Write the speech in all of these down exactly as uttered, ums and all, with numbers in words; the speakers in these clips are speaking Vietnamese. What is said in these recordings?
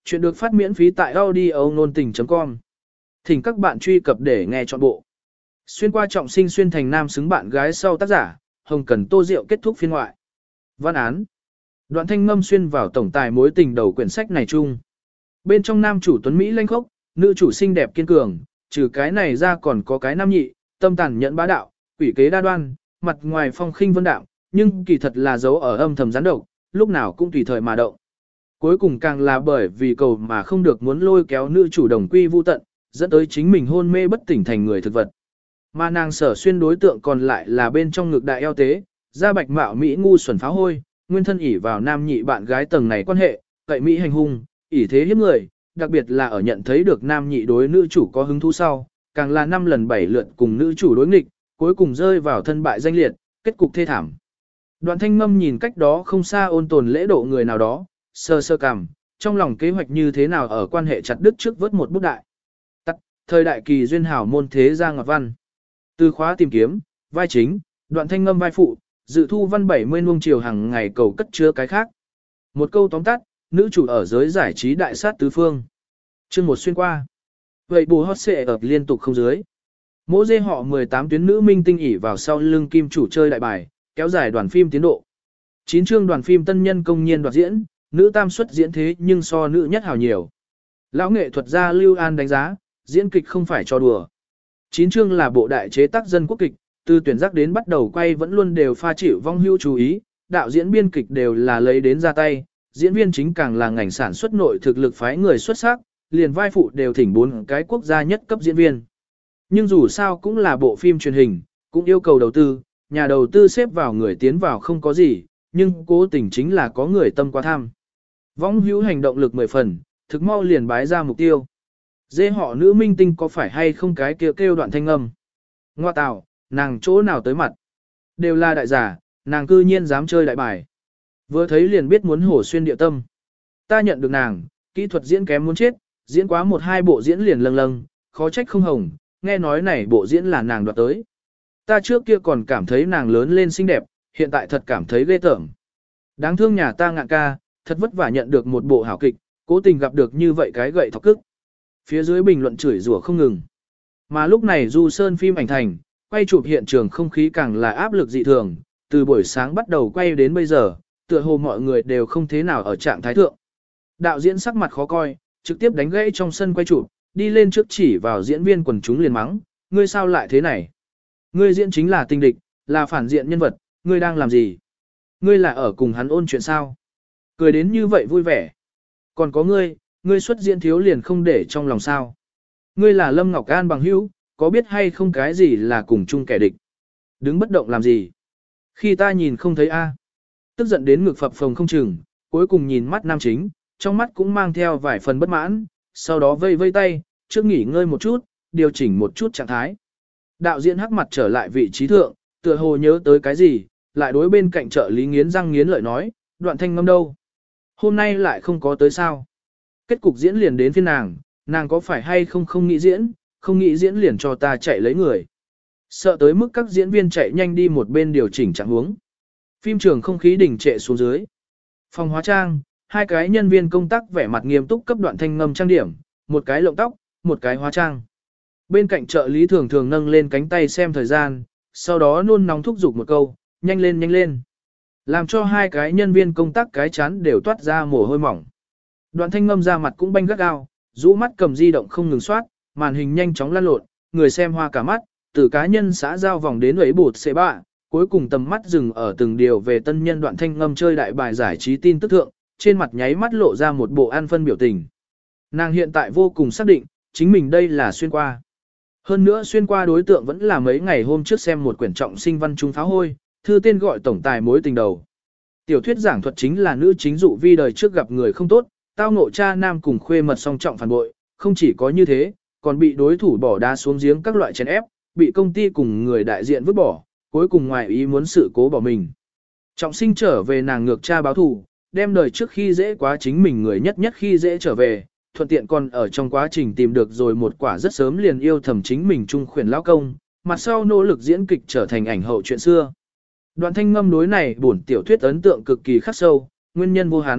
Chuyện được phát miễn phí tại audio nôn tình chấm com. Thỉnh các bạn truy cập để nghe trọn bộ. Xuyên qua trọng sinh xuyên thành nam xứng bạn gái sau tác giả, Hồng Cần Tô Diệu kết thúc phiên ngoại. Văn án. Đoạn Thanh Ngâm xuyên vào tổng tài mối tình đầu quyển sách này chung. Bên trong nam chủ tuấn Mỹ lanh khốc, nữ chủ xinh đẹp kiên cường, trừ cái này ra còn có cái nam nhị, tâm tàn nhẫn bá đạo, quỷ kế đa đoan, mặt ngoài phong khinh vân đạm, nhưng kỳ thật là dấu ở âm thầm gián độc, lúc nào cũng tùy thời mà động. Cuối cùng càng là bởi vì cầu mà không được muốn lôi kéo nữ chủ đồng quy vu tận, dẫn tới chính mình hôn mê bất tỉnh thành người thực vật. Mà nàng sở xuyên đối tượng còn lại là bên trong ngực đại eo tế, da bạch mạo Mỹ ngu xuẩn pháo hôi, nguyên thân ỉ vào nam nhị bạn gái tầng này quan hệ, cậy Mỹ hành hung, ỉ thế hiếp người, đặc biệt là ở nhận thấy được nam nhị đối nữ chủ có hứng thú sau, càng là năm lần bảy lượt cùng nữ chủ đối nghịch, cuối cùng rơi vào thân bại danh liệt, kết cục thê thảm. Đoạn Thanh Ngâm nhìn cách đó không xa ôn tồn lễ độ người nào đó, sơ sơ cằm, trong lòng kế hoạch như thế nào ở quan hệ chặt đứt trước vớt một bút đại. Tắt, thời đại kỳ duyên hảo môn thế gia ngọc văn. Từ khóa tìm kiếm, vai chính, Đoạn Thanh Ngâm vai phụ, dự thu văn bảy mươi nuông chiều hàng ngày cầu cất chứa cái khác. Một câu tóm tắt, nữ chủ ở giới giải trí đại sát tứ phương. Chương một xuyên qua. Vậy bù hot xệ ập liên tục không dưới. Mỗ dê họ mười tám tuyến nữ minh tinh ỉ vào sau lưng kim chủ chơi đại bài, kéo dài đoàn phim tiến độ. Chín chương đoàn phim tân nhân công nhiên đoạt diễn, nữ tam xuất diễn thế nhưng so nữ nhất hào nhiều. Lão nghệ thuật gia Lưu An đánh giá, diễn kịch không phải cho đùa. Chín chương là bộ đại chế tác dân quốc kịch, từ tuyển giác đến bắt đầu quay vẫn luôn đều pha chịu vong hưu chú ý, đạo diễn biên kịch đều là lấy đến ra tay, diễn viên chính càng là ngành sản xuất nội thực lực phái người xuất sắc, liền vai phụ đều thỉnh bốn cái quốc gia nhất cấp diễn viên. Nhưng dù sao cũng là bộ phim truyền hình, cũng yêu cầu đầu tư, nhà đầu tư xếp vào người tiến vào không có gì, nhưng cố tình chính là có người tâm quá tham. Vong hữu hành động lực mười phần, thực mau liền bái ra mục tiêu. Dê họ nữ minh tinh có phải hay không cái kêu kêu Đoạn Thanh Ngâm. Ngoa tào, nàng chỗ nào tới mặt. Đều là đại giả, nàng cư nhiên dám chơi đại bài. Vừa thấy liền biết muốn hổ xuyên địa tâm. Ta nhận được nàng, kỹ thuật diễn kém muốn chết, diễn quá một hai bộ diễn liền lâng lâng, khó trách không hồng, nghe nói này bộ diễn là nàng đoạt tới. Ta trước kia còn cảm thấy nàng lớn lên xinh đẹp, hiện tại thật cảm thấy ghê tởm. Đáng thương nhà ta ngạn ca, thật vất vả nhận được một bộ hảo kịch, cố tình gặp được như vậy cái gậy thọc cức. Phía dưới bình luận chửi rủa không ngừng. Mà lúc này Du Sơn phim ảnh thành, quay chụp hiện trường không khí càng là áp lực dị thường, từ buổi sáng bắt đầu quay đến bây giờ, tựa hồ mọi người đều không thế nào ở trạng thái thượng. Đạo diễn sắc mặt khó coi, trực tiếp đánh gãy trong sân quay chụp, đi lên trước chỉ vào diễn viên quần chúng liền mắng, ngươi sao lại thế này? Ngươi diễn chính là tình địch, là phản diện nhân vật, ngươi đang làm gì? Ngươi là ở cùng hắn ôn chuyện sao? Cười đến như vậy vui vẻ. Còn có ngươi, ngươi xuất diễn thiếu liền không để trong lòng sao? Ngươi là Lâm Ngọc An bằng hữu, có biết hay không cái gì là cùng chung kẻ địch? Đứng bất động làm gì? Khi ta nhìn không thấy a, tức giận đến ngực phập phồng không chừng, cuối cùng nhìn mắt nam chính, trong mắt cũng mang theo vài phần bất mãn, sau đó vây vây tay, trước nghỉ ngơi một chút, điều chỉnh một chút trạng thái. Đạo diễn hắc mặt trở lại vị trí thượng, tựa hồ nhớ tới cái gì, lại đối bên cạnh trợ lý nghiến răng nghiến lợi nói, Đoạn Thanh Ngâm đâu? Hôm nay lại không có tới sao? Kết cục diễn liền đến phiên nàng, nàng có phải hay không không nghĩ diễn, không nghĩ diễn liền cho ta chạy lấy người. Sợ tới mức các diễn viên chạy nhanh đi một bên điều chỉnh trạng huống. Phim trường không khí đỉnh trệ xuống dưới. Phòng hóa trang, hai cái nhân viên công tác vẻ mặt nghiêm túc cấp Đoạn Thanh Ngâm trang điểm, một cái lộng tóc, một cái hóa trang. Bên cạnh trợ lý thường thường nâng lên cánh tay xem thời gian, sau đó nôn nóng thúc giục một câu, nhanh lên nhanh lên. Làm cho hai cái nhân viên công tác cái chán đều toát ra mồ hôi mỏng. Đoạn Thanh Ngâm ra mặt cũng banh gắt gao, rũ mắt cầm di động không ngừng soát, màn hình nhanh chóng lăn lộn, người xem hoa cả mắt, từ cá nhân xã giao vòng đến ấy bột xệ bạ, cuối cùng tầm mắt dừng ở từng điều về tân nhân Đoạn Thanh Ngâm chơi đại bài giải trí tin tức thượng, trên mặt nháy mắt lộ ra một bộ an phân biểu tình. Nàng hiện tại vô cùng xác định, chính mình đây là xuyên qua. Hơn nữa xuyên qua đối tượng vẫn là mấy ngày hôm trước xem một quyển trọng sinh văn trung pháo hôi, thư tên gọi tổng tài mối tình đầu. Tiểu thuyết giảng thuật chính là nữ chính dụ vi đời trước gặp người không tốt, tao ngộ cha nam cùng khuê mật song trọng phản bội, không chỉ có như thế, còn bị đối thủ bỏ đá xuống giếng các loại chèn ép, bị công ty cùng người đại diện vứt bỏ, cuối cùng ngoài ý muốn sự cố bỏ mình. Trọng sinh trở về nàng ngược cha báo thù, đem đời trước khi dễ quá chính mình người nhất nhất khi dễ trở về, thuận tiện còn ở trong quá trình tìm được rồi một quả rất sớm liền yêu thầm chính mình trung khuyển lão công, mặt sau nỗ lực diễn kịch trở thành ảnh hậu chuyện xưa. Đoạn Thanh Ngâm đối này bổn tiểu thuyết ấn tượng cực kỳ khắc sâu, nguyên nhân vô hắn,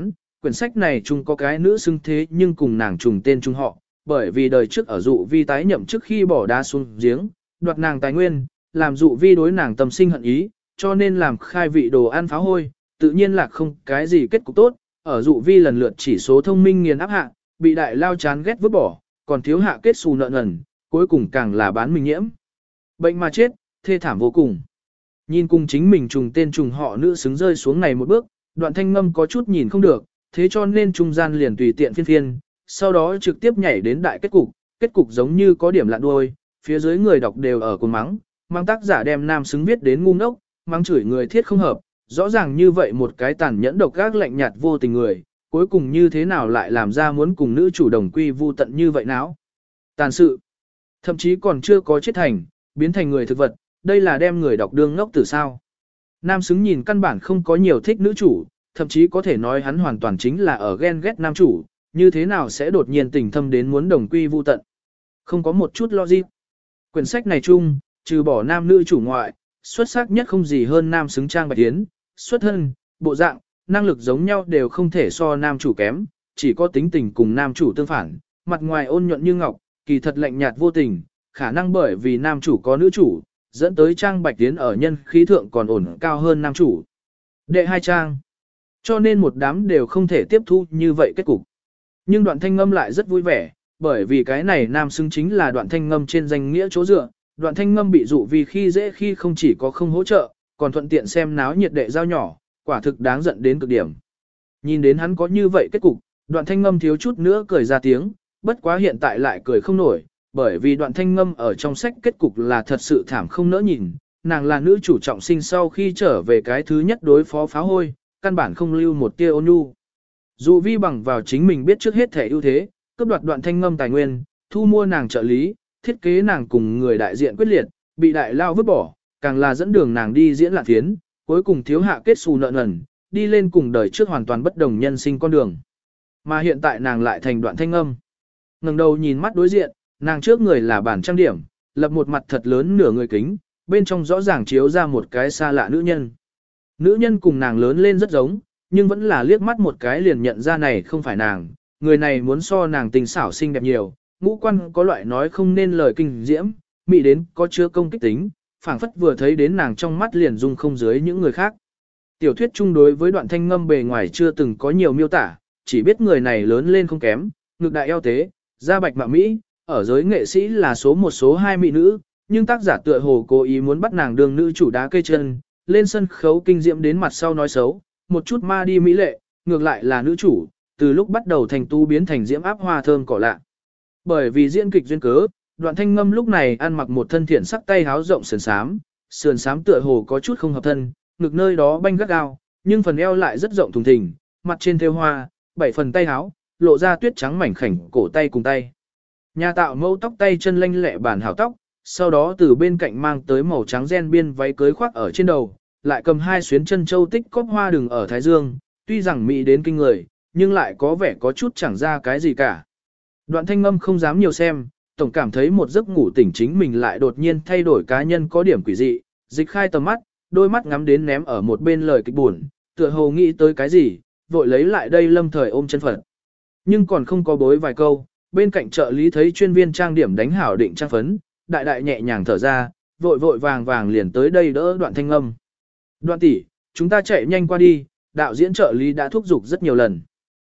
quyển sách này chung có cái nữ xưng thế nhưng cùng nàng trùng tên chung họ, bởi vì đời trước ở dụ vi tái nhậm trước khi bỏ đá xuống giếng, đoạt nàng tài nguyên, làm dụ vi đối nàng tâm sinh hận ý, cho nên làm khai vị đồ ăn phá hôi, tự nhiên là không cái gì kết cục tốt, ở dụ vi lần lượt chỉ số thông minh nghiền áp hạ, bị đại lao chán ghét vứt bỏ, còn thiếu hạ kết xù nợ nần, cuối cùng càng là bán mình nhiễm. Bệnh mà chết, thê thảm vô cùng. Nhìn cùng chính mình trùng tên trùng họ nữ xứng rơi xuống này một bước, Đoạn Thanh Ngâm có chút nhìn không được, thế cho nên trung gian liền tùy tiện phiên phiên, sau đó trực tiếp nhảy đến đại kết cục, kết cục giống như có điểm lạ đuôi, phía dưới người đọc đều ở cùng mắng, mang tác giả đem nam xứng viết đến ngu ngốc, mắng chửi người thiết không hợp, rõ ràng như vậy một cái tàn nhẫn độc ác lạnh nhạt vô tình người, cuối cùng như thế nào lại làm ra muốn cùng nữ chủ đồng quy vu tận như vậy não. Tàn sự, thậm chí còn chưa có chết thành, biến thành người thực vật, đây là đem người đọc đương ngốc từ sao. Nam xứng nhìn căn bản không có nhiều thích nữ chủ, thậm chí có thể nói hắn hoàn toàn chính là ở ghen ghét nam chủ, như thế nào sẽ đột nhiên tình thâm đến muốn đồng quy vu tận. Không có một chút logic. Quyển sách này chung, trừ bỏ nam nữ chủ ngoại, xuất sắc nhất không gì hơn nam xứng Trang Bạch Tiến, xuất thân, bộ dạng, năng lực giống nhau đều không thể so nam chủ kém, chỉ có tính tình cùng nam chủ tương phản, mặt ngoài ôn nhuận như ngọc, kỳ thật lạnh nhạt vô tình, khả năng bởi vì nam chủ có nữ chủ, dẫn tới Trang Bạch Tiến ở nhân khí thượng còn ổn cao hơn nam chủ. Đệ hai trang. Cho nên một đám đều không thể tiếp thu như vậy kết cục. Nhưng Đoạn Thanh Ngâm lại rất vui vẻ, bởi vì cái này nam xứng chính là Đoạn Thanh Ngâm trên danh nghĩa chỗ dựa. Đoạn Thanh Ngâm bị dụ vì khi dễ khi không chỉ có không hỗ trợ, còn thuận tiện xem náo nhiệt đệ giao nhỏ, quả thực đáng giận đến cực điểm. Nhìn đến hắn có như vậy kết cục, Đoạn Thanh Ngâm thiếu chút nữa cười ra tiếng, bất quá hiện tại lại cười không nổi, bởi vì Đoạn Thanh Ngâm ở trong sách kết cục là thật sự thảm không nỡ nhìn, nàng là nữ chủ trọng sinh sau khi trở về cái thứ nhất đối phó phá hôi, căn bản không lưu một tia ôn nhu. Dụ vi bằng vào chính mình biết trước hết thể ưu thế, cướp đoạt Đoạn Thanh Ngâm tài nguyên, thu mua nàng trợ lý, thiết kế nàng cùng người đại diện quyết liệt, bị đại lao vứt bỏ, càng là dẫn đường nàng đi diễn lạn phiến, cuối cùng thiếu hạ kết xù nợ nần, đi lên cùng đời trước hoàn toàn bất đồng nhân sinh con đường. Mà hiện tại nàng lại thành Đoạn Thanh Ngâm. Ngẩng đầu nhìn mắt đối diện, nàng trước người là bản trang điểm, lập một mặt thật lớn nửa người kính, bên trong rõ ràng chiếu ra một cái xa lạ nữ nhân. Nữ nhân cùng nàng lớn lên rất giống, nhưng vẫn là liếc mắt một cái liền nhận ra này không phải nàng, người này muốn so nàng tình xảo xinh đẹp nhiều, ngũ quan có loại nói không nên lời kinh diễm, mị đến có chứa công kích tính, phảng phất vừa thấy đến nàng trong mắt liền dung không dưới những người khác. Tiểu thuyết chung đối với Đoạn Thanh Ngâm bề ngoài chưa từng có nhiều miêu tả, chỉ biết người này lớn lên không kém, ngực đại eo tế, da bạch mạ mỹ, ở giới nghệ sĩ là số một số hai mỹ nữ, nhưng tác giả tựa hồ cố ý muốn bắt nàng đường nữ chủ đá cây chân, lên sân khấu kinh diễm đến mặt sau nói xấu, một chút ma đi mỹ lệ, ngược lại là nữ chủ, từ lúc bắt đầu thành tu biến thành diễm áp hoa thơm cỏ lạ. Bởi vì diễn kịch duyên cớ, Đoạn Thanh Ngâm lúc này ăn mặc một thân thiện sắc tay háo rộng sườn xám, sườn xám tựa hồ có chút không hợp thân, ngực nơi đó banh gắt gao, nhưng phần eo lại rất rộng thùng thình, mặt trên thêu hoa, bảy phần tay háo, lộ ra tuyết trắng mảnh khảnh cổ tay cùng tay. Nhà tạo mẫu tóc tay chân lanh lẹ bản hảo tóc, sau đó từ bên cạnh mang tới màu trắng ren biên váy cưới khoác ở trên đầu, lại cầm hai xuyến chân châu tích cóp hoa đường ở thái dương, tuy rằng mỹ đến kinh người, nhưng lại có vẻ có chút chẳng ra cái gì cả. Đoạn Thanh Ngâm không dám nhiều xem, tổng cảm thấy một giấc ngủ tỉnh chính mình lại đột nhiên thay đổi cá nhân có điểm quỷ dị, dịch khai tầm mắt, đôi mắt ngắm đến ném ở một bên lời kịch buồn, tựa hồ nghĩ tới cái gì, vội lấy lại đây lâm thời ôm chân Phật. Nhưng còn không có bối vài câu, bên cạnh trợ lý thấy chuyên viên trang điểm đánh hảo định trang phấn, đại đại nhẹ nhàng thở ra, vội vội vàng vàng liền tới đây đỡ Đoạn Thanh Ngâm. Đoạn tỷ, chúng ta chạy nhanh qua đi, đạo diễn trợ lý đã thúc giục rất nhiều lần.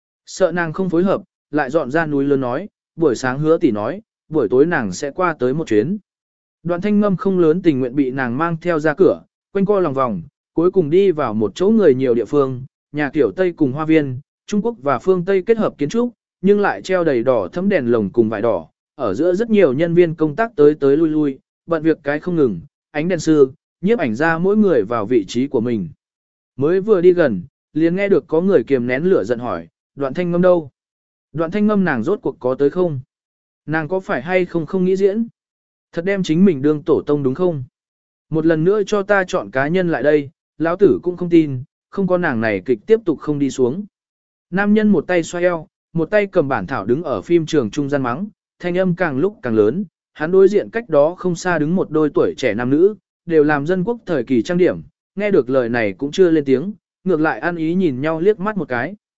Sợ nàng không phối hợp, lại dọn ra núi lớn nói, buổi sáng hứa tỷ nói, buổi tối nàng sẽ qua tới một chuyến. Đoạn Thanh Ngâm không lớn tình nguyện bị nàng mang theo ra cửa, quanh co lòng vòng, cuối cùng đi vào một chỗ người nhiều địa phương, nhà kiểu Tây cùng hoa viên, Trung Quốc và phương Tây kết hợp kiến trúc, nhưng lại treo đầy đỏ thấm đèn lồng cùng vải đỏ, ở giữa rất nhiều nhân viên công tác tới tới lui lui, bận việc cái không ngừng, ánh đèn sư, nhiếp ảnh ra mỗi người vào vị trí của mình. Mới vừa đi gần, liền nghe được có người kiềm nén lửa giận hỏi, Đoạn Thanh Ngâm đâu? Đoạn Thanh Ngâm nàng rốt cuộc có tới không? Nàng có phải hay không không nghĩ diễn? Thật đem chính mình đương tổ tông đúng không? Một lần nữa cho ta chọn cá nhân lại đây, lão tử cũng không tin, không có nàng này kịch tiếp tục không đi xuống. Nam nhân một tay xoay eo, một tay cầm bản thảo đứng ở phim trường trung gian mắng, thanh âm càng lúc càng lớn, hắn đối diện cách đó không xa đứng một đôi tuổi trẻ nam nữ, đều làm dân quốc thời kỳ trang điểm, nghe được lời này cũng chưa lên tiếng, ngược lại ăn ý nhìn nhau liếc mắt một cái.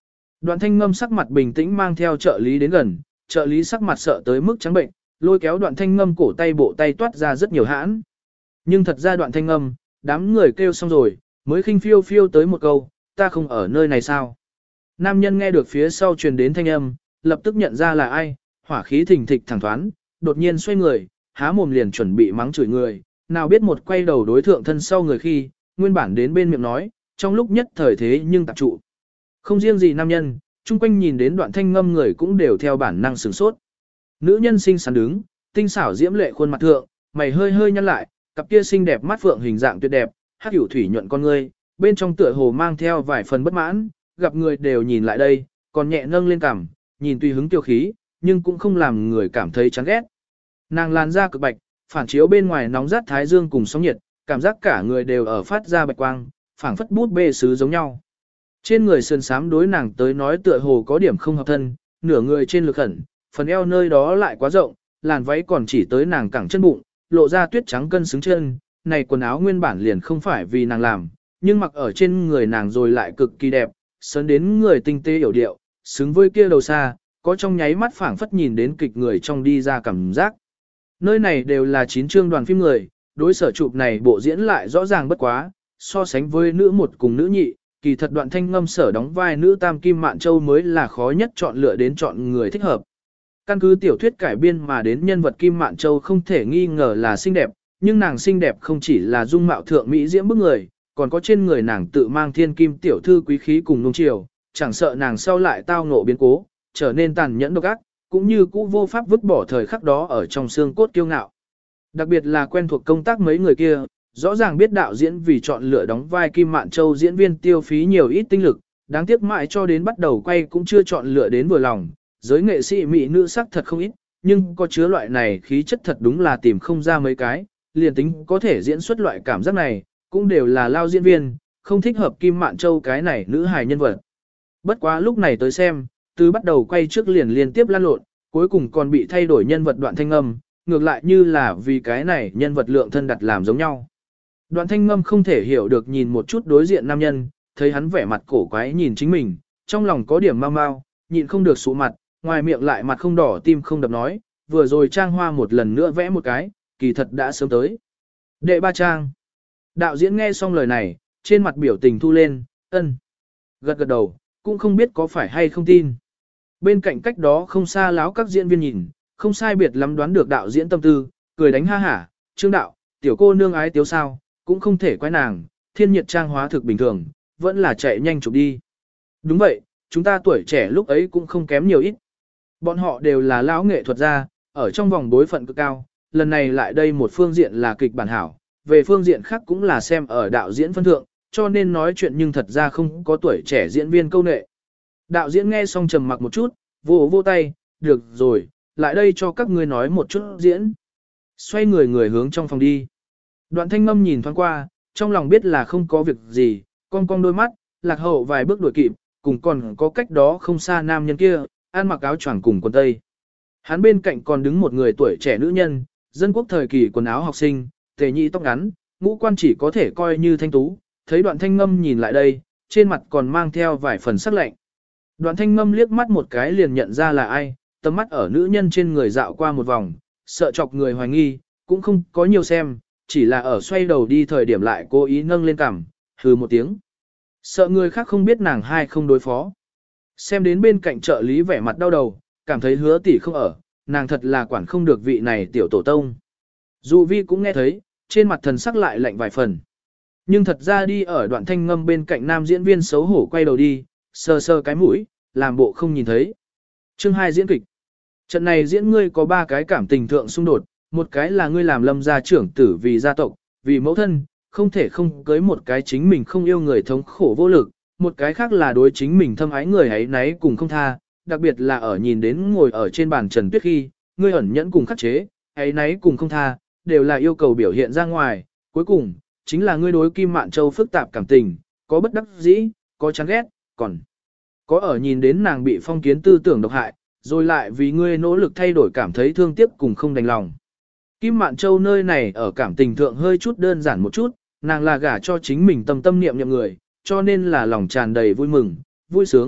Đoạn thanh ngâm sắc mặt bình tĩnh mang theo trợ lý đến gần, trợ lý sắc mặt sợ tới mức trắng bệnh, lôi kéo đoạn thanh ngâm cổ tay bộ tay toát ra rất nhiều hãn. Nhưng thật ra đoạn thanh ngâm, đám người kêu xong rồi, mới khinh phiêu phiêu tới một câu, ta không ở nơi này sao. Nam nhân nghe được phía sau truyền đến thanh âm, lập tức nhận ra là ai, hỏa khí thình thịch thẳng thoáng, đột nhiên xoay người, há mồm liền chuẩn bị mắng chửi người, nào biết một quay đầu đối thượng thân sau người khi, nguyên bản đến bên miệng nói, trong lúc nhất thời thế nhưng tạp trụ. Không riêng gì nam nhân, chung quanh nhìn đến đoạn thanh ngâm người cũng đều theo bản năng sửng sốt. Nữ nhân xinh xắn đứng, tinh xảo diễm lệ khuôn mặt thượng, mày hơi hơi nhăn lại, cặp kia xinh đẹp mắt phượng hình dạng tuyệt đẹp, hắc hữu thủy nhuận con ngươi, bên trong tựa hồ mang theo vài phần bất mãn, gặp người đều nhìn lại đây, còn nhẹ nâng lên cằm, nhìn tuy hứng tiêu khí, nhưng cũng không làm người cảm thấy chán ghét. Nàng làn da cực bạch, phản chiếu bên ngoài nóng rát thái dương cùng sóng nhiệt, cảm giác cả người đều ở phát ra bạch quang, phảng phất bút bê sứ giống nhau. Trên người sườn xám đối nàng tới nói tựa hồ có điểm không hợp thân, nửa người trên lực khẩn, phần eo nơi đó lại quá rộng, làn váy còn chỉ tới nàng cẳng chân bụng, lộ ra tuyết trắng cân xứng chân, này quần áo nguyên bản liền không phải vì nàng làm, nhưng mặc ở trên người nàng rồi lại cực kỳ đẹp, sớn đến người tinh tế hiểu điệu, xứng với kia đầu xa, có trong nháy mắt phảng phất nhìn đến kịch người trong đi ra cảm giác. Nơi này đều là chín chương đoàn phim người, đối sở chụp này bộ diễn lại rõ ràng bất quá, so sánh với nữ một cùng nữ nhị, kỳ thật đoạn thanh ngâm sở đóng vai nữ tam kim mạn châu mới là khó nhất chọn lựa đến chọn người thích hợp. Căn cứ tiểu thuyết cải biên mà đến nhân vật kim mạn châu không thể nghi ngờ là xinh đẹp, nhưng nàng xinh đẹp không chỉ là dung mạo thượng mỹ diễm bức người, còn có trên người nàng tự mang thiên kim tiểu thư quý khí cùng nung chiều, chẳng sợ nàng sau lại tao ngộ biến cố, trở nên tàn nhẫn độc ác, cũng như cũ vô pháp vứt bỏ thời khắc đó ở trong xương cốt kiêu ngạo. Đặc biệt là quen thuộc công tác mấy người kia, rõ ràng biết đạo diễn vì chọn lựa đóng vai Kim Mạn Châu diễn viên tiêu phí nhiều ít tinh lực, đáng tiếc mãi cho đến bắt đầu quay cũng chưa chọn lựa đến vừa lòng, giới nghệ sĩ mỹ nữ sắc thật không ít, nhưng có chứa loại này khí chất thật đúng là tìm không ra mấy cái, liền tính có thể diễn xuất loại cảm giác này, cũng đều là lao diễn viên, không thích hợp Kim Mạn Châu cái này nữ hài nhân vật. Bất quá lúc này tới xem, từ bắt đầu quay trước liền liên tiếp lan lộn, cuối cùng còn bị thay đổi nhân vật đoạn thanh âm, ngược lại như là vì cái này nhân vật lượng thân đặt làm giống nhau. Đoạn thanh ngâm không thể hiểu được nhìn một chút đối diện nam nhân, thấy hắn vẻ mặt cổ quái nhìn chính mình, trong lòng có điểm mau mau, nhịn không được sụ mặt, ngoài miệng lại mặt không đỏ tim không đập nói, vừa rồi trang hoa một lần nữa vẽ một cái, kỳ thật đã sớm tới. Đệ ba trang. Đạo diễn nghe xong lời này, trên mặt biểu tình thu lên, ân. Gật gật đầu, cũng không biết có phải hay không tin. Bên cạnh cách đó không xa láo các diễn viên nhìn, không sai biệt lắm đoán được đạo diễn tâm tư, cười đánh ha hả, trương đạo, tiểu cô nương ái tiếu sao, cũng không thể quái nàng, thiên nhiệt trang hóa thực bình thường, vẫn là chạy nhanh chụp đi. Đúng vậy, chúng ta tuổi trẻ lúc ấy cũng không kém nhiều ít. Bọn họ đều là lão nghệ thuật gia, ở trong vòng bối phận cực cao, lần này lại đây một phương diện là kịch bản hảo, về phương diện khác cũng là xem ở đạo diễn phân thượng, cho nên nói chuyện nhưng thật ra không có tuổi trẻ diễn viên câu nệ. Đạo diễn nghe xong trầm mặc một chút, vô vô tay, được rồi, lại đây cho các ngươi nói một chút diễn. Xoay người người hướng trong phòng đi. Đoạn thanh ngâm nhìn thoáng qua, trong lòng biết là không có việc gì, cong cong đôi mắt, lạc hậu vài bước đuổi kịp, cùng còn có cách đó không xa nam nhân kia, ăn mặc áo choàng cùng quần tây. Hắn bên cạnh còn đứng một người tuổi trẻ nữ nhân, dân quốc thời kỳ quần áo học sinh, tề nhị tóc ngắn, ngũ quan chỉ có thể coi như thanh tú, thấy đoạn thanh ngâm nhìn lại đây, trên mặt còn mang theo vài phần sắc lạnh. Đoạn thanh ngâm liếc mắt một cái liền nhận ra là ai, tầm mắt ở nữ nhân trên người dạo qua một vòng, sợ chọc người hoài nghi, cũng không có nhiều xem, chỉ là ở xoay đầu đi thời điểm lại cố ý nâng lên cằm, hừ một tiếng. Sợ người khác không biết nàng hai không đối phó. Xem đến bên cạnh trợ lý vẻ mặt đau đầu, cảm thấy hứa tỷ không ở, nàng thật là quản không được vị này tiểu tổ tông. Dù vi cũng nghe thấy, trên mặt thần sắc lại lạnh vài phần. Nhưng thật ra đi ở đoạn thanh ngâm bên cạnh nam diễn viên xấu hổ quay đầu đi, sờ sờ cái mũi, làm bộ không nhìn thấy. Chương hai diễn kịch. Trận này diễn ngươi có ba cái cảm tình thượng xung đột, một cái là ngươi làm Lâm gia trưởng tử vì gia tộc, vì mẫu thân, không thể không cưới một cái chính mình không yêu người thống khổ vô lực, một cái khác là đối chính mình thâm ái người ấy nấy cùng không tha, đặc biệt là ở nhìn đến ngồi ở trên bàn Trần Tuyết khi, ngươi ẩn nhẫn cùng khắc chế, ấy nấy cùng không tha, đều là yêu cầu biểu hiện ra ngoài, cuối cùng, chính là ngươi đối Kim Mạn Châu phức tạp cảm tình, có bất đắc dĩ, có chán ghét, còn có ở nhìn đến nàng bị phong kiến tư tưởng độc hại, rồi lại vì ngươi nỗ lực thay đổi cảm thấy thương tiếc cùng không đành lòng. Kim Mạn Châu nơi này ở cảm tình thượng hơi chút đơn giản một chút, nàng là gả cho chính mình tâm tâm niệm niệm người, cho nên là lòng tràn đầy vui mừng, vui sướng,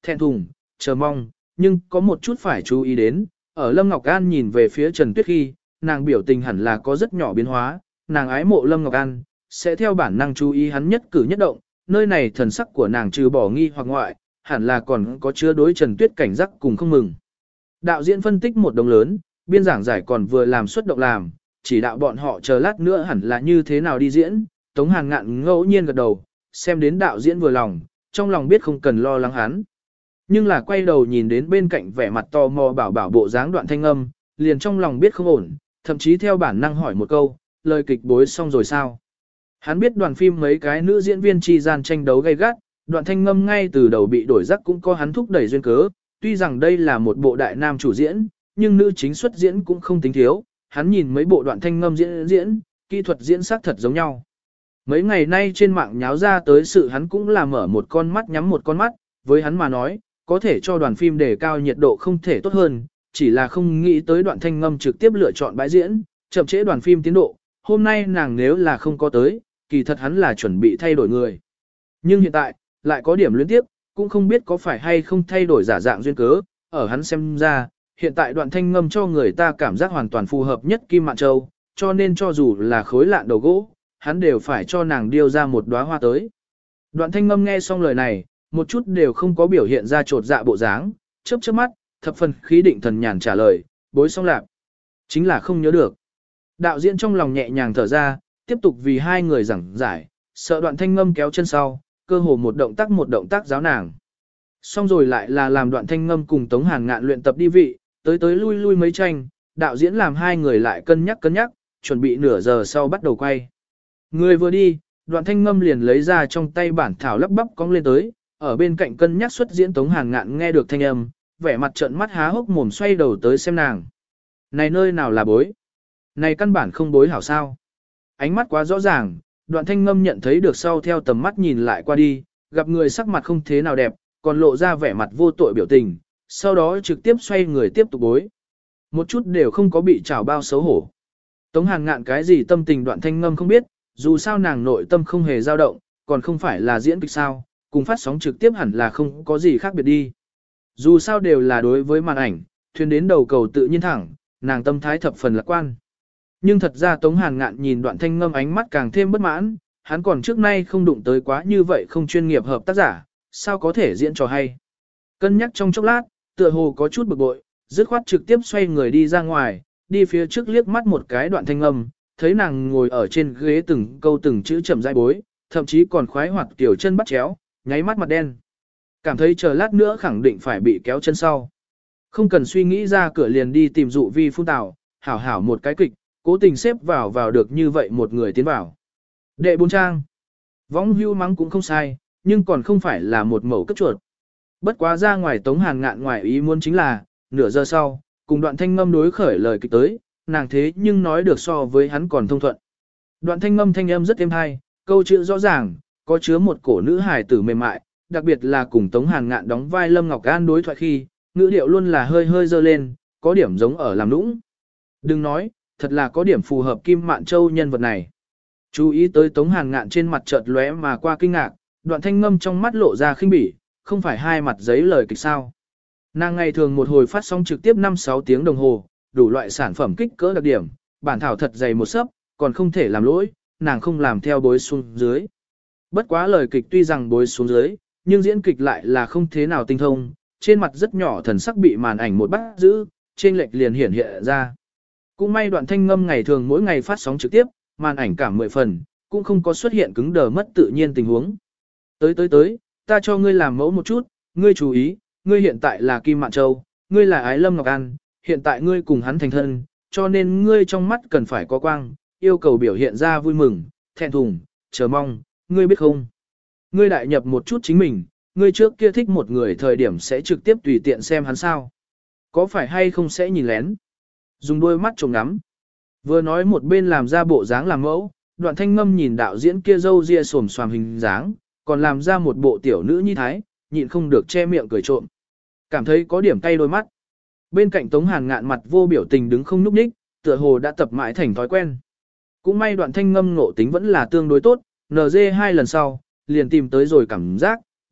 thẹn thùng, chờ mong, nhưng có một chút phải chú ý đến, ở Lâm Ngọc An nhìn về phía Trần Tuyết khi, nàng biểu tình hẳn là có rất nhỏ biến hóa, nàng ái mộ Lâm Ngọc An, sẽ theo bản năng chú ý hắn nhất cử nhất động, nơi này thần sắc của nàng trừ bỏ nghi hoặc ngoại, hẳn là còn có chứa đối Trần Tuyết cảnh giác cùng không mừng. Đạo diễn phân tích một đồng lớn, biên giảng giải còn vừa làm xuất động làm, chỉ đạo bọn họ chờ lát nữa hẳn là như thế nào đi diễn, Tống Hàn Ngạn ngẫu nhiên gật đầu, xem đến đạo diễn vừa lòng, trong lòng biết không cần lo lắng hắn. Nhưng là quay đầu nhìn đến bên cạnh vẻ mặt tò mò bảo bảo bộ dáng Đoạn Thanh Âm, liền trong lòng biết không ổn, thậm chí theo bản năng hỏi một câu, lời kịch bối xong rồi sao? Hắn biết đoàn phim mấy cái nữ diễn viên chi gian tranh đấu gay gắt, Đoạn Thanh Ngâm ngay từ đầu bị đổi rắc cũng có hắn thúc đẩy duyên cớ, tuy rằng đây là một bộ đại nam chủ diễn, nhưng nữ chính xuất diễn cũng không tính thiếu, hắn nhìn mấy bộ Đoạn Thanh Ngâm diễn diễn, kỹ thuật diễn sắc thật giống nhau. Mấy ngày nay trên mạng nháo ra tới sự hắn cũng là mở một con mắt nhắm một con mắt, với hắn mà nói, có thể cho đoàn phim đề cao nhiệt độ không thể tốt hơn, chỉ là không nghĩ tới Đoạn Thanh Ngâm trực tiếp lựa chọn bãi diễn, chậm trễ đoàn phim tiến độ, hôm nay nàng nếu là không có tới, kỳ thật hắn là chuẩn bị thay đổi người. Nhưng hiện tại, lại có điểm luyến tiếp, cũng không biết có phải hay không thay đổi giả dạng duyên cớ, ở hắn xem ra, hiện tại Đoạn Thanh Ngâm cho người ta cảm giác hoàn toàn phù hợp nhất Kim Mạn Châu, cho nên cho dù là khối lạn đầu gỗ, hắn đều phải cho nàng điêu ra một đóa hoa tới. Đoạn Thanh Ngâm nghe xong lời này, một chút đều không có biểu hiện ra trột dạ bộ dáng, chớp chớp mắt, thập phần khí định thần nhàn trả lời, bối xong lạc. Chính là không nhớ được. Đạo diễn trong lòng nhẹ nhàng thở ra, tiếp tục vì hai người giảng giải, sợ Đoạn Thanh Ngâm kéo chân sau, cơ hồ một động tác một động tác giáo nàng. Xong rồi lại là làm Đoạn Thanh Ngâm cùng Tống Hàn Ngạn luyện tập đi vị, tới tới lui lui mấy tranh, đạo diễn làm hai người lại cân nhắc cân nhắc, chuẩn bị nửa giờ sau bắt đầu quay. Người vừa đi, Đoạn Thanh Ngâm liền lấy ra trong tay bản thảo lắp bắp cong lên tới, ở bên cạnh cân nhắc xuất diễn Tống Hàn Ngạn nghe được thanh âm, vẻ mặt trợn mắt há hốc mồm xoay đầu tới xem nàng. Này nơi nào là bối? Này căn bản không bối hảo sao? Ánh mắt quá rõ ràng, Đoạn Thanh Ngâm nhận thấy được sau theo tầm mắt nhìn lại qua đi, gặp người sắc mặt không thế nào đẹp, còn lộ ra vẻ mặt vô tội biểu tình, sau đó trực tiếp xoay người tiếp tục bối. Một chút đều không có bị trào bao xấu hổ. Tống Hàn Ngạn cái gì tâm tình Đoạn Thanh Ngâm không biết, dù sao nàng nội tâm không hề dao động, còn không phải là diễn kịch sao, cùng phát sóng trực tiếp hẳn là không có gì khác biệt đi. Dù sao đều là đối với màn ảnh, thuyền đến đầu cầu tự nhiên thẳng, nàng tâm thái thập phần lạc quan. Nhưng thật ra Tống Hàn Ngạn nhìn Đoạn Thanh Ngâm ánh mắt càng thêm bất mãn, hắn còn trước nay không đụng tới quá như vậy không chuyên nghiệp hợp tác giả, sao có thể diễn trò hay. Cân nhắc trong chốc lát, tựa hồ có chút bực bội, dứt khoát trực tiếp xoay người đi ra ngoài, đi phía trước liếc mắt một cái Đoạn Thanh Ngâm, thấy nàng ngồi ở trên ghế từng câu từng chữ chậm rãi bối, thậm chí còn khoái hoạt tiểu chân bắt chéo, nháy mắt mặt đen. Cảm thấy chờ lát nữa khẳng định phải bị kéo chân sau. Không cần suy nghĩ ra cửa liền đi tìm dụ vi phun tào, hảo hảo một cái kịch, cố tình xếp vào vào được như vậy một người tiến vào. Đệ bốn trang. Võng hưu mắng cũng không sai, nhưng còn không phải là một mẩu cấp chuột. Bất quá ra ngoài Tống Hàn Ngạn ngoài ý muốn chính là, nửa giờ sau, cùng Đoạn Thanh Ngâm đối khởi lời kịch tới, nàng thế nhưng nói được so với hắn còn thông thuận. Đoạn Thanh Ngâm thanh âm rất êm hay, câu chữ rõ ràng, có chứa một cổ nữ hài tử mềm mại, đặc biệt là cùng Tống Hàn Ngạn đóng vai Lâm Ngọc An đối thoại khi, ngữ điệu luôn là hơi hơi dơ lên, có điểm giống ở làm nũng. Đừng nói, thật là có điểm phù hợp Kim Mạn Châu nhân vật này. Chú ý tới Tống Hàn Ngạn trên mặt chợt lóe mà qua kinh ngạc, Đoạn Thanh Ngâm trong mắt lộ ra khinh bỉ, không phải hai mặt giấy lời kịch sao. Nàng ngày thường một hồi phát sóng trực tiếp năm sáu tiếng đồng hồ, đủ loại sản phẩm kích cỡ đặc điểm, bản thảo thật dày một sấp, còn không thể làm lỗi, nàng không làm theo bối xuống dưới. Bất quá lời kịch tuy rằng bối xuống dưới, nhưng diễn kịch lại là không thế nào tinh thông, trên mặt rất nhỏ thần sắc bị màn ảnh một bắt giữ, trên lệch liền hiển hiện ra. Cũng may Đoạn Thanh Ngâm ngày thường mỗi ngày phát sóng trực tiếp, màn ảnh cả mười phần, cũng không có xuất hiện cứng đờ mất tự nhiên tình huống. Tới tới tới, ta cho ngươi làm mẫu một chút, ngươi chú ý, ngươi hiện tại là Kim Mạn Châu, ngươi là Ái Lâm Ngọc An, hiện tại ngươi cùng hắn thành thân, cho nên ngươi trong mắt cần phải có quang, yêu cầu biểu hiện ra vui mừng, thẹn thùng, chờ mong, ngươi biết không? Ngươi đại nhập một chút chính mình, ngươi trước kia thích một người thời điểm sẽ trực tiếp tùy tiện xem hắn sao. Có phải hay không sẽ nhìn lén? Dùng đôi mắt trông ngắm. Vừa nói một bên làm ra bộ dáng làm mẫu, Đoạn Thanh Ngâm nhìn đạo diễn kia râu ria xồm xoàm hình dáng, còn làm ra một bộ tiểu nữ nhi thái, nhịn không được che miệng cười trộm. Cảm thấy có điểm cay đôi mắt. Bên cạnh Tống Hàn Ngạn mặt vô biểu tình đứng không nhúc nhích, tựa hồ đã tập mãi thành thói quen. Cũng may Đoạn Thanh Ngâm ngộ tính vẫn là tương đối tốt, en giê hai lần sau, liền tìm tới rồi cảm giác,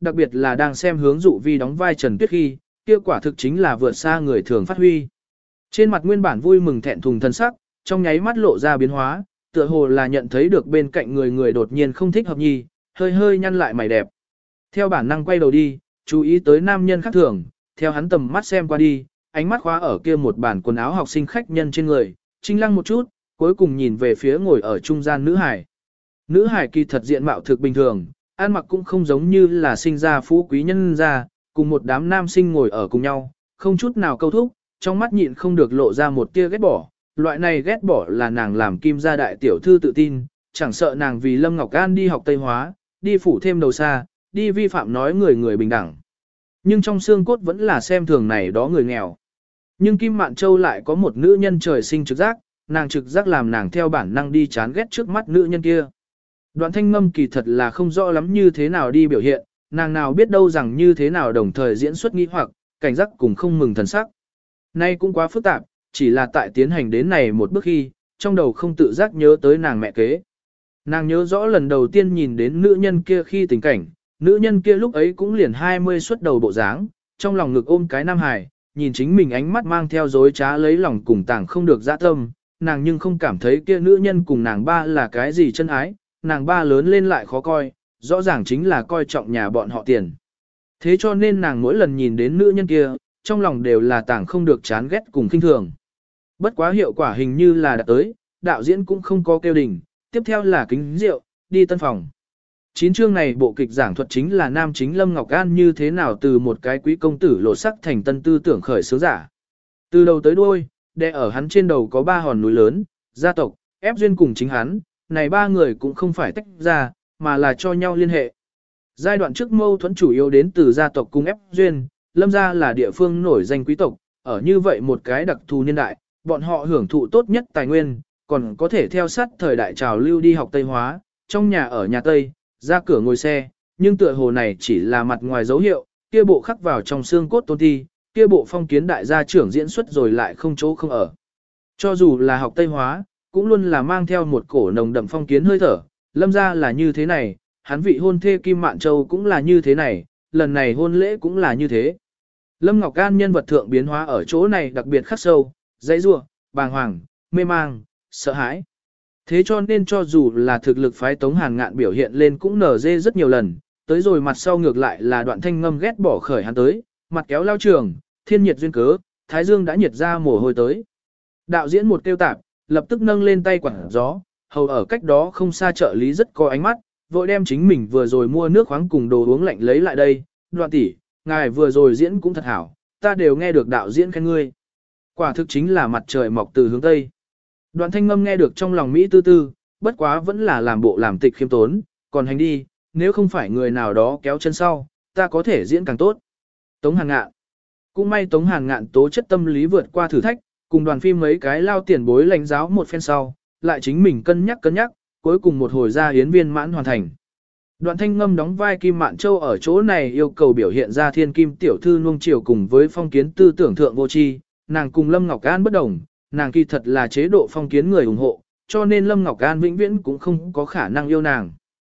đặc biệt là đang xem hướng dụ vi đóng vai Trần Tuyết khi, kia quả thực chính là vượt xa người thường phát huy. Trên mặt nguyên bản vui mừng thẹn thùng thân sắc, trong nháy mắt lộ ra biến hóa, tựa hồ là nhận thấy được bên cạnh người người đột nhiên không thích hợp nhi, hơi hơi nhăn lại mày đẹp. Theo bản năng quay đầu đi, chú ý tới nam nhân khác thường, theo hắn tầm mắt xem qua đi, ánh mắt khóa ở kia một bản quần áo học sinh khách nhân trên người, trinh lăng một chút, cuối cùng nhìn về phía ngồi ở trung gian nữ hải. Nữ hải kỳ thật diện mạo thực bình thường, ăn mặc cũng không giống như là sinh ra phú quý nhân ra, cùng một đám nam sinh ngồi ở cùng nhau, không chút nào câu thúc, trong mắt nhịn không được lộ ra một tia ghét bỏ. Loại này ghét bỏ là nàng làm kim gia đại tiểu thư tự tin, chẳng sợ nàng vì Lâm Ngọc An đi học Tây Hóa, đi phủ thêm đầu xa, đi vi phạm nói người người bình đẳng. Nhưng trong xương cốt vẫn là xem thường này đó người nghèo. Nhưng Kim Mạn Châu lại có một nữ nhân trời sinh trực giác, nàng trực giác làm nàng theo bản năng đi chán ghét trước mắt nữ nhân kia. Đoạn Thanh Ngâm kỳ thật là không rõ lắm như thế nào đi biểu hiện, nàng nào biết đâu rằng như thế nào đồng thời diễn xuất nghi hoặc, cảnh giác cùng không mừng thần sắc. Nay cũng quá phức tạp, chỉ là tại tiến hành đến này một bước khi, trong đầu không tự giác nhớ tới nàng mẹ kế. Nàng nhớ rõ lần đầu tiên nhìn đến nữ nhân kia khi tình cảnh, nữ nhân kia lúc ấy cũng liền hai mươi xuất đầu bộ dáng, trong lòng ngực ôm cái nam hài, nhìn chính mình ánh mắt mang theo dối trá lấy lòng cùng tảng không được dã tâm, nàng nhưng không cảm thấy kia nữ nhân cùng nàng ba là cái gì chân ái, nàng ba lớn lên lại khó coi, rõ ràng chính là coi trọng nhà bọn họ tiền. Thế cho nên nàng mỗi lần nhìn đến nữ nhân kia, trong lòng đều là tảng không được chán ghét cùng khinh thường. Bất quá hiệu quả hình như là đã tới, đạo diễn cũng không có kêu đỉnh, tiếp theo là kính rượu, đi tân phòng. Chín chương này bộ kịch giảng thuật chính là nam chính Lâm Ngọc An như thế nào từ một cái quý công tử lộ sắc thành tân tư tưởng khởi xướng giả. Từ đầu tới đuôi, đè ở hắn trên đầu có ba hòn núi lớn, gia tộc, ép duyên cùng chính hắn, này ba người cũng không phải tách ra, mà là cho nhau liên hệ. Giai đoạn trước mâu thuẫn chủ yếu đến từ gia tộc cùng ép duyên, Lâm gia là địa phương nổi danh quý tộc, ở như vậy một cái đặc thù niên đại, bọn họ hưởng thụ tốt nhất tài nguyên, còn có thể theo sát thời đại trào lưu đi học Tây Hóa, trong nhà ở nhà Tây, ra cửa ngồi xe, nhưng tựa hồ này chỉ là mặt ngoài dấu hiệu, kia bộ khắc vào trong xương cốt tôn thi, kia bộ phong kiến đại gia trưởng diễn xuất rồi lại không chỗ không ở. Cho dù là học Tây Hóa, cũng luôn là mang theo một cổ nồng đậm phong kiến hơi thở, Lâm gia là như thế này, hắn vị hôn thê Kim Mạn Châu cũng là như thế này, lần này hôn lễ cũng là như thế. Lâm Ngọc Can nhân vật thượng biến hóa ở chỗ này đặc biệt khắc sâu, dãy rủa, bàng hoàng, mê mang, sợ hãi. Thế cho nên cho dù là thực lực phái Tống Hàn Ngạn biểu hiện lên cũng nở dê rất nhiều lần, tới rồi mặt sau ngược lại là Đoạn Thanh Ngâm ghét bỏ khởi hắn tới, mặt kéo lao trường, thiên nhiệt duyên cớ, thái dương đã nhiệt ra mồ hôi tới. Đạo diễn một tiêu tạp, lập tức nâng lên tay quảng gió, hầu ở cách đó không xa trợ lý rất có ánh mắt, vội đem chính mình vừa rồi mua nước khoáng cùng đồ uống lạnh lấy lại đây. Đoạn tỷ, ngài vừa rồi diễn cũng thật hảo, ta đều nghe được đạo diễn khen ngươi. Quả thực chính là mặt trời mọc từ hướng Tây. Đoạn Thanh Ngâm nghe được trong lòng Mỹ tư tư, bất quá vẫn là làm bộ làm tịch khiêm tốn, còn hành đi, nếu không phải người nào đó kéo chân sau, ta có thể diễn càng tốt. Tống Hàn Ngạn. Cũng may Tống Hàn Ngạn tố chất tâm lý vượt qua thử thách, cùng đoàn phim mấy cái lao tiền bối lãnh giáo một phen sau, lại chính mình cân nhắc cân nhắc, cuối cùng một hồi ra hiến viên mãn hoàn thành. Đoạn Thanh Ngâm đóng vai Kim Mạn Châu ở chỗ này yêu cầu biểu hiện ra thiên kim tiểu thư nuông chiều cùng với phong kiến tư tưởng thượng vô tri, nàng cùng Lâm Ngọc An bất đồng, nàng kỳ thật là chế độ phong kiến người ủng hộ, cho nên Lâm Ngọc An vĩnh viễn cũng không có khả năng yêu nàng.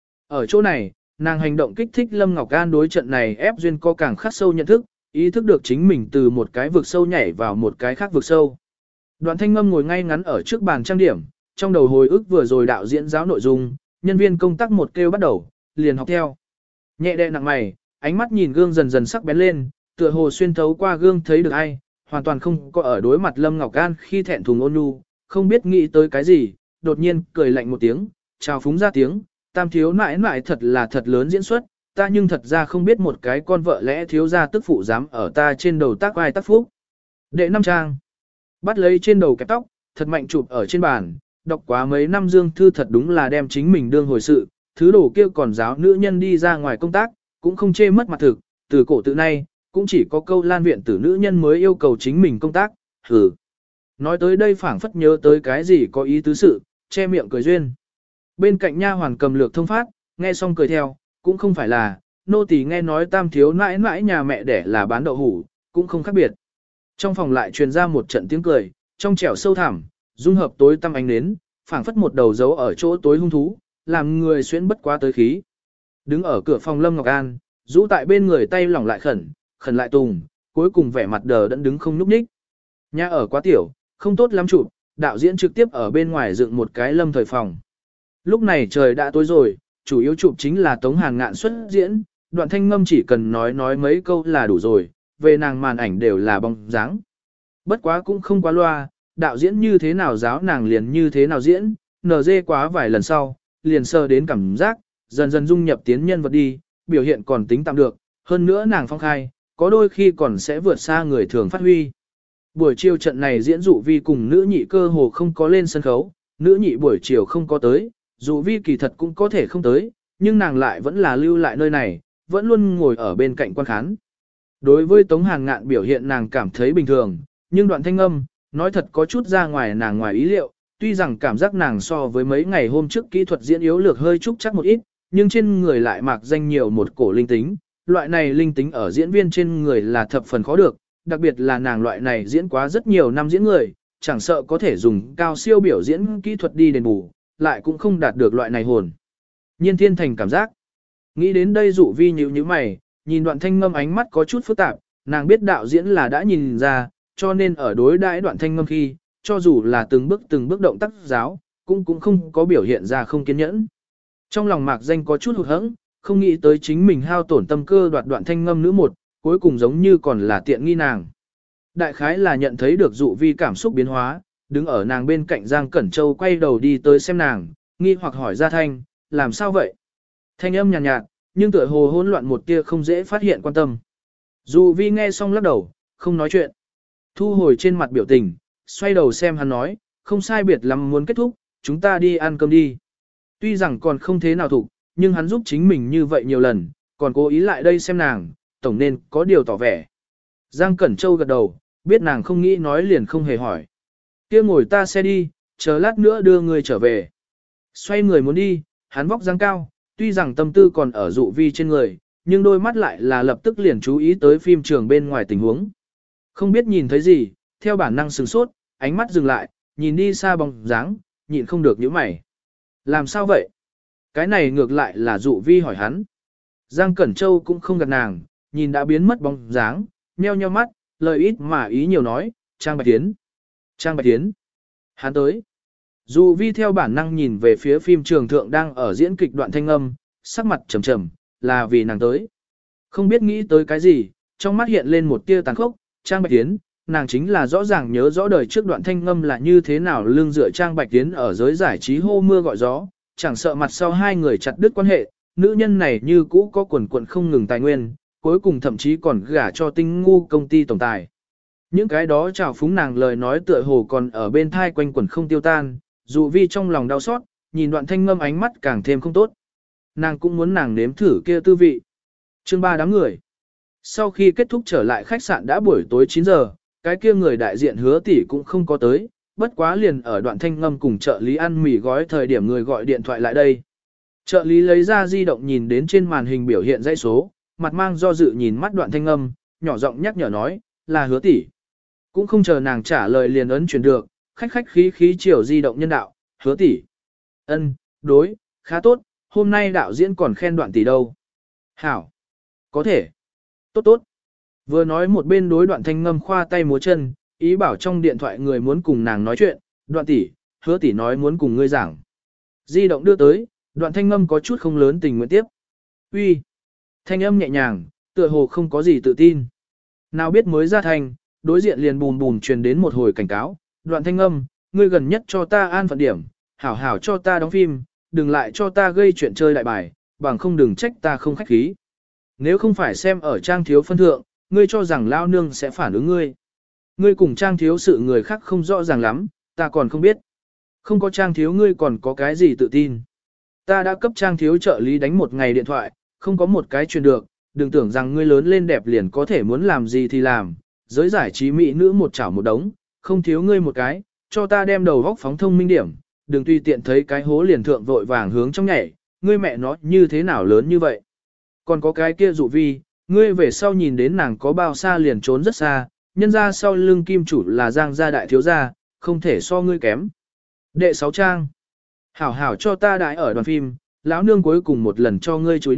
Ở chỗ này, nàng hành động kích thích Lâm Ngọc An đối trận này ép duyên có càng khắc sâu nhận thức, ý thức được chính mình từ một cái vực sâu nhảy vào một cái khác vực sâu. Đoạn Thanh Ngâm ngồi ngay ngắn ở trước bàn trang điểm, trong đầu hồi ức vừa rồi đạo diễn giáo nội dung, nhân viên công tác một kêu bắt đầu, liền học theo. Nhẹ đè nặng mày, ánh mắt nhìn gương dần dần sắc bén lên, tựa hồ xuyên thấu qua gương thấy được ai, hoàn toàn không có ở đối mặt Lâm Ngọc An khi thẹn thùng ôn nhu, không biết nghĩ tới cái gì, đột nhiên cười lạnh một tiếng, chào phúng ra tiếng, tam thiếu nãi nãi thật là thật lớn diễn xuất, ta nhưng thật ra không biết một cái con vợ lẽ thiếu gia tức phụ dám ở ta trên đầu tác ai tác phúc. Đệ năm trang, bắt lấy trên đầu kẹp tóc, thật mạnh chụp ở trên bàn, đọc quá mấy năm dương thư thật đúng là đem chính mình đương hồi sự, thứ đồ kia còn giáo nữ nhân đi ra ngoài công tác, cũng không chê mất mặt thực, từ cổ tự nay, cũng chỉ có câu lan viện tử nữ nhân mới yêu cầu chính mình công tác, hừ. Nói tới đây phảng phất nhớ tới cái gì có ý tứ sự, che miệng cười duyên. Bên cạnh nha hoàn cầm lược thông phát, nghe xong cười theo, cũng không phải là, nô tỳ nghe nói tam thiếu nãi nãi nhà mẹ đẻ là bán đậu hủ, cũng không khác biệt. Trong phòng lại truyền ra một trận tiếng cười, trong trẻo sâu thẳm, dung hợp tối tăm ánh nến, phảng phất một đầu dấu ở chỗ tối hung thú, làm người xuyên bất quá tới khí. Đứng ở cửa phòng Lâm Ngọc An, rũ tại bên người tay lỏng lại khẩn, khẩn lại tùng, cuối cùng vẻ mặt đờ đẫn đứng không nhúc nhích. Nhà ở quá tiểu, không tốt lắm chụp, đạo diễn trực tiếp ở bên ngoài dựng một cái lâm thời phòng. Lúc này trời đã tối rồi, chủ yếu chụp chính là Tống Hàn Ngạn xuất diễn, Đoạn Thanh Ngâm chỉ cần nói nói mấy câu là đủ rồi, về nàng màn ảnh đều là bóng dáng. Bất quá cũng không quá loa, đạo diễn như thế nào giáo nàng liền như thế nào diễn, nờ dê quá vài lần sau, liền sơ đến cảm giác, dần dần dung nhập tiến nhân vật đi, biểu hiện còn tính tạm được, hơn nữa nàng phong khai, có đôi khi còn sẽ vượt xa người thường phát huy. Buổi chiều trận này diễn dụ vi cùng nữ nhị cơ hồ không có lên sân khấu, nữ nhị buổi chiều không có tới, dụ vi kỳ thật cũng có thể không tới, nhưng nàng lại vẫn là lưu lại nơi này, vẫn luôn ngồi ở bên cạnh quan khán. Đối với Tống Hàn Ngạn biểu hiện nàng cảm thấy bình thường, nhưng Đoạn Thanh Ngâm, nói thật có chút ra ngoài nàng ngoài ý liệu, tuy rằng cảm giác nàng so với mấy ngày hôm trước kỹ thuật diễn yếu lược hơi trúc chắc một ít, nhưng trên người lại mạc danh nhiều một cổ linh tính, loại này linh tính ở diễn viên trên người là thập phần khó được, đặc biệt là nàng loại này diễn quá rất nhiều năm diễn người, chẳng sợ có thể dùng cao siêu biểu diễn kỹ thuật đi đền bù, lại cũng không đạt được loại này hồn. Nhiên thiên thành cảm giác. Nghĩ đến đây dụ vi nhíu nhíu mày, nhìn Đoạn Thanh Ngâm ánh mắt có chút phức tạp, nàng biết đạo diễn là đã nhìn ra, cho nên ở đối đãi Đoạn Thanh Ngâm khi, cho dù là từng bước từng bước động tác giáo, cũng cũng không có biểu hiện ra không kiên nhẫn. Trong lòng mạc danh có chút hụt hẫng, không nghĩ tới chính mình hao tổn tâm cơ đoạt Đoạn Thanh Ngâm nữ một, cuối cùng giống như còn là tiện nghi nàng. Đại khái là nhận thấy được dụ vi cảm xúc biến hóa, đứng ở nàng bên cạnh Giang Cẩn Châu quay đầu đi tới xem nàng, nghi hoặc hỏi ra Thanh, làm sao vậy? Thanh âm nhàn nhạt, nhạt, nhưng tựa hồ hỗn loạn một tia không dễ phát hiện quan tâm. Dụ vi nghe xong lắc đầu, không nói chuyện. Thu hồi trên mặt biểu tình, xoay đầu xem hắn nói, không sai biệt lắm muốn kết thúc, chúng ta đi ăn cơm đi. Tuy rằng còn không thế nào thủ, nhưng hắn giúp chính mình như vậy nhiều lần, còn cố ý lại đây xem nàng, tổng nên có điều tỏ vẻ. Giang Cẩn Châu gật đầu, biết nàng không nghĩ nói liền không hề hỏi. Kia ngồi ta xe đi, chờ lát nữa đưa người trở về. Xoay người muốn đi, hắn vóc dáng cao, tuy rằng tâm tư còn ở dụ vi trên người, nhưng đôi mắt lại là lập tức liền chú ý tới phim trường bên ngoài tình huống. Không biết nhìn thấy gì, theo bản năng sửng sốt, ánh mắt dừng lại, nhìn đi xa bóng dáng, nhịn không được nhíu mày. Làm sao vậy? Cái này ngược lại là dụ vi hỏi hắn. Giang Cẩn Châu cũng không gạt nàng, nhìn đã biến mất bóng dáng, nheo nheo mắt, lời ít mà ý nhiều nói, Trang Bạch Tiến. Trang Bạch Tiến. Hắn tới. Dụ vi theo bản năng nhìn về phía phim trường thượng đang ở diễn kịch Đoạn Thanh Âm, sắc mặt trầm trầm, là vì nàng tới. Không biết nghĩ tới cái gì, trong mắt hiện lên một tia tàn khốc, Trang Bạch Tiến, nàng chính là rõ ràng nhớ rõ đời trước Đoạn Thanh Ngâm là như thế nào lương dựa Trang Bạch Tiến ở giới giải trí hô mưa gọi gió, chẳng sợ mặt sau hai người chặt đứt quan hệ, nữ nhân này như cũ có quần quần không ngừng tài nguyên, cuối cùng thậm chí còn gả cho Tinh Ngu công ty tổng tài. Những cái đó trào phúng nàng lời nói tựa hồ còn ở bên thai quanh quần không tiêu tan, dù vi trong lòng đau xót, nhìn Đoạn Thanh Ngâm ánh mắt càng thêm không tốt. Nàng cũng muốn nàng nếm thử kia tư vị. Chương ba đám người. Sau khi kết thúc trở lại khách sạn đã buổi tối chín giờ, cái kia người đại diện Hứa tỷ cũng không có tới, bất quá liền ở Đoạn Thanh Ngâm cùng trợ lý ăn mì gói thời điểm người gọi điện thoại lại đây. Trợ lý lấy ra di động nhìn đến trên màn hình biểu hiện dãy số, mặt mang do dự nhìn mắt Đoạn Thanh Ngâm, nhỏ giọng nhắc nhở nói, là Hứa tỷ. Cũng không chờ nàng trả lời liền ấn chuyển được, khách khách khí khí chiều di động nhân đạo, Hứa tỷ. Ân, đối, khá tốt, hôm nay đạo diễn còn khen Đoạn tỷ đâu. Hảo. Có thể. Tốt tốt. Vừa nói một bên đối Đoạn Thanh Ngâm khoa tay múa chân, ý bảo trong điện thoại người muốn cùng nàng nói chuyện, Đoạn tỷ, Hứa tỷ nói muốn cùng ngươi giảng. Di động đưa tới, Đoạn Thanh Ngâm có chút không lớn tình nguyện tiếp. Uy. Thanh âm nhẹ nhàng, tựa hồ không có gì tự tin. Nào biết mới ra thành, đối diện liền bùm bùm truyền đến một hồi cảnh cáo, Đoạn Thanh Ngâm, ngươi gần nhất cho ta an phận điểm, hảo hảo cho ta đóng phim, đừng lại cho ta gây chuyện chơi đại bài, bằng không đừng trách ta không khách khí. Nếu không phải xem ở Trang thiếu phân thượng, ngươi cho rằng lao nương sẽ phản ứng ngươi. Ngươi cùng Trang thiếu sự người khác không rõ ràng lắm, ta còn không biết. Không có Trang thiếu ngươi còn có cái gì tự tin. Ta đã cấp Trang thiếu trợ lý đánh một ngày điện thoại, không có một cái truyền được, đừng tưởng rằng ngươi lớn lên đẹp liền có thể muốn làm gì thì làm. Giới giải trí mỹ nữ một chảo một đống, không thiếu ngươi một cái, cho ta đem đầu góc phóng thông minh điểm, đừng tùy tiện thấy cái hố liền thượng vội vàng hướng trong nhảy, ngươi mẹ nó như thế nào lớn như vậy. Còn có cái kia dụ vi, ngươi về sau nhìn đến nàng có bao xa liền trốn rất xa, nhân ra sau lưng kim chủ là Giang gia đại thiếu gia, không thể so ngươi kém. Đệ sáu trang. Hảo hảo cho ta đại ở đoàn phim, lão nương cuối cùng một lần cho ngươi chối đít,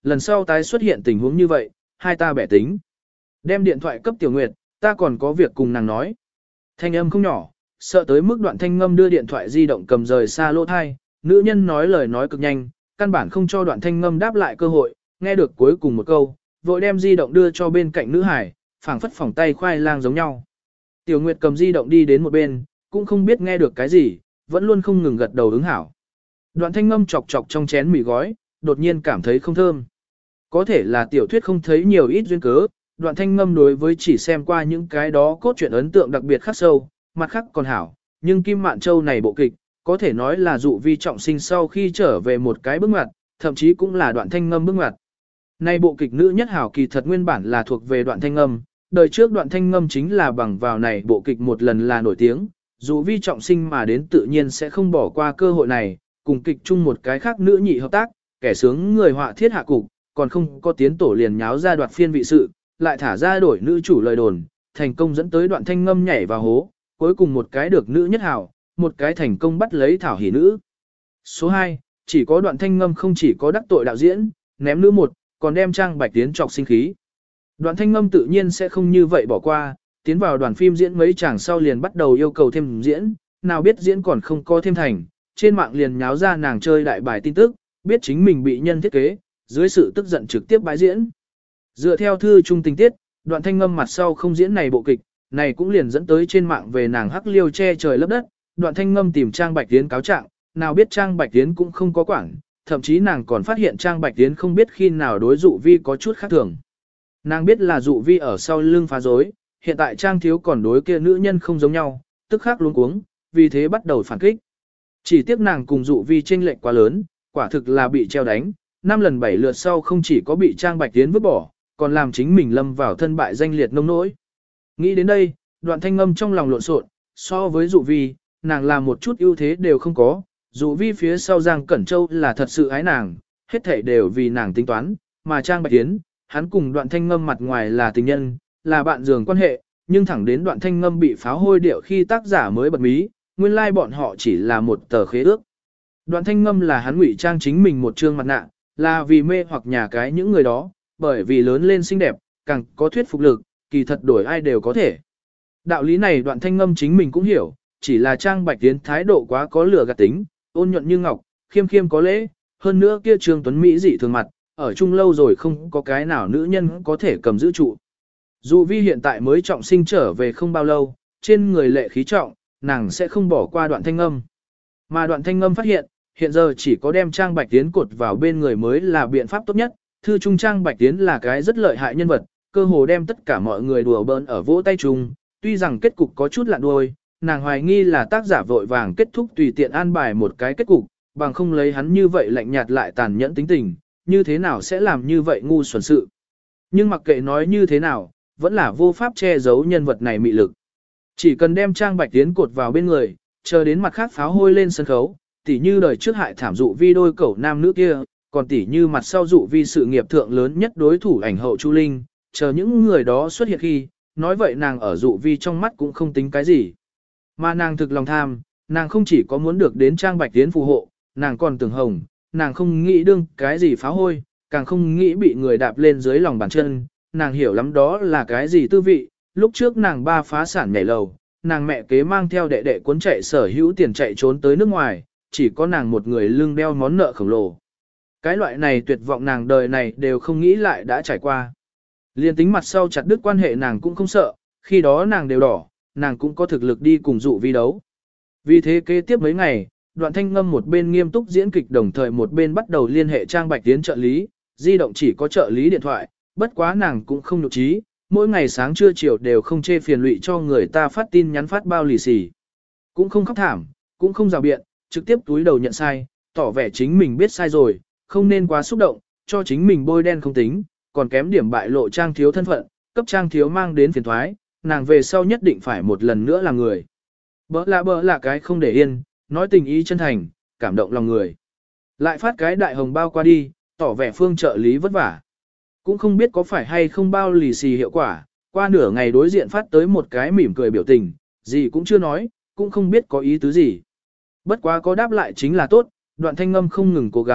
lần sau tái xuất hiện tình huống như vậy, hai ta bẻ tính. Đem điện thoại cấp Tiểu Nguyệt, ta còn có việc cùng nàng nói. Thanh âm không nhỏ, sợ tới mức Đoạn Thanh Ngâm đưa điện thoại di động cầm rời xa lỗ thai, nữ nhân nói lời nói cực nhanh, căn bản không cho Đoạn Thanh Ngâm đáp lại cơ hội, nghe được cuối cùng một câu, vội đem di động đưa cho bên cạnh nữ hải, phảng phất phỏng tay khoai lang giống nhau. Tiểu Nguyệt cầm di động đi đến một bên, cũng không biết nghe được cái gì, vẫn luôn không ngừng gật đầu ứng hảo. Đoạn Thanh Ngâm chọc chọc trong chén mì gói, đột nhiên cảm thấy không thơm. Có thể là tiểu thuyết không thấy nhiều ít duyên cớ, Đoạn Thanh Ngâm đối với chỉ xem qua những cái đó cốt truyện ấn tượng đặc biệt khắc sâu, mặt khác còn hảo, nhưng Kim Mạn Châu này bộ kịch, có thể nói là dụ vi trọng sinh sau khi trở về một cái bước ngoặt, thậm chí cũng là Đoạn Thanh Ngâm bước ngoặt. Nay bộ kịch nữ nhất hảo kỳ thật nguyên bản là thuộc về Đoạn Thanh Ngâm, đời trước Đoạn Thanh Ngâm chính là bằng vào này bộ kịch một lần là nổi tiếng, dụ vi trọng sinh mà đến tự nhiên sẽ không bỏ qua cơ hội này, cùng kịch chung một cái khác nữ nhị hợp tác, kẻ sướng người họa thiết hạ cục, còn không có tiến tổ liền nháo ra đoạt phiên vị sự, lại thả ra đổi nữ chủ lời đồn, thành công dẫn tới Đoạn Thanh Ngâm nhảy vào hố, cuối cùng một cái được nữ nhất hảo, một cái thành công bắt lấy thảo hỷ nữ. Số hai, chỉ có Đoạn Thanh Ngâm không chỉ có đắc tội đạo diễn, ném nữ một, còn đem Trang Bạch Tiến trọc sinh khí. Đoạn Thanh Ngâm tự nhiên sẽ không như vậy bỏ qua, tiến vào đoàn phim diễn mấy chàng sau liền bắt đầu yêu cầu thêm diễn, nào biết diễn còn không có thêm thành, trên mạng liền nháo ra nàng chơi đại bài tin tức, biết chính mình bị nhân thiết kế, dưới sự tức giận trực tiếp bãi diễn. Dựa theo thư trung tình tiết, Đoạn Thanh Ngâm mặt sau không diễn này bộ kịch, này cũng liền dẫn tới trên mạng về nàng hắc liêu che trời lấp đất, Đoạn Thanh Ngâm tìm Trang Bạch Tiến cáo trạng, nào biết Trang Bạch Tiến cũng không có quản, thậm chí nàng còn phát hiện Trang Bạch Tiến không biết khi nào đối dụ vi có chút khác thường. Nàng biết là dụ vi ở sau lưng phá dối, hiện tại Trang Thiếu còn đối kia nữ nhân không giống nhau, tức khắc luống cuống, vì thế bắt đầu phản kích. Chỉ tiếc nàng cùng dụ vi chênh lệch quá lớn, quả thực là bị treo đánh, năm lần bảy lượt sau không chỉ có bị Trang Bạch Tiến vứt bỏ, còn làm chính mình lâm vào thân bại danh liệt nông nỗi. Nghĩ đến đây, Đoạn Thanh Ngâm trong lòng lộn xộn, so với dụ vi, nàng làm một chút ưu thế đều không có, dụ vi phía sau Giang Cẩn Châu là thật sự ái nàng, hết thảy đều vì nàng tính toán, mà Trang Bạch Tiến, hắn cùng Đoạn Thanh Ngâm mặt ngoài là tình nhân, là bạn giường quan hệ, nhưng thẳng đến Đoạn Thanh Ngâm bị pháo hôi điệu khi tác giả mới bật mí, nguyên lai like bọn họ chỉ là một tờ khế ước. Đoạn Thanh Ngâm là hắn ngụy trang chính mình một trương mặt nạ, là vì mê hoặc nhà cái những người đó, bởi vì lớn lên xinh đẹp, càng có thuyết phục lực, kỳ thật đổi ai đều có thể. Đạo lý này Đoạn Thanh Ngâm chính mình cũng hiểu, chỉ là Trang Bạch Tiến thái độ quá có lửa gạt tính, ôn nhuận như ngọc, khiêm khiêm có lễ, hơn nữa kia Trương Tuấn Mỹ dị thường mặt, ở chung lâu rồi không có cái nào nữ nhân có thể cầm giữ trụ. Dù vi hiện tại mới trọng sinh trở về không bao lâu, trên người lệ khí trọng, nàng sẽ không bỏ qua Đoạn Thanh Ngâm. Mà Đoạn Thanh Ngâm phát hiện, hiện giờ chỉ có đem Trang Bạch Tiến cột vào bên người mới là biện pháp tốt nhất. Thư trung Trang Bạch Tiến là cái rất lợi hại nhân vật, cơ hồ đem tất cả mọi người đùa bỡn ở vỗ tay chung, tuy rằng kết cục có chút lạ đuôi, nàng hoài nghi là tác giả vội vàng kết thúc tùy tiện an bài một cái kết cục, bằng không lấy hắn như vậy lạnh nhạt lại tàn nhẫn tính tình, như thế nào sẽ làm như vậy ngu xuẩn sự. Nhưng mặc kệ nói như thế nào, vẫn là vô pháp che giấu nhân vật này mị lực. Chỉ cần đem Trang Bạch Tiến cột vào bên người, chờ đến mặt khác pháo hôi lên sân khấu, tỉ như đời trước hại thảm dụ vi đôi cẩu nam nữ kia, còn tỉ như mặt sau dụ vi sự nghiệp thượng lớn nhất đối thủ ảnh hậu Chu Linh, chờ những người đó xuất hiện khi, nói vậy nàng ở dụ vi trong mắt cũng không tính cái gì. Mà nàng thực lòng tham, nàng không chỉ có muốn được đến Trang Bạch Tiến phù hộ, nàng còn tưởng hồng, nàng không nghĩ đương cái gì pháo hôi, càng không nghĩ bị người đạp lên dưới lòng bàn chân, nàng hiểu lắm đó là cái gì tư vị, lúc trước nàng ba phá sản nhảy lầu, nàng mẹ kế mang theo đệ đệ cuốn chạy sở hữu tiền chạy trốn tới nước ngoài, chỉ có nàng một người lưng đeo món nợ khổng lồ. Cái loại này tuyệt vọng nàng đời này đều không nghĩ lại đã trải qua. Liên tính mặt sau chặt đứt quan hệ nàng cũng không sợ, khi đó nàng đều đỏ, nàng cũng có thực lực đi cùng dụ vi đấu. Vì thế kế tiếp mấy ngày, Đoạn Thanh Ngâm một bên nghiêm túc diễn kịch đồng thời một bên bắt đầu liên hệ Trang Bạch Tiến trợ lý, di động chỉ có trợ lý điện thoại, bất quá nàng cũng không nhục trí, mỗi ngày sáng trưa chiều đều không chê phiền lụy cho người ta phát tin nhắn phát bao lì xì. Cũng không khóc thảm, cũng không rào biện, trực tiếp túi đầu nhận sai, tỏ vẻ chính mình biết sai rồi, không nên quá xúc động, cho chính mình bôi đen không tính, còn kém điểm bại lộ Trang Thiếu thân phận, cấp Trang Thiếu mang đến phiền thoái, nàng về sau nhất định phải một lần nữa là người. Bỡ lạ bỡ là cái không để yên, nói tình ý chân thành, cảm động lòng người. Lại phát cái đại hồng bao qua đi, tỏ vẻ phương trợ lý vất vả. Cũng không biết có phải hay không bao lì xì hiệu quả, qua nửa ngày đối diện phát tới một cái mỉm cười biểu tình, gì cũng chưa nói, cũng không biết có ý tứ gì. Bất quá có đáp lại chính là tốt, Đoạn Thanh Ngâm không ngừng cố gắng,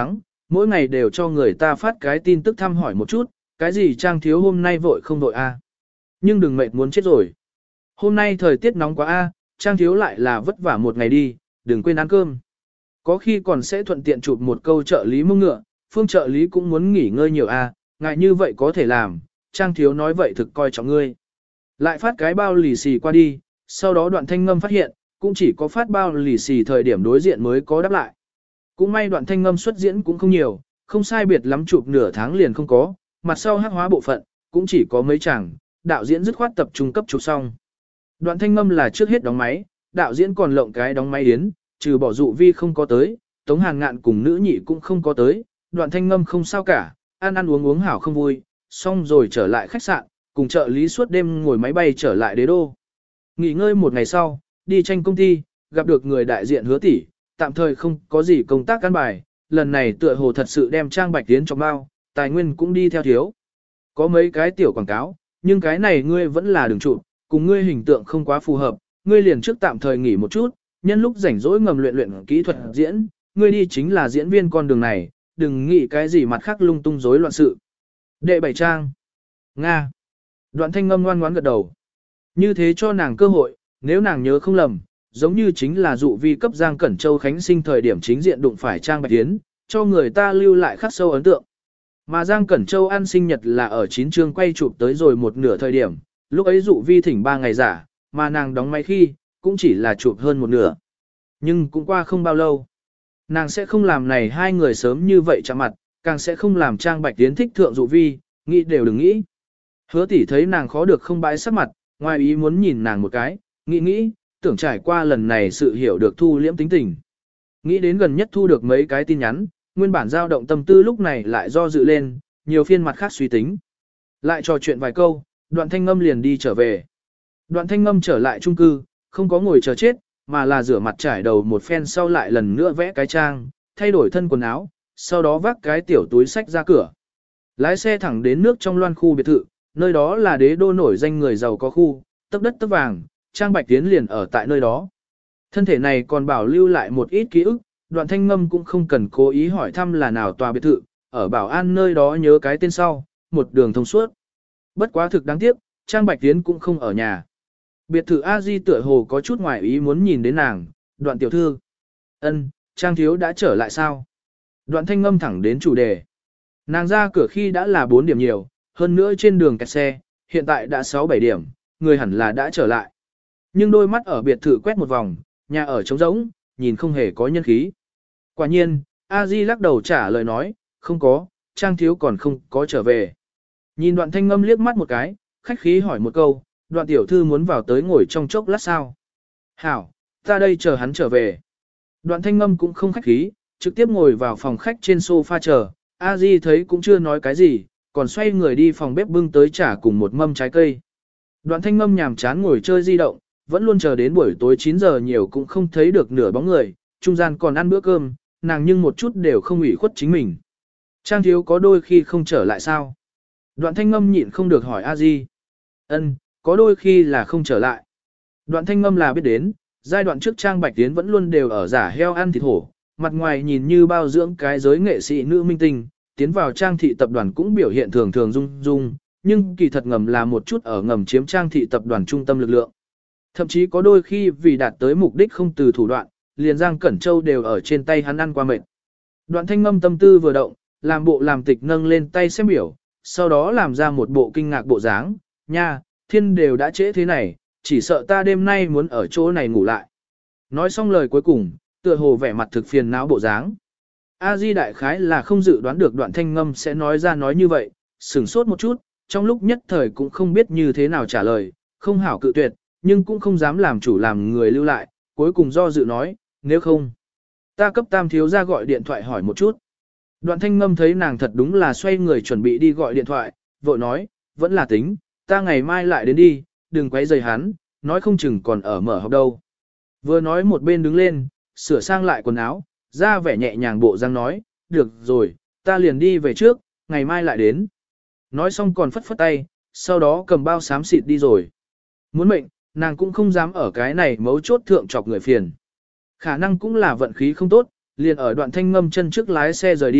mỗi ngày đều cho người ta phát cái tin tức thăm hỏi một chút, cái gì Trang thiếu hôm nay vội không vội a? Nhưng đừng mệt muốn chết rồi. Hôm nay thời tiết nóng quá a, Trang thiếu lại là vất vả một ngày đi, đừng quên ăn cơm. Có khi còn sẽ thuận tiện chụp một câu trợ lý mông ngựa, Phương trợ lý cũng muốn nghỉ ngơi nhiều a, ngại như vậy có thể làm, Trang thiếu nói vậy thực coi trọng ngươi. Lại phát cái bao lì xì qua đi, sau đó Đoạn Thanh Ngâm phát hiện, cũng chỉ có phát bao lì xì thời điểm đối diện mới có đáp lại. Cũng may Đoạn Thanh Ngâm xuất diễn cũng không nhiều, không sai biệt lắm chụp nửa tháng liền không có, mặt sau hắc hóa bộ phận, cũng chỉ có mấy chàng, đạo diễn dứt khoát tập trung cấp chụp xong. Đoạn Thanh Ngâm là trước hết đóng máy, đạo diễn còn lộng cái đóng máy yến, trừ bỏ dụ vi không có tới, Tống Hàn Ngạn cùng nữ nhị cũng không có tới, Đoạn Thanh Ngâm không sao cả, ăn ăn uống uống hảo không vui, xong rồi trở lại khách sạn, cùng trợ lý suốt đêm ngồi máy bay trở lại đế đô. Nghỉ ngơi một ngày sau, đi tranh công ty, gặp được người đại diện Hứa tỷ, tạm thời không có gì công tác căn bài, lần này tựa hồ thật sự đem Trang Bạch Tiến trong bao, tài nguyên cũng đi theo thiếu. Có mấy cái tiểu quảng cáo, nhưng cái này ngươi vẫn là đừng chụp, cùng ngươi hình tượng không quá phù hợp, ngươi liền trước tạm thời nghỉ một chút, nhân lúc rảnh rỗi ngầm luyện luyện kỹ thuật diễn, ngươi đi chính là diễn viên con đường này, đừng nghĩ cái gì mặt khác lung tung rối loạn sự. Đệ bảy trang. Nga. Đoạn Thanh Ngâm ngoan ngoãn gật đầu. Như thế cho nàng cơ hội, nếu nàng nhớ không lầm, giống như chính là dụ vi cấp Giang Cẩn Châu Khánh sinh thời điểm chính diện đụng phải Trang Bạch Tiến, cho người ta lưu lại khắc sâu ấn tượng. Mà Giang Cẩn Châu ăn sinh nhật là ở chín chương quay chụp tới rồi một nửa thời điểm, lúc ấy dụ vi thỉnh ba ngày giả, mà nàng đóng máy khi, cũng chỉ là chụp hơn một nửa. Nhưng cũng qua không bao lâu. Nàng sẽ không làm này hai người sớm như vậy chạm mặt, càng sẽ không làm Trang Bạch Tiến thích thượng dụ vi, nghĩ đều đừng nghĩ. Hứa tỷ thấy nàng khó được không bãi sắc mặt, ngoài ý muốn nhìn nàng một cái, nghĩ nghĩ, tưởng trải qua lần này sự hiểu được thu liễm tính tình. Nghĩ đến gần nhất thu được mấy cái tin nhắn, nguyên bản dao động tâm tư lúc này lại do dự lên, nhiều phiên mặt khác suy tính. Lại trò chuyện vài câu, Đoạn Thanh Ngâm liền đi trở về. Đoạn Thanh Ngâm trở lại chung cư, không có ngồi chờ chết, mà là rửa mặt trải đầu một phen sau lại lần nữa vẽ cái trang, thay đổi thân quần áo, sau đó vác cái tiểu túi sách ra cửa. Lái xe thẳng đến nước trong loan khu biệt thự, nơi đó là đế đô nổi danh người giàu có khu, tấp đất tấp vàng, Trang Bạch Tiến liền ở tại nơi đó. Thân thể này còn bảo lưu lại một ít ký ức, Đoạn Thanh Ngâm cũng không cần cố ý hỏi thăm là nào tòa biệt thự, ở bảo an nơi đó nhớ cái tên sau, một đường thông suốt. Bất quá thực đáng tiếc, Trang Bạch Tiến cũng không ở nhà. Biệt thự A Di tựa hồ có chút ngoài ý muốn nhìn đến nàng, Đoạn tiểu thư. Ân, Trang thiếu đã trở lại sao? Đoạn Thanh Ngâm thẳng đến chủ đề. Nàng ra cửa khi đã là bốn điểm nhiều, hơn nữa trên đường kẹt xe, hiện tại đã sáu bảy điểm, người hẳn là đã trở lại. Nhưng đôi mắt ở biệt thự quét một vòng, nhà ở trống rỗng, nhìn không hề có nhân khí. Quả nhiên, A Di lắc đầu trả lời nói, không có, Trang thiếu còn không có trở về. Nhìn Đoạn Thanh Ngâm liếc mắt một cái, khách khí hỏi một câu, Đoạn tiểu thư muốn vào tới ngồi trong chốc lát sao? Hảo, ta đây chờ hắn trở về. Đoạn Thanh Ngâm cũng không khách khí, trực tiếp ngồi vào phòng khách trên sofa chờ, A Di thấy cũng chưa nói cái gì, còn xoay người đi phòng bếp bưng tới trà cùng một mâm trái cây. Đoạn Thanh Ngâm nhàm chán ngồi chơi di động, vẫn luôn chờ đến buổi tối chín giờ nhiều cũng không thấy được nửa bóng người, trung gian còn ăn bữa cơm, nàng nhưng một chút đều không ủy khuất chính mình. Trang thiếu có đôi khi không trở lại sao? Đoạn Thanh Ngâm nhịn không được hỏi A Di. Ân, có đôi khi là không trở lại. Đoạn Thanh Ngâm là biết đến, giai đoạn trước Trang Bạch Tiến vẫn luôn đều ở giả heo ăn thịt hổ, mặt ngoài nhìn như bao dưỡng cái giới nghệ sĩ nữ minh tinh, tiến vào Trang thị tập đoàn cũng biểu hiện thường thường dung dung, nhưng kỳ thật ngầm là một chút ở ngầm chiếm Trang thị tập đoàn trung tâm lực lượng. Thậm chí có đôi khi vì đạt tới mục đích không từ thủ đoạn, liền Giang Cẩn Châu đều ở trên tay hắn ăn qua mệt. Đoạn Thanh Ngâm tâm tư vừa động, làm bộ làm tịch nâng lên tay xem biểu, sau đó làm ra một bộ kinh ngạc bộ dáng, nha, thiên đều đã trễ thế này, chỉ sợ ta đêm nay muốn ở chỗ này ngủ lại. Nói xong lời cuối cùng, tựa hồ vẻ mặt thực phiền não bộ dáng. A Di đại khái là không dự đoán được Đoạn Thanh Ngâm sẽ nói ra nói như vậy, sửng sốt một chút, trong lúc nhất thời cũng không biết như thế nào trả lời, không hảo cự tuyệt, nhưng cũng không dám làm chủ làm người lưu lại, cuối cùng do dự nói, nếu không, ta cấp tam thiếu ra gọi điện thoại hỏi một chút. Đoạn Thanh Ngâm thấy nàng thật đúng là xoay người chuẩn bị đi gọi điện thoại, vội nói, vẫn là tính, ta ngày mai lại đến đi, đừng quấy rầy hắn, nói không chừng còn ở mở học đâu. Vừa nói một bên đứng lên, sửa sang lại quần áo, ra vẻ nhẹ nhàng bộ răng nói, được rồi, ta liền đi về trước, ngày mai lại đến. Nói xong còn phất phất tay, sau đó cầm bao xám xịt đi rồi. Muốn mệnh, nàng cũng không dám ở cái này mấu chốt thượng chọc người phiền. Khả năng cũng là vận khí không tốt, liền ở Đoạn Thanh Ngâm chân trước lái xe rời đi,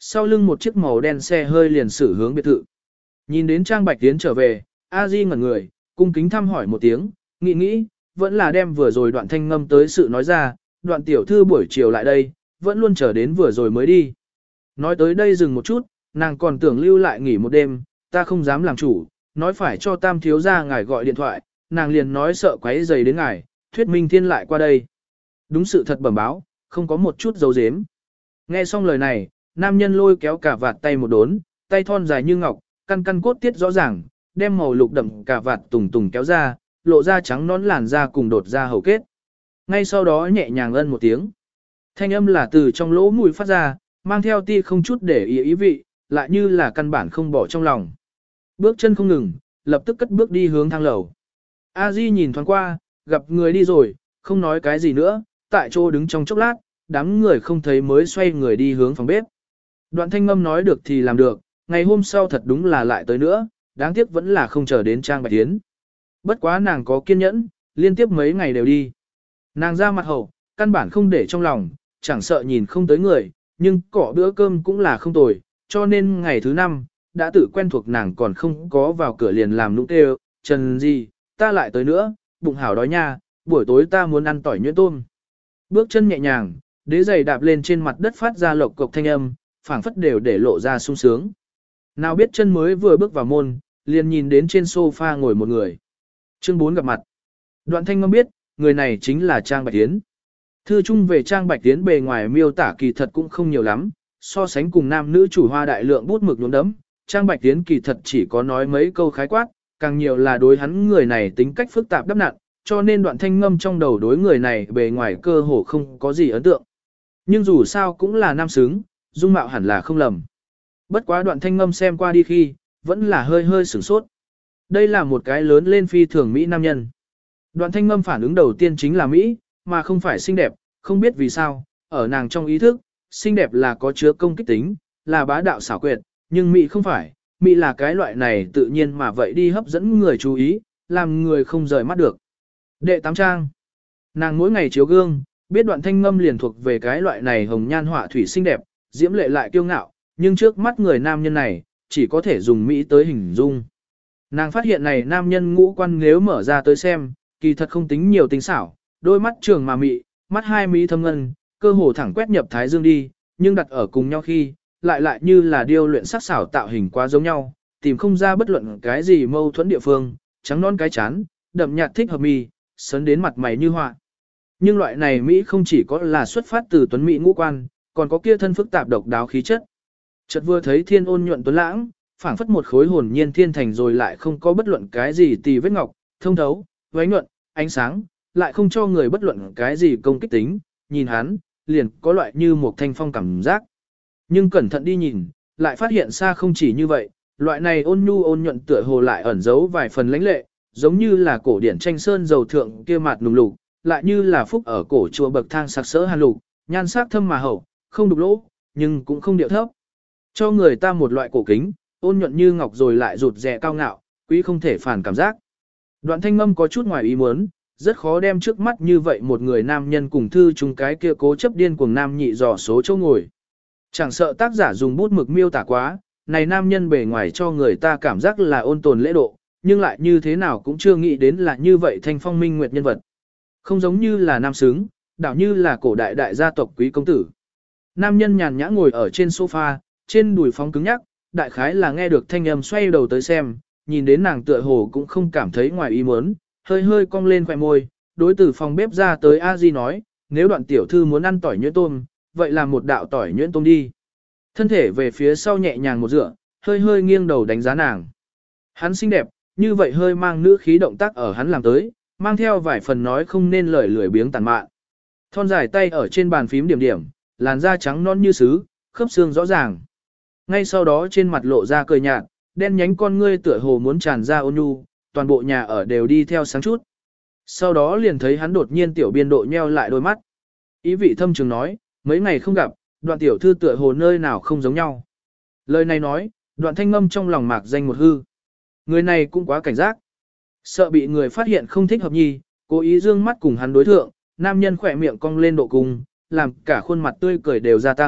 sau lưng một chiếc màu đen xe hơi liền xử hướng biệt thự. Nhìn đến Trang Bạch Tiến trở về, A Di ngẩn người, cung kính thăm hỏi một tiếng, nghĩ nghĩ, vẫn là đem vừa rồi Đoạn Thanh Ngâm tới sự nói ra, Đoạn tiểu thư buổi chiều lại đây, vẫn luôn chờ đến vừa rồi mới đi. Nói tới đây dừng một chút, nàng còn tưởng lưu lại nghỉ một đêm, ta không dám làm chủ, nói phải cho Tam thiếu gia ngài gọi điện thoại, nàng liền nói sợ quấy rầy đến ngài, thuyết minh thiên lại qua đây. Đúng sự thật bẩm báo, không có một chút dấu dếm. Nghe xong lời này, nam nhân lôi kéo cả vạt tay một đốn, tay thon dài như ngọc, căn căn cốt tiết rõ ràng, đem màu lục đậm cả vạt tùng tùng kéo ra, lộ ra trắng nón làn da cùng đột ra hầu kết. Ngay sau đó nhẹ nhàng ân một tiếng. Thanh âm là từ trong lỗ mũi phát ra, mang theo ti không chút để ý ý vị, lại như là căn bản không bỏ trong lòng. Bước chân không ngừng, lập tức cất bước đi hướng thang lầu. A Di nhìn thoáng qua, gặp người đi rồi, không nói cái gì nữa, tại chỗ đứng trong chốc lát, đám người không thấy mới xoay người đi hướng phòng bếp. Đoạn Thanh Ngâm nói được thì làm được, ngày hôm sau thật đúng là lại tới nữa, đáng tiếc vẫn là không chờ đến Trang Bạch Tiến. Bất quá nàng có kiên nhẫn, liên tiếp mấy ngày đều đi. Nàng ra mặt hậu, căn bản không để trong lòng, chẳng sợ nhìn không tới người, nhưng cỏ bữa cơm cũng là không tồi, cho nên ngày thứ năm, đã tự quen thuộc nàng còn không có vào cửa liền làm nũng tê Trần gì, ta lại tới nữa, bụng hảo đói nha, buổi tối ta muốn ăn tỏi nhuyễn tôm. Bước chân nhẹ nhàng, đế giày đạp lên trên mặt đất phát ra lộc cộc thanh âm, phảng phất đều để lộ ra sung sướng. Nào biết chân mới vừa bước vào môn, liền nhìn đến trên sofa ngồi một người. Chương bốn gặp mặt. Đoạn Thanh Ngâm biết, người này chính là Trang Bạch Tiến. Thư chung về Trang Bạch Tiến bề ngoài miêu tả kỳ thật cũng không nhiều lắm, so sánh cùng nam nữ chủ hoa đại lượng bút mực nhuốm đấm, Trang Bạch Tiến kỳ thật chỉ có nói mấy câu khái quát, càng nhiều là đối hắn người này tính cách phức tạp đắp nặn, cho nên Đoạn Thanh Ngâm trong đầu đối người này bề ngoài cơ hồ không có gì ấn tượng. Nhưng dù sao cũng là nam xứng, dung mạo hẳn là không lầm. Bất quá Đoạn Thanh Ngâm xem qua đi khi, vẫn là hơi hơi sửng sốt. Đây là một cái lớn lên phi thường Mỹ nam nhân. Đoạn Thanh Ngâm phản ứng đầu tiên chính là Mỹ, mà không phải xinh đẹp, không biết vì sao, ở nàng trong ý thức, xinh đẹp là có chứa công kích tính, là bá đạo xảo quyệt, nhưng Mỹ không phải, Mỹ là cái loại này tự nhiên mà vậy đi hấp dẫn người chú ý, làm người không rời mắt được. Đệ tám trang. Nàng mỗi ngày chiếu gương, biết Đoạn Thanh Ngâm liền thuộc về cái loại này hồng nhan họa thủy xinh đẹp, diễm lệ lại kiêu ngạo, nhưng trước mắt người nam nhân này, chỉ có thể dùng Mỹ tới hình dung. Nàng phát hiện này nam nhân ngũ quan nếu mở ra tới xem, kỳ thật không tính nhiều tính xảo, đôi mắt trường mà mị, mắt hai mí thâm ngân, cơ hồ thẳng quét nhập thái dương đi, nhưng đặt ở cùng nhau khi, lại lại như là điêu luyện sắc xảo tạo hình quá giống nhau, tìm không ra bất luận cái gì mâu thuẫn địa phương, trắng non cái chán, đậm nhạt thích hợp mi, sấn đến mặt mày như họa. Nhưng loại này Mỹ không chỉ có là xuất phát từ tuấn Mỹ ngũ quan, còn có kia thân phức tạp độc đáo khí chất. Chợt vừa thấy thiên ôn nhuận tuấn lãng, phảng phất một khối hồn nhiên thiên thành rồi lại không có bất luận cái gì tì vết ngọc, thông thấu, váy nhuận, ánh sáng, lại không cho người bất luận cái gì công kích tính, nhìn hắn, liền có loại như một thanh phong cảm giác. Nhưng cẩn thận đi nhìn, lại phát hiện xa không chỉ như vậy, loại này ôn nhu ôn nhuận tựa hồ lại ẩn giấu vài phần lãnh lệ, giống như là cổ điển tranh sơn dầu thượng kia mặt nùng lục, lại như là phúc ở cổ chùa bậc thang sặc sỡ hàn lục, nhan sắc thâm mà hậu, không đục lỗ, nhưng cũng không điệu thấp. Cho người ta một loại cổ kính, ôn nhuận như ngọc rồi lại rụt rè cao ngạo, quý không thể phản cảm giác. Đoạn Thanh Ngâm có chút ngoài ý muốn, rất khó đem trước mắt như vậy một người nam nhân cùng thư chung cái kia cố chấp điên cuồng nam nhị dò số chỗ ngồi. Chẳng sợ tác giả dùng bút mực miêu tả quá, này nam nhân bề ngoài cho người ta cảm giác là ôn tồn lễ độ, nhưng lại như thế nào cũng chưa nghĩ đến là như vậy thanh phong minh nguyệt nhân vật. Không giống như là nam xứng, đảo như là cổ đại đại gia tộc quý công tử. Nam nhân nhàn nhã ngồi ở trên sofa, trên đùi phóng cứng nhắc, đại khái là nghe được thanh âm xoay đầu tới xem, nhìn đến nàng tựa hồ cũng không cảm thấy ngoài ý muốn, hơi hơi cong lên khóe môi, đối từ phòng bếp ra tới A Di nói, nếu Đoạn tiểu thư muốn ăn tỏi nhuyễn tôm, vậy làm một đạo tỏi nhuyễn tôm đi. Thân thể về phía sau nhẹ nhàng một dựa, hơi hơi nghiêng đầu đánh giá nàng. Hắn xinh đẹp, như vậy hơi mang nữ khí động tác ở hắn làm tới, mang theo vài phần nói không nên lời lười biếng tàn mạn. Thon dài tay ở trên bàn phím điểm điểm, làn da trắng non như sứ, khớp xương rõ ràng. Ngay sau đó trên mặt lộ ra cười nhạt, đen nhánh con ngươi tựa hồ muốn tràn ra ôn nhu, toàn bộ nhà ở đều đi theo sáng chút. Sau đó liền thấy hắn đột nhiên tiểu biên độ nheo lại đôi mắt. Ý vị thâm trường nói, mấy ngày không gặp, Đoạn tiểu thư tựa hồ nơi nào không giống nhau. Lời này nói, Đoạn Thanh Ngâm trong lòng mạc danh một hư. Người này cũng quá cảnh giác. Sợ bị người phát hiện không thích hợp nhi, cố ý dương mắt cùng hắn đối thượng, nam nhân khỏe miệng cong lên độ cung, làm cả khuôn mặt tươi cười đều gia tăng,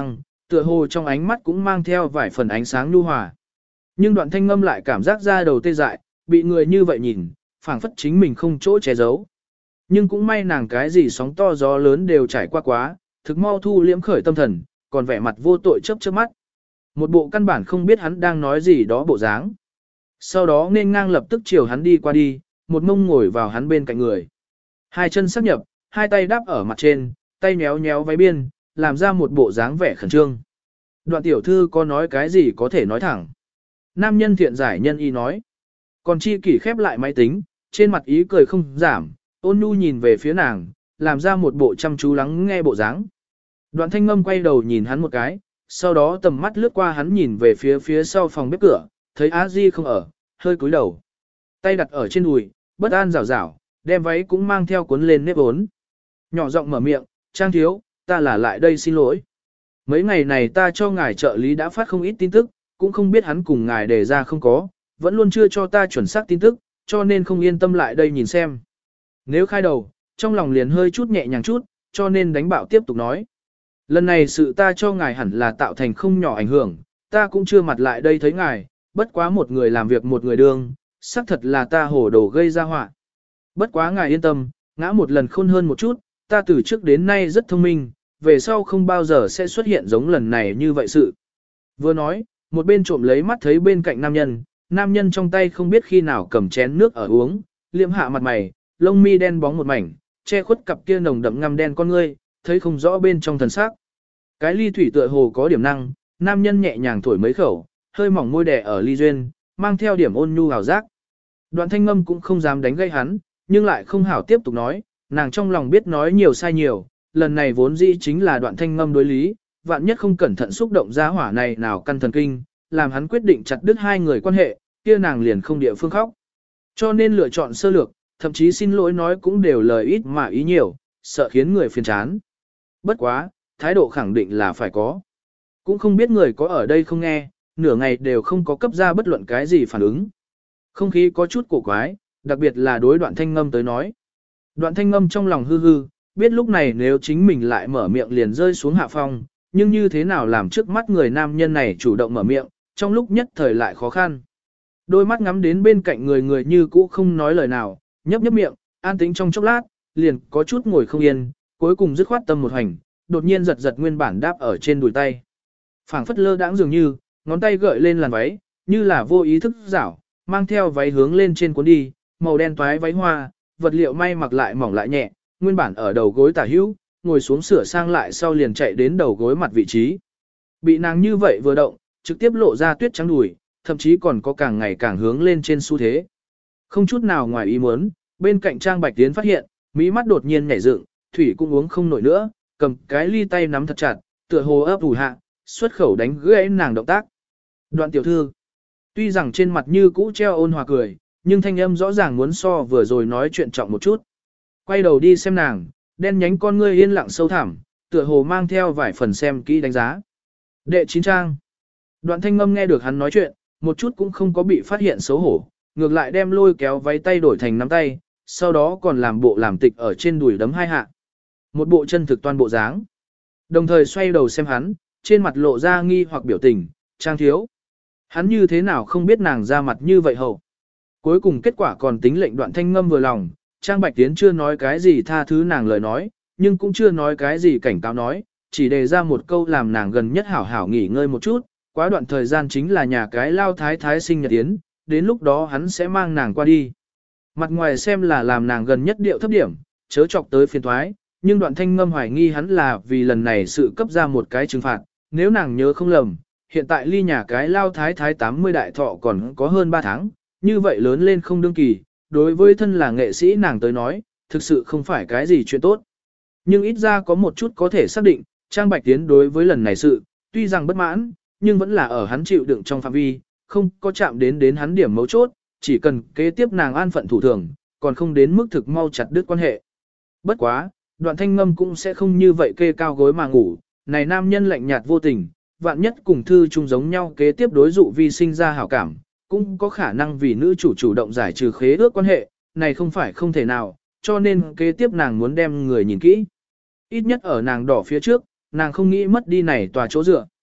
tựa hồ trong ánh mắt cũng mang theo vài phần ánh sáng nhu hòa. Nhưng Đoạn Thanh Ngâm lại cảm giác ra đầu tê dại, bị người như vậy nhìn, phảng phất chính mình không chỗ che giấu. Nhưng cũng may nàng cái gì sóng to gió lớn đều trải qua quá, thực mau thu liễm khởi tâm thần, còn vẻ mặt vô tội chớp chớp mắt. Một bộ căn bản không biết hắn đang nói gì đó bộ dáng. Sau đó nên ngang lập tức chiều hắn đi qua đi, một mông ngồi vào hắn bên cạnh người. Hai chân sắp nhập, hai tay đáp ở mặt trên, tay nhéo nhéo váy biên, làm ra một bộ dáng vẻ khẩn trương. Đoạn tiểu thư có nói cái gì có thể nói thẳng. Nam nhân thiện giải nhân y nói. Còn chi kỷ khép lại máy tính, trên mặt ý cười không giảm, ôn nhu nhìn về phía nàng, làm ra một bộ chăm chú lắng nghe bộ dáng. Đoạn Thanh Ngâm quay đầu nhìn hắn một cái, sau đó tầm mắt lướt qua hắn nhìn về phía phía sau phòng bếp cửa, thấy A Di không ở, hơi cúi đầu. Tay đặt ở trên đùi, bất an rảo rảo, đem váy cũng mang theo cuốn lên nếp ốn. Nhỏ giọng mở miệng, Trang thiếu, ta là lại đây xin lỗi. Mấy ngày này ta cho ngài trợ lý đã phát không ít tin tức, cũng không biết hắn cùng ngài đề ra không có, vẫn luôn chưa cho ta chuẩn xác tin tức, cho nên không yên tâm lại đây nhìn xem. Nếu khai đầu, trong lòng liền hơi chút nhẹ nhàng chút, cho nên đánh bạo tiếp tục nói. Lần này sự ta cho ngài hẳn là tạo thành không nhỏ ảnh hưởng, ta cũng chưa mặt lại đây thấy ngài, bất quá một người làm việc một người đương, xác thật là ta hồ đồ gây ra họa. Bất quá ngài yên tâm, ngã một lần khôn hơn một chút, ta từ trước đến nay rất thông minh, về sau không bao giờ sẽ xuất hiện giống lần này như vậy sự. Vừa nói, một bên trộm lấy mắt thấy bên cạnh nam nhân, nam nhân trong tay không biết khi nào cầm chén nước ở uống, liệm hạ mặt mày, lông mi đen bóng một mảnh, che khuất cặp kia nồng đậm ngăm đen con ngươi, thấy không rõ bên trong thần sắc. Cái ly thủy tựa hồ có điểm năng, nam nhân nhẹ nhàng thổi mấy khẩu, hơi mỏng môi đẻ ở ly duyên, mang theo điểm ôn nhu hào giác. Đoạn Thanh Ngâm cũng không dám đánh gây hắn, nhưng lại không hảo tiếp tục nói, nàng trong lòng biết nói nhiều sai nhiều, lần này vốn dĩ chính là Đoạn Thanh Ngâm đối lý, vạn nhất không cẩn thận xúc động ra hỏa này nào căn thần kinh, làm hắn quyết định chặt đứt hai người quan hệ, kia nàng liền không địa phương khóc. Cho nên lựa chọn sơ lược, thậm chí xin lỗi nói cũng đều lời ít mà ý nhiều, sợ khiến người phiền chán. Bất quá, thái độ khẳng định là phải có. Cũng không biết người có ở đây không nghe, nửa ngày đều không có cấp ra bất luận cái gì phản ứng. Không khí có chút cổ quái, đặc biệt là đối Đoạn Thanh Ngâm tới nói. Đoạn Thanh Ngâm trong lòng hư hư, biết lúc này nếu chính mình lại mở miệng liền rơi xuống hạ phong, nhưng như thế nào làm trước mắt người nam nhân này chủ động mở miệng, trong lúc nhất thời lại khó khăn. Đôi mắt ngắm đến bên cạnh người người như cũ không nói lời nào, nhấp nhấp miệng, an tĩnh trong chốc lát, liền có chút ngồi không yên, cuối cùng dứt khoát tâm một hành, đột nhiên giật giật nguyên bản đáp ở trên đùi tay. Phảng phất lơ đãng dường như, ngón tay gợi lên làn váy, như là vô ý thức rảo, mang theo váy hướng lên trên cuốn đi, màu đen toái váy hoa, vật liệu may mặc lại mỏng lại nhẹ, nguyên bản ở đầu gối tả hữu, ngồi xuống sửa sang lại sau liền chạy đến đầu gối mặt vị trí. Bị nàng như vậy vừa động, trực tiếp lộ ra tuyết trắng đùi, thậm chí còn có càng ngày càng hướng lên trên xu thế. Không chút nào ngoài ý muốn, bên cạnh Trang Bạch Tiến phát hiện, mỹ mắt đột nhiên nhảy dựng, thủy cũng uống không nổi nữa, cầm cái ly tay nắm thật chặt, tựa hồ ấp ủ hạ, xuất khẩu đánh gãy nàng động tác. Đoạn tiểu thư, tuy rằng trên mặt như cũ treo ôn hòa cười, nhưng thanh âm rõ ràng muốn so vừa rồi nói chuyện trọng một chút. Quay đầu đi xem nàng, đen nhánh con ngươi yên lặng sâu thẳm, tựa hồ mang theo vài phần xem kỹ đánh giá. Đệ chín trang. Đoạn Thanh Ngâm nghe được hắn nói chuyện, một chút cũng không có bị phát hiện xấu hổ, ngược lại đem lôi kéo váy tay đổi thành nắm tay, sau đó còn làm bộ làm tịch ở trên đùi đấm hai hạ. Một bộ chân thực toàn bộ dáng. Đồng thời xoay đầu xem hắn, trên mặt lộ ra nghi hoặc biểu tình, Trang thiếu. Hắn như thế nào không biết nàng ra mặt như vậy hậu. Cuối cùng kết quả còn tính lệnh Đoạn Thanh Ngâm vừa lòng, Trang Bạch Tiến chưa nói cái gì tha thứ nàng lời nói, nhưng cũng chưa nói cái gì cảnh cáo nói, chỉ đề ra một câu làm nàng gần nhất hảo hảo nghỉ ngơi một chút, quá đoạn thời gian chính là nhà cái lao thái thái sinh nhật tiến, đến lúc đó hắn sẽ mang nàng qua đi. Mặt ngoài xem là làm nàng gần nhất điệu thấp điểm, chớ chọc tới phiền thoái, nhưng Đoạn Thanh Ngâm hoài nghi hắn là vì lần này sự cấp ra một cái trừng phạt, nếu nàng nhớ không lầm, hiện tại ly nhà cái lao thái thái tám mươi đại thọ còn có hơn ba tháng, như vậy lớn lên không đương kỳ, đối với thân là nghệ sĩ nàng tới nói, thực sự không phải cái gì chuyện tốt. Nhưng ít ra có một chút có thể xác định, Trang Bạch Tiến đối với lần này sự, tuy rằng bất mãn, nhưng vẫn là ở hắn chịu đựng trong phạm vi, không có chạm đến đến hắn điểm mấu chốt, chỉ cần kế tiếp nàng an phận thủ thường, còn không đến mức thực mau chặt đứt quan hệ. Bất quá, Đoạn Thanh Ngâm cũng sẽ không như vậy kê cao gối mà ngủ, này nam nhân lạnh nhạt vô tình, vạn nhất cùng thư chung giống nhau kế tiếp đối dụ vi sinh ra hảo cảm, cũng có khả năng vì nữ chủ chủ động giải trừ khế ước quan hệ, này không phải không thể nào, cho nên kế tiếp nàng muốn đem người nhìn kỹ. Ít nhất ở nàng đỏ phía trước, nàng không nghĩ mất đi này tòa chỗ dựa.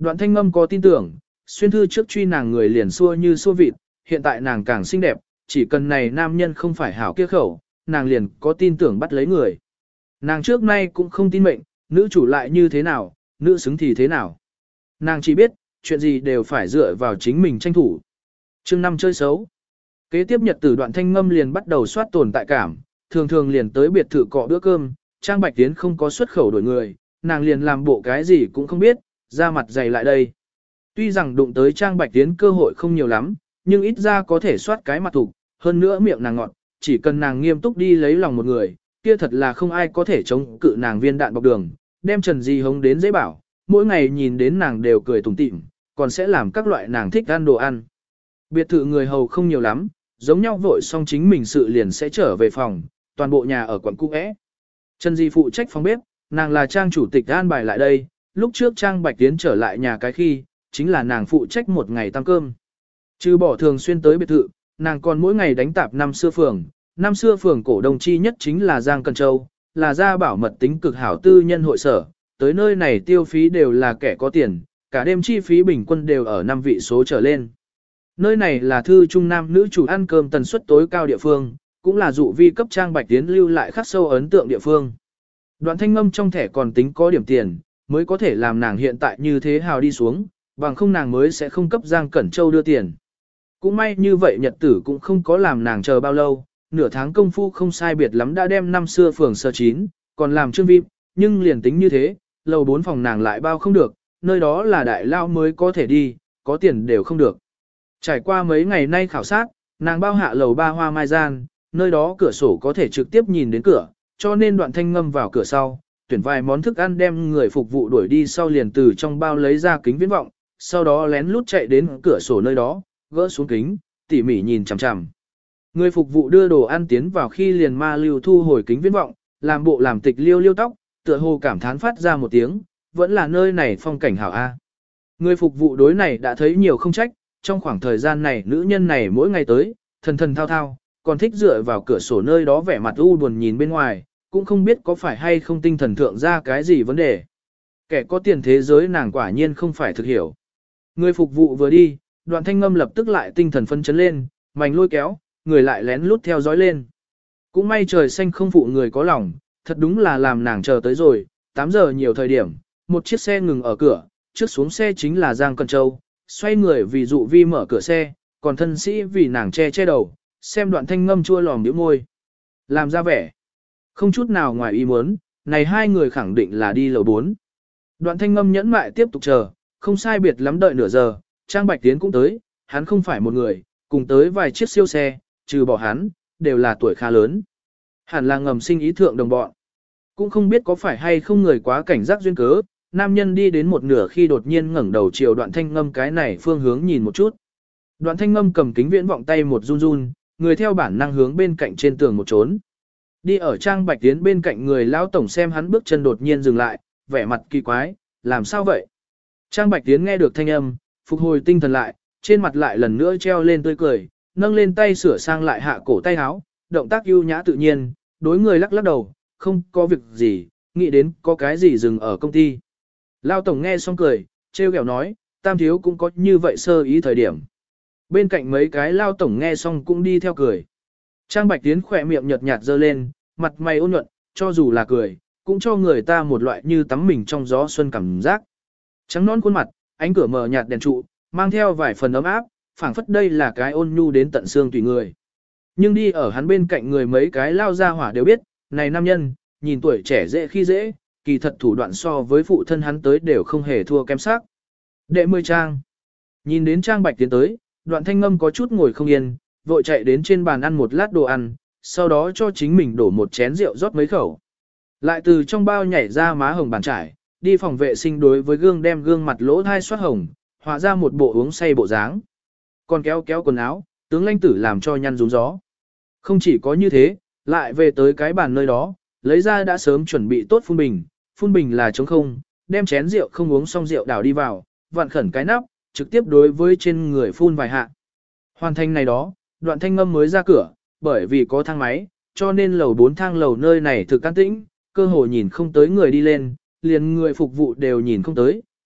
Đoạn thanh ngâm có tin tưởng, xuyên thư trước truy nàng người liền xua như xua vịt, hiện tại nàng càng xinh đẹp, chỉ cần này nam nhân không phải hảo kia khẩu, nàng liền có tin tưởng bắt lấy người. Nàng trước nay cũng không tin mệnh, nữ chủ lại như thế nào, nữ xứng thì thế nào. Nàng chỉ biết, chuyện gì đều phải dựa vào chính mình tranh thủ. Chương năm chơi xấu. Kế tiếp nhật tử Đoạn thanh ngâm liền bắt đầu soát tồn tại cảm, thường thường liền tới biệt thự cọ bữa cơm, Trang Bạch Tiến không có xuất khẩu đổi người, nàng liền làm bộ cái gì cũng không biết, ra mặt dày lại đây. Tuy rằng đụng tới Trang Bạch Tiến cơ hội không nhiều lắm, nhưng ít ra có thể soát cái mặt thục, hơn nữa miệng nàng ngọt, chỉ cần nàng nghiêm túc đi lấy lòng một người, kia thật là không ai có thể chống cự nàng viên đạn bọc đường, đem Trần Di hống đến dễ bảo, mỗi ngày nhìn đến nàng đều cười tủm tỉm, còn sẽ làm các loại nàng thích ăn đồ ăn. Biệt thự người hầu không nhiều lắm, giống nhau vội xong chính mình sự liền sẽ trở về phòng, toàn bộ nhà ở quận cũ é. Trần Di phụ trách phòng bếp, nàng là Trang chủ tịch an bài lại đây, lúc trước Trang Bạch Tiến trở lại nhà cái khi, chính là nàng phụ trách một ngày tăng cơm. Trừ bỏ thường xuyên tới biệt thự, nàng còn mỗi ngày đánh tạp năm xưa phường, năm xưa phường cổ đồng chi nhất chính là Giang Cần Châu, là gia bảo mật tính cực hảo tư nhân hội sở, tới nơi này tiêu phí đều là kẻ có tiền, cả đêm chi phí bình quân đều ở năm vị số trở lên. Nơi này là thư trung nam nữ chủ ăn cơm tần suất tối cao địa phương, cũng là dụ vi cấp Trang Bạch Tiến lưu lại khắc sâu ấn tượng địa phương. Đoạn thanh ngâm trong thẻ còn tính có điểm tiền, mới có thể làm nàng hiện tại như thế hào đi xuống, bằng không nàng mới sẽ không cấp Giang Cẩn Châu đưa tiền. Cũng may như vậy nhật tử cũng không có làm nàng chờ bao lâu, nửa tháng công phu không sai biệt lắm đã đem năm xưa phường sơ chín, còn làm trương vip, nhưng liền tính như thế, lầu bốn phòng nàng lại bao không được, nơi đó là đại lao mới có thể đi, có tiền đều không được. Trải qua mấy ngày nay khảo sát, nàng bao hạ lầu ba hoa mai gian, nơi đó cửa sổ có thể trực tiếp nhìn đến cửa, cho nên Đoạn thanh ngâm vào cửa sau, tuyển vài món thức ăn đem người phục vụ đuổi đi sau liền từ trong bao lấy ra kính viễn vọng, sau đó lén lút chạy đến cửa sổ nơi đó, gỡ xuống kính, tỉ mỉ nhìn chằm chằm. Người phục vụ đưa đồ ăn tiến vào khi liền ma lưu thu hồi kính viễn vọng, làm bộ làm tịch liêu liêu tóc, tựa hồ cảm thán phát ra một tiếng, vẫn là nơi này phong cảnh hảo a. Người phục vụ đối này đã thấy nhiều không trách, trong khoảng thời gian này nữ nhân này mỗi ngày tới, thần thần thao thao, còn thích dựa vào cửa sổ nơi đó vẻ mặt u buồn nhìn bên ngoài, cũng không biết có phải hay không tinh thần thượng ra cái gì vấn đề. Kẻ có tiền thế giới nàng quả nhiên không phải thực hiểu. Người phục vụ vừa đi, Đoạn thanh ngâm lập tức lại tinh thần phân chấn lên, mảnh lôi kéo, người lại lén lút theo dõi lên. Cũng may trời xanh không phụ người có lòng, thật đúng là làm nàng chờ tới rồi, tám giờ nhiều thời điểm, một chiếc xe ngừng ở cửa, trước xuống xe chính là Giang Cần Châu, xoay người vì dụ vi mở cửa xe, còn thân sĩ vì nàng che che đầu, xem Đoạn thanh ngâm chua lòm nhíu môi. Làm ra vẻ. Không chút nào ngoài ý muốn, này hai người khẳng định là đi lầu bốn. Đoạn thanh ngâm nhẫn mại tiếp tục chờ, không sai biệt lắm đợi nửa giờ, Trang Bạch Tiến cũng tới, hắn không phải một người, cùng tới vài chiếc siêu xe, trừ bỏ hắn, đều là tuổi khá lớn. Hẳn là ngầm sinh ý thượng đồng bọn. Cũng không biết có phải hay không người quá cảnh giác duyên cớ, nam nhân đi đến một nửa khi đột nhiên ngẩng đầu chiều Đoạn thanh ngâm cái này phương hướng nhìn một chút. Đoạn thanh ngâm cầm kính viễn vọng tay một run run, người theo bản năng hướng bên cạnh trên tường một trốn. Đi ở Trang Bạch Tiến bên cạnh người lão tổng xem hắn bước chân đột nhiên dừng lại, vẻ mặt kỳ quái, làm sao vậy? Trang Bạch Tiến nghe được thanh âm, phục hồi tinh thần lại, trên mặt lại lần nữa treo lên tươi cười, nâng lên tay sửa sang lại hạ cổ tay áo, động tác ưu nhã tự nhiên, đối người lắc lắc đầu, không có việc gì, nghĩ đến có cái gì dừng ở công ty. Lão tổng nghe xong cười, trêu ghẹo nói, Tam thiếu cũng có như vậy sơ ý thời điểm. Bên cạnh mấy cái Lão tổng nghe xong cũng đi theo cười. Trang Bạch Tiến khỏe miệng nhợt nhạt dơ lên, mặt mày ôn nhuận, cho dù là cười, cũng cho người ta một loại như tắm mình trong gió xuân cảm giác. Trắng nón khuôn mặt, ánh cửa mờ nhạt đèn trụ, mang theo vài phần ấm áp, phảng phất đây là cái ôn nhu đến tận xương tùy người. Nhưng đi ở hắn bên cạnh người mấy cái lao ra hỏa đều biết, này nam nhân, nhìn tuổi trẻ dễ khi dễ, kỳ thật thủ đoạn so với phụ thân hắn tới đều không hề thua kém sắc. Đệ mười Trang. Nhìn đến Trang Bạch Tiến tới, Đoạn thanh ngâm có chút ngồi không yên, vội chạy đến trên bàn ăn một lát đồ ăn, sau đó cho chính mình đổ một chén rượu rót mấy khẩu. Lại từ trong bao nhảy ra má hồng bàn trải, đi phòng vệ sinh đối với gương đem gương mặt lỗ thai xoát hồng, hóa ra một bộ uống say bộ dáng. Còn kéo kéo quần áo, tướng lãnh tử làm cho nhăn rúng gió. Không chỉ có như thế, lại về tới cái bàn nơi đó, lấy ra đã sớm chuẩn bị tốt phun bình, phun bình là trống không, đem chén rượu không uống xong rượu đảo đi vào, vặn khẩn cái nắp, trực tiếp đối với trên người phun vài hạ. Hoàn thành này đó, Đoạn thanh ngâm mới ra cửa, bởi vì có thang máy, cho nên lầu bốn thang lầu nơi này thực an tĩnh, cơ hội nhìn không tới người đi lên, liền người phục vụ đều nhìn không tới,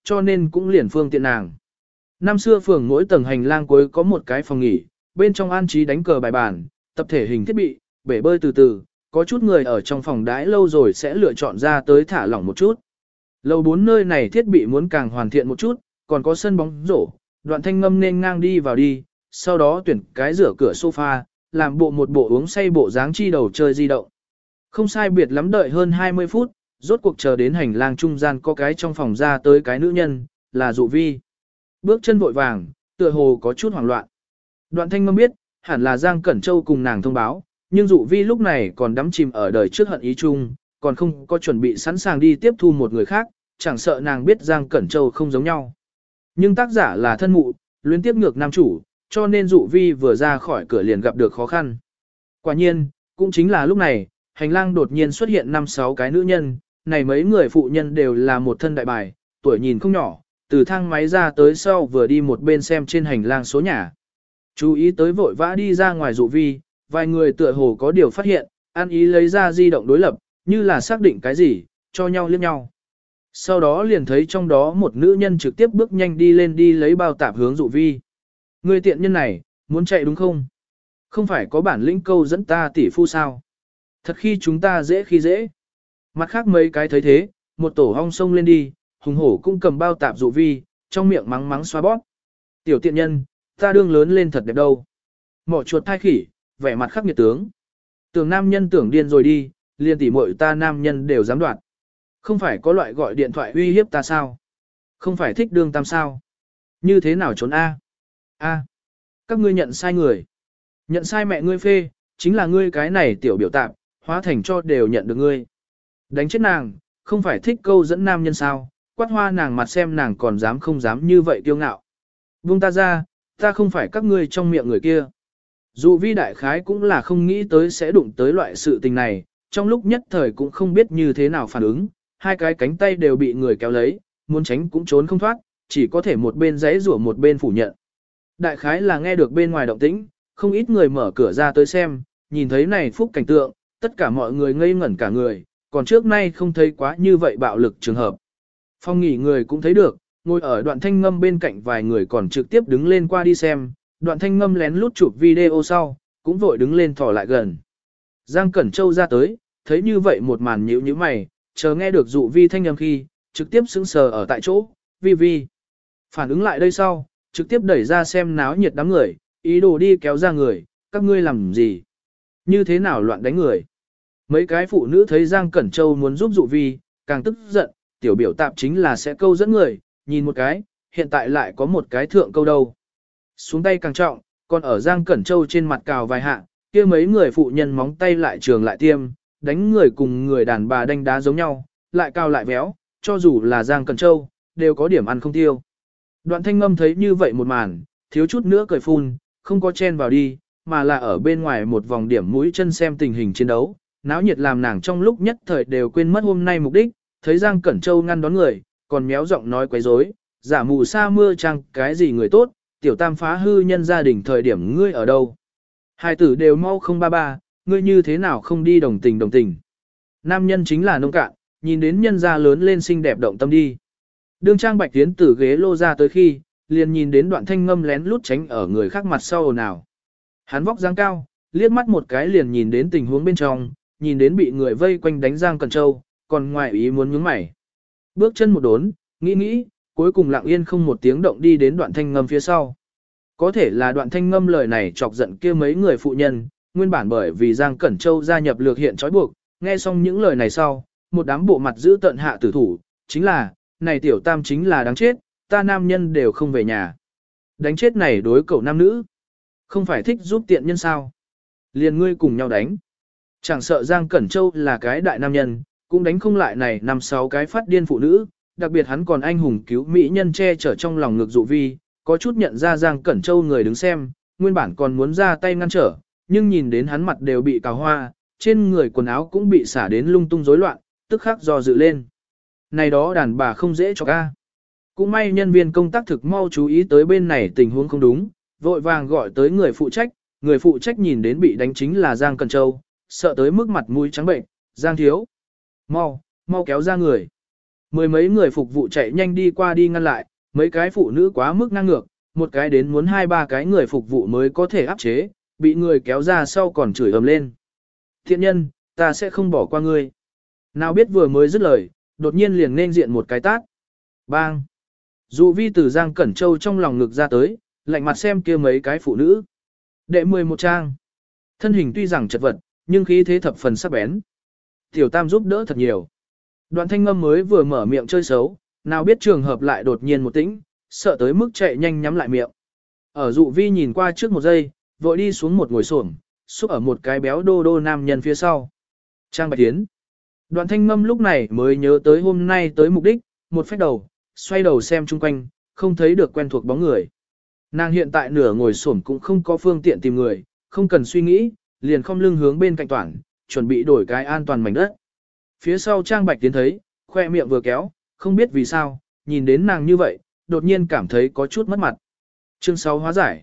cho nên cũng liền phương tiện nàng. Năm xưa phường mỗi tầng hành lang cuối có một cái phòng nghỉ, bên trong an trí đánh cờ bài bàn, tập thể hình thiết bị, bể bơi từ từ, có chút người ở trong phòng đãi lâu rồi sẽ lựa chọn ra tới thả lỏng một chút. Lầu bốn nơi này thiết bị muốn càng hoàn thiện một chút, còn có sân bóng rổ, Đoạn Thanh Ngâm nên ngang đi vào đi, sau đó tuyển cái rửa cửa sofa, làm bộ một bộ uống say bộ dáng chi đầu chơi di động. Không sai biệt lắm đợi hơn hai mươi phút, rốt cuộc chờ đến hành lang trung gian có cái trong phòng ra tới cái nữ nhân, là Dụ Vi. Bước chân vội vàng, tựa hồ có chút hoảng loạn. Đoạn Thanh Ngâm biết, hẳn là Giang Cẩn Châu cùng nàng thông báo, nhưng Dụ Vi lúc này còn đắm chìm ở đời trước hận ý chung, còn không có chuẩn bị sẵn sàng đi tiếp thu một người khác, chẳng sợ nàng biết Giang Cẩn Châu không giống nhau. Nhưng tác giả là thân mụ, luyến tiếp ngược nam chủ, cho nên Dụ Vi vừa ra khỏi cửa liền gặp được khó khăn. Quả nhiên, cũng chính là lúc này, hành lang đột nhiên xuất hiện năm sáu cái nữ nhân, này mấy người phụ nhân đều là một thân đại bài, tuổi nhìn không nhỏ, từ thang máy ra tới sau vừa đi một bên xem trên hành lang số nhà. Chú ý tới vội vã đi ra ngoài Dụ Vi, vài người tựa hồ có điều phát hiện, ăn ý lấy ra di động đối lập, như là xác định cái gì, cho nhau liếc nhau. Sau đó liền thấy trong đó một nữ nhân trực tiếp bước nhanh đi lên đi lấy bao tạp hướng Dụ Vi. Người tiện nhân này, muốn chạy đúng không? Không phải có bản lĩnh câu dẫn ta tỷ phu sao? Thật khi chúng ta dễ khi dễ. Mặt khác mấy cái thấy thế, một tổ hong sông lên đi, hùng hổ cũng cầm bao tạp Dụ Vi, trong miệng mắng mắng xoa bóp. Tiểu tiện nhân, ta đương lớn lên thật đẹp đâu. Mỏ chuột thai khỉ, vẻ mặt khắc nghiệt tướng. Tưởng nam nhân tưởng điên rồi đi, liền tỉ muội ta nam nhân đều dám đoạt. Không phải có loại gọi điện thoại uy hiếp ta sao? Không phải thích đương tam sao? Như thế nào trốn A? A. Các ngươi nhận sai người. Nhận sai mẹ ngươi phê, chính là ngươi cái này tiểu biểu tạp, hóa thành cho đều nhận được ngươi. Đánh chết nàng, không phải thích câu dẫn nam nhân sao? Quát hoa nàng mặt xem nàng còn dám không dám như vậy kiêu ngạo. Buông ta ra, ta không phải các ngươi trong miệng người kia. Dù Vi đại khái cũng là không nghĩ tới sẽ đụng tới loại sự tình này, trong lúc nhất thời cũng không biết như thế nào phản ứng, hai cái cánh tay đều bị người kéo lấy, muốn tránh cũng trốn không thoát, chỉ có thể một bên giãy rủa một bên phủ nhận. Đại khái là nghe được bên ngoài động tĩnh, không ít người mở cửa ra tới xem, nhìn thấy này phúc cảnh tượng, tất cả mọi người ngây ngẩn cả người, còn trước nay không thấy quá như vậy bạo lực trường hợp. Phong nghỉ người cũng thấy được, ngồi ở Đoạn Thanh Ngâm bên cạnh vài người còn trực tiếp đứng lên qua đi xem, Đoạn Thanh Ngâm lén lút chụp video sau, cũng vội đứng lên thò lại gần. Giang Cẩn Châu ra tới, thấy như vậy một màn nhíu nhíu mày, chờ nghe được Dụ Vi thanh âm khi, trực tiếp sững sờ ở tại chỗ, Vi Vi. Phản ứng lại đây sau, trực tiếp đẩy ra xem náo nhiệt đám người, ý đồ đi kéo ra người, các ngươi làm gì? Như thế nào loạn đánh người? Mấy cái phụ nữ thấy Giang Cẩn Châu muốn giúp Dụ Vi, càng tức giận, tiểu biểu tạp chính là sẽ câu dẫn người, nhìn một cái, hiện tại lại có một cái thượng câu đâu. Xuống tay càng trọng, còn ở Giang Cẩn Châu trên mặt cào vài hạ, kia mấy người phụ nhân móng tay lại trường lại tiêm, đánh người cùng người đàn bà đánh đá giống nhau, lại cao lại véo, cho dù là Giang Cẩn Châu, đều có điểm ăn không tiêu. Đoạn Thanh Ngâm thấy như vậy một màn, thiếu chút nữa cười phun, không có chen vào đi, mà là ở bên ngoài một vòng điểm mũi chân xem tình hình chiến đấu, náo nhiệt làm nàng trong lúc nhất thời đều quên mất hôm nay mục đích, thấy Giang Cẩn Châu ngăn đón người, còn méo giọng nói quấy rối, giả mù sa mưa chăng cái gì người tốt, tiểu tam phá hư nhân gia đình thời điểm ngươi ở đâu. Hai tử đều mau không ba ba, ngươi như thế nào không đi đồng tình đồng tình. Nam nhân chính là nông cạn, nhìn đến nhân gia lớn lên xinh đẹp động tâm đi. Đương Trang Bạch Tiến từ ghế lô ra tới khi, liền nhìn đến Đoạn Thanh Ngâm lén lút tránh ở người khác mặt sau nào. Hắn vóc dáng cao, liếc mắt một cái liền nhìn đến tình huống bên trong, nhìn đến bị người vây quanh đánh Giang Cẩn Châu, còn ngoài ý muốn nhướng mày. Bước chân một đốn, nghĩ nghĩ, cuối cùng lặng yên không một tiếng động đi đến Đoạn Thanh Ngâm phía sau. Có thể là Đoạn Thanh Ngâm lời này chọc giận kia mấy người phụ nhân, nguyên bản bởi vì Giang Cẩn Châu gia nhập lược hiện trói buộc, nghe xong những lời này sau, một đám bộ mặt giữ tận hạ tử thủ, chính là, này tiểu tam chính là đáng chết, ta nam nhân đều không về nhà. Đánh chết này đối cậu nam nữ, không phải thích giúp tiện nhân sao. Liền ngươi cùng nhau đánh. Chẳng sợ Giang Cẩn Châu là cái đại nam nhân, cũng đánh không lại này năm sáu cái phát điên phụ nữ, đặc biệt hắn còn anh hùng cứu mỹ nhân che chở trong lòng ngực Dụ Vi, có chút nhận ra Giang Cẩn Châu người đứng xem, nguyên bản còn muốn ra tay ngăn trở, nhưng nhìn đến hắn mặt đều bị cào hoa, trên người quần áo cũng bị xả đến lung tung rối loạn, tức khắc do dự lên. Này đó đàn bà không dễ cho ca. Cũng may nhân viên công tác thực mau chú ý tới bên này tình huống không đúng, vội vàng gọi tới người phụ trách, người phụ trách nhìn đến bị đánh chính là Giang Cẩn Châu, sợ tới mức mặt mũi trắng bệnh, Giang thiếu. Mau, mau kéo ra người. Mười mấy người phục vụ chạy nhanh đi qua đi ngăn lại, mấy cái phụ nữ quá mức ngang ngược, một cái đến muốn hai ba cái người phục vụ mới có thể áp chế, bị người kéo ra sau còn chửi ầm lên. Thiện nhân, ta sẽ không bỏ qua ngươi. Nào biết vừa mới dứt lời, đột nhiên liền nên diện một cái tát. Bang! Dụ vi từ Giang Cẩn Châu trong lòng ngực ra tới, lạnh mặt xem kia mấy cái phụ nữ. Đệ mười một trang. Thân hình tuy rằng chật vật, nhưng khí thế thập phần sắc bén. Tiểu Tam giúp đỡ thật nhiều. Đoạn Thanh Ngâm mới vừa mở miệng chơi xấu, nào biết trường hợp lại đột nhiên một tĩnh, sợ tới mức chạy nhanh nhắm lại miệng. Ở dụ vi nhìn qua trước một giây, vội đi xuống một ngồi xổm, xúc ở một cái béo đô đô nam nhân phía sau. Trang Bạch Tiến. Đoạn Thanh Ngâm lúc này mới nhớ tới hôm nay tới mục đích, một phách đầu, xoay đầu xem chung quanh, không thấy được quen thuộc bóng người. Nàng hiện tại nửa ngồi xổm cũng không có phương tiện tìm người, không cần suy nghĩ, liền không lưng hướng bên cạnh toàn, chuẩn bị đổi cái an toàn mảnh đất. Phía sau Trang Bạch Tiến thấy, khoe miệng vừa kéo, không biết vì sao, nhìn đến nàng như vậy, đột nhiên cảm thấy có chút mất mặt. Chương sáu hóa giải.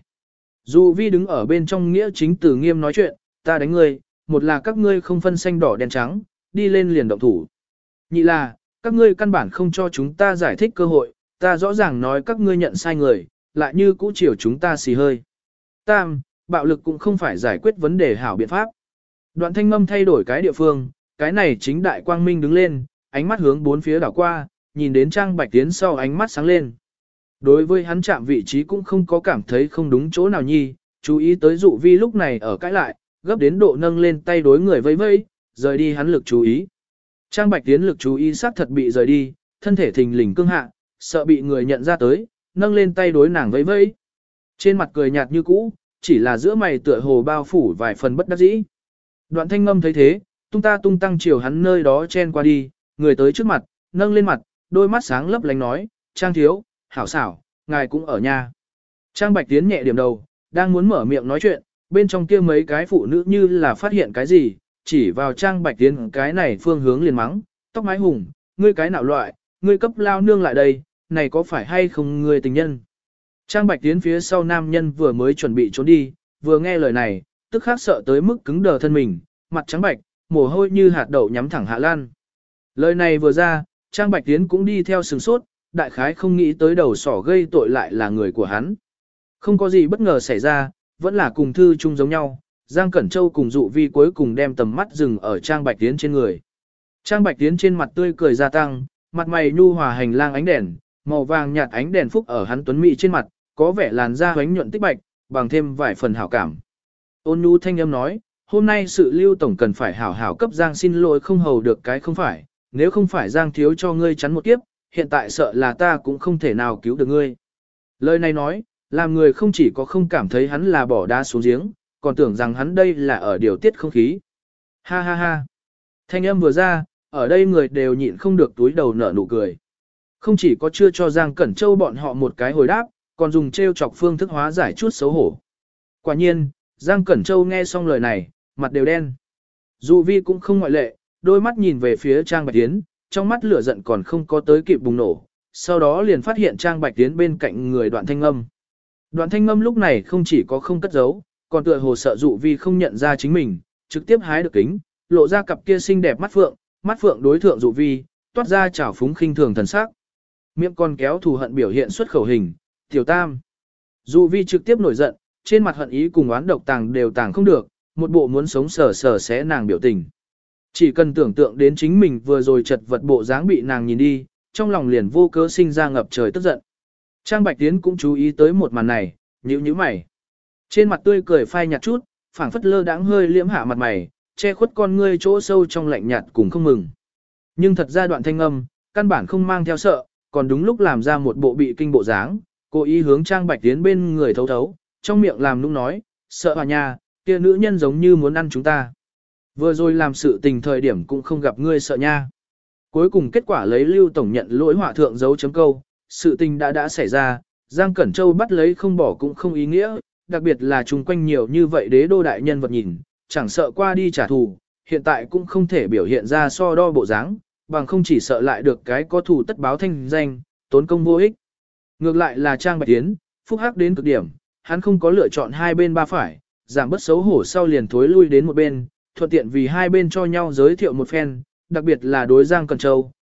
Dù vi đứng ở bên trong nghĩa chính tử nghiêm nói chuyện, ta đánh ngươi, một là các ngươi không phân xanh đỏ đen trắng, đi lên liền động thủ. Nhị là, các ngươi căn bản không cho chúng ta giải thích cơ hội, ta rõ ràng nói các ngươi nhận sai người, lại như cũ chiều chúng ta xì hơi. Tam, bạo lực cũng không phải giải quyết vấn đề hảo biện pháp. Đoạn Thanh Ngâm thay đổi cái địa phương, cái này chính đại quang minh đứng lên, ánh mắt hướng bốn phía đảo qua, nhìn đến Trang Bạch Tiến sau ánh mắt sáng lên. Đối với hắn chạm vị trí cũng không có cảm thấy không đúng chỗ nào nhi, chú ý tới dụ vi lúc này ở cãi lại, gấp đến độ nâng lên tay đối người vây vây, rời đi hắn lực chú ý. Trang Bạch Tiến lực chú ý xác thật bị rời đi, thân thể thình lình cương hạ, sợ bị người nhận ra tới, nâng lên tay đối nàng vây vây. Trên mặt cười nhạt như cũ, chỉ là giữa mày tựa hồ bao phủ vài phần bất đắc dĩ. Đoạn Thanh Ngâm thấy thế, tung ta tung tăng chiều hắn nơi đó chen qua đi, người tới trước mặt, nâng lên mặt, đôi mắt sáng lấp lánh nói, Trang thiếu, hảo xảo, ngài cũng ở nhà. Trang Bạch Tiến nhẹ điểm đầu, đang muốn mở miệng nói chuyện, bên trong kia mấy cái phụ nữ như là phát hiện cái gì, chỉ vào Trang Bạch Tiến cái này phương hướng liền mắng, tóc mái hùng, ngươi cái nào loại, ngươi cấp lao nương lại đây, này có phải hay không ngươi tình nhân. Trang Bạch Tiến phía sau nam nhân vừa mới chuẩn bị trốn đi, vừa nghe lời này, tức khắc sợ tới mức cứng đờ thân mình, mặt trắng bạch, mồ hôi như hạt đậu nhắm thẳng hạ lan. Lời này vừa ra, Trang Bạch Tiến cũng đi theo sừng sốt, đại khái không nghĩ tới đầu sỏ gây tội lại là người của hắn. Không có gì bất ngờ xảy ra, vẫn là cùng thư chung giống nhau, Giang Cẩn Châu cùng dụ vi cuối cùng đem tầm mắt dừng ở Trang Bạch Tiến trên người. Trang Bạch Tiến trên mặt tươi cười gia tăng, mặt mày nhu hòa hành lang ánh đèn, màu vàng nhạt ánh đèn phúc ở hắn tuấn mỹ trên mặt, có vẻ làn da hoánh nhuận tích bạch, bằng thêm vài phần hảo cảm. Ôn nhu thanh âm nói, hôm nay sự lưu tổng cần phải hảo hảo cấp Giang xin lỗi không hầu được cái không phải, nếu không phải Giang thiếu cho ngươi chắn một kiếp, hiện tại sợ là ta cũng không thể nào cứu được ngươi. Lời này nói, làm người không chỉ có không cảm thấy hắn là bỏ đá xuống giếng, còn tưởng rằng hắn đây là ở điều tiết không khí. Ha ha ha. Thanh âm vừa ra, ở đây người đều nhịn không được túi đầu nở nụ cười. Không chỉ có chưa cho Giang Cẩn Châu bọn họ một cái hồi đáp, còn dùng trêu chọc phương thức hóa giải chút xấu hổ. Quả nhiên, Giang Cẩn Châu nghe xong lời này, mặt đều đen. Dụ vi cũng không ngoại lệ, đôi mắt nhìn về phía Trang Bạch Tiến, trong mắt lửa giận còn không có tới kịp bùng nổ, sau đó liền phát hiện Trang Bạch Tiến bên cạnh người Đoạn Thanh Ngâm. Đoạn Thanh Ngâm lúc này không chỉ có không cất giấu, còn tựa hồ sợ dụ vi không nhận ra chính mình, trực tiếp hái được kính, lộ ra cặp kia xinh đẹp mắt phượng, mắt phượng đối thượng dụ vi, toát ra trào phúng khinh thường thần sắc. Miệng còn kéo thù hận biểu hiện xuất khẩu hình, tiểu tam. Dụ vi trực tiếp nổi giận, trên mặt hận ý cùng oán độc tàng đều tàng không được, một bộ muốn sống sờ sờ xé nàng biểu tình. Chỉ cần tưởng tượng đến chính mình vừa rồi chật vật bộ dáng bị nàng nhìn đi, trong lòng liền vô cớ sinh ra ngập trời tức giận. Trang Bạch Tiến cũng chú ý tới một màn này, nhíu nhíu mày. Trên mặt tươi cười phai nhạt chút, phảng phất lơ đãng hơi liễm hạ mặt mày, che khuất con ngươi chỗ sâu trong lạnh nhạt cùng không mừng. Nhưng thật ra Đoạn Thanh Ngâm, căn bản không mang theo sợ, còn đúng lúc làm ra một bộ bị kinh bộ dáng, cố ý hướng Trang Bạch Tiến bên người thấu thấu, trong miệng làm nũng nói, sợ hòa nha, kia nữ nhân giống như muốn ăn chúng ta. Vừa rồi làm sự tình thời điểm cũng không gặp ngươi sợ nha. Cuối cùng kết quả lấy Lưu Tổng nhận lỗi họa thượng dấu chấm câu, sự tình đã đã xảy ra, Giang Cẩn Châu bắt lấy không bỏ cũng không ý nghĩa, đặc biệt là chung quanh nhiều như vậy đế đô đại nhân vật nhìn, chẳng sợ qua đi trả thù, hiện tại cũng không thể biểu hiện ra so đo bộ dáng, bằng không chỉ sợ lại được cái có thù tất báo thanh danh, tốn công vô ích. Ngược lại là Trang Bạch Tiến, phúc hắc đến cực điểm, hắn không có lựa chọn hai bên ba phải, giảm bất xấu hổ sau liền thối lui đến một bên, thuận tiện vì hai bên cho nhau giới thiệu một phen, đặc biệt là đối Giang Cẩn Châu,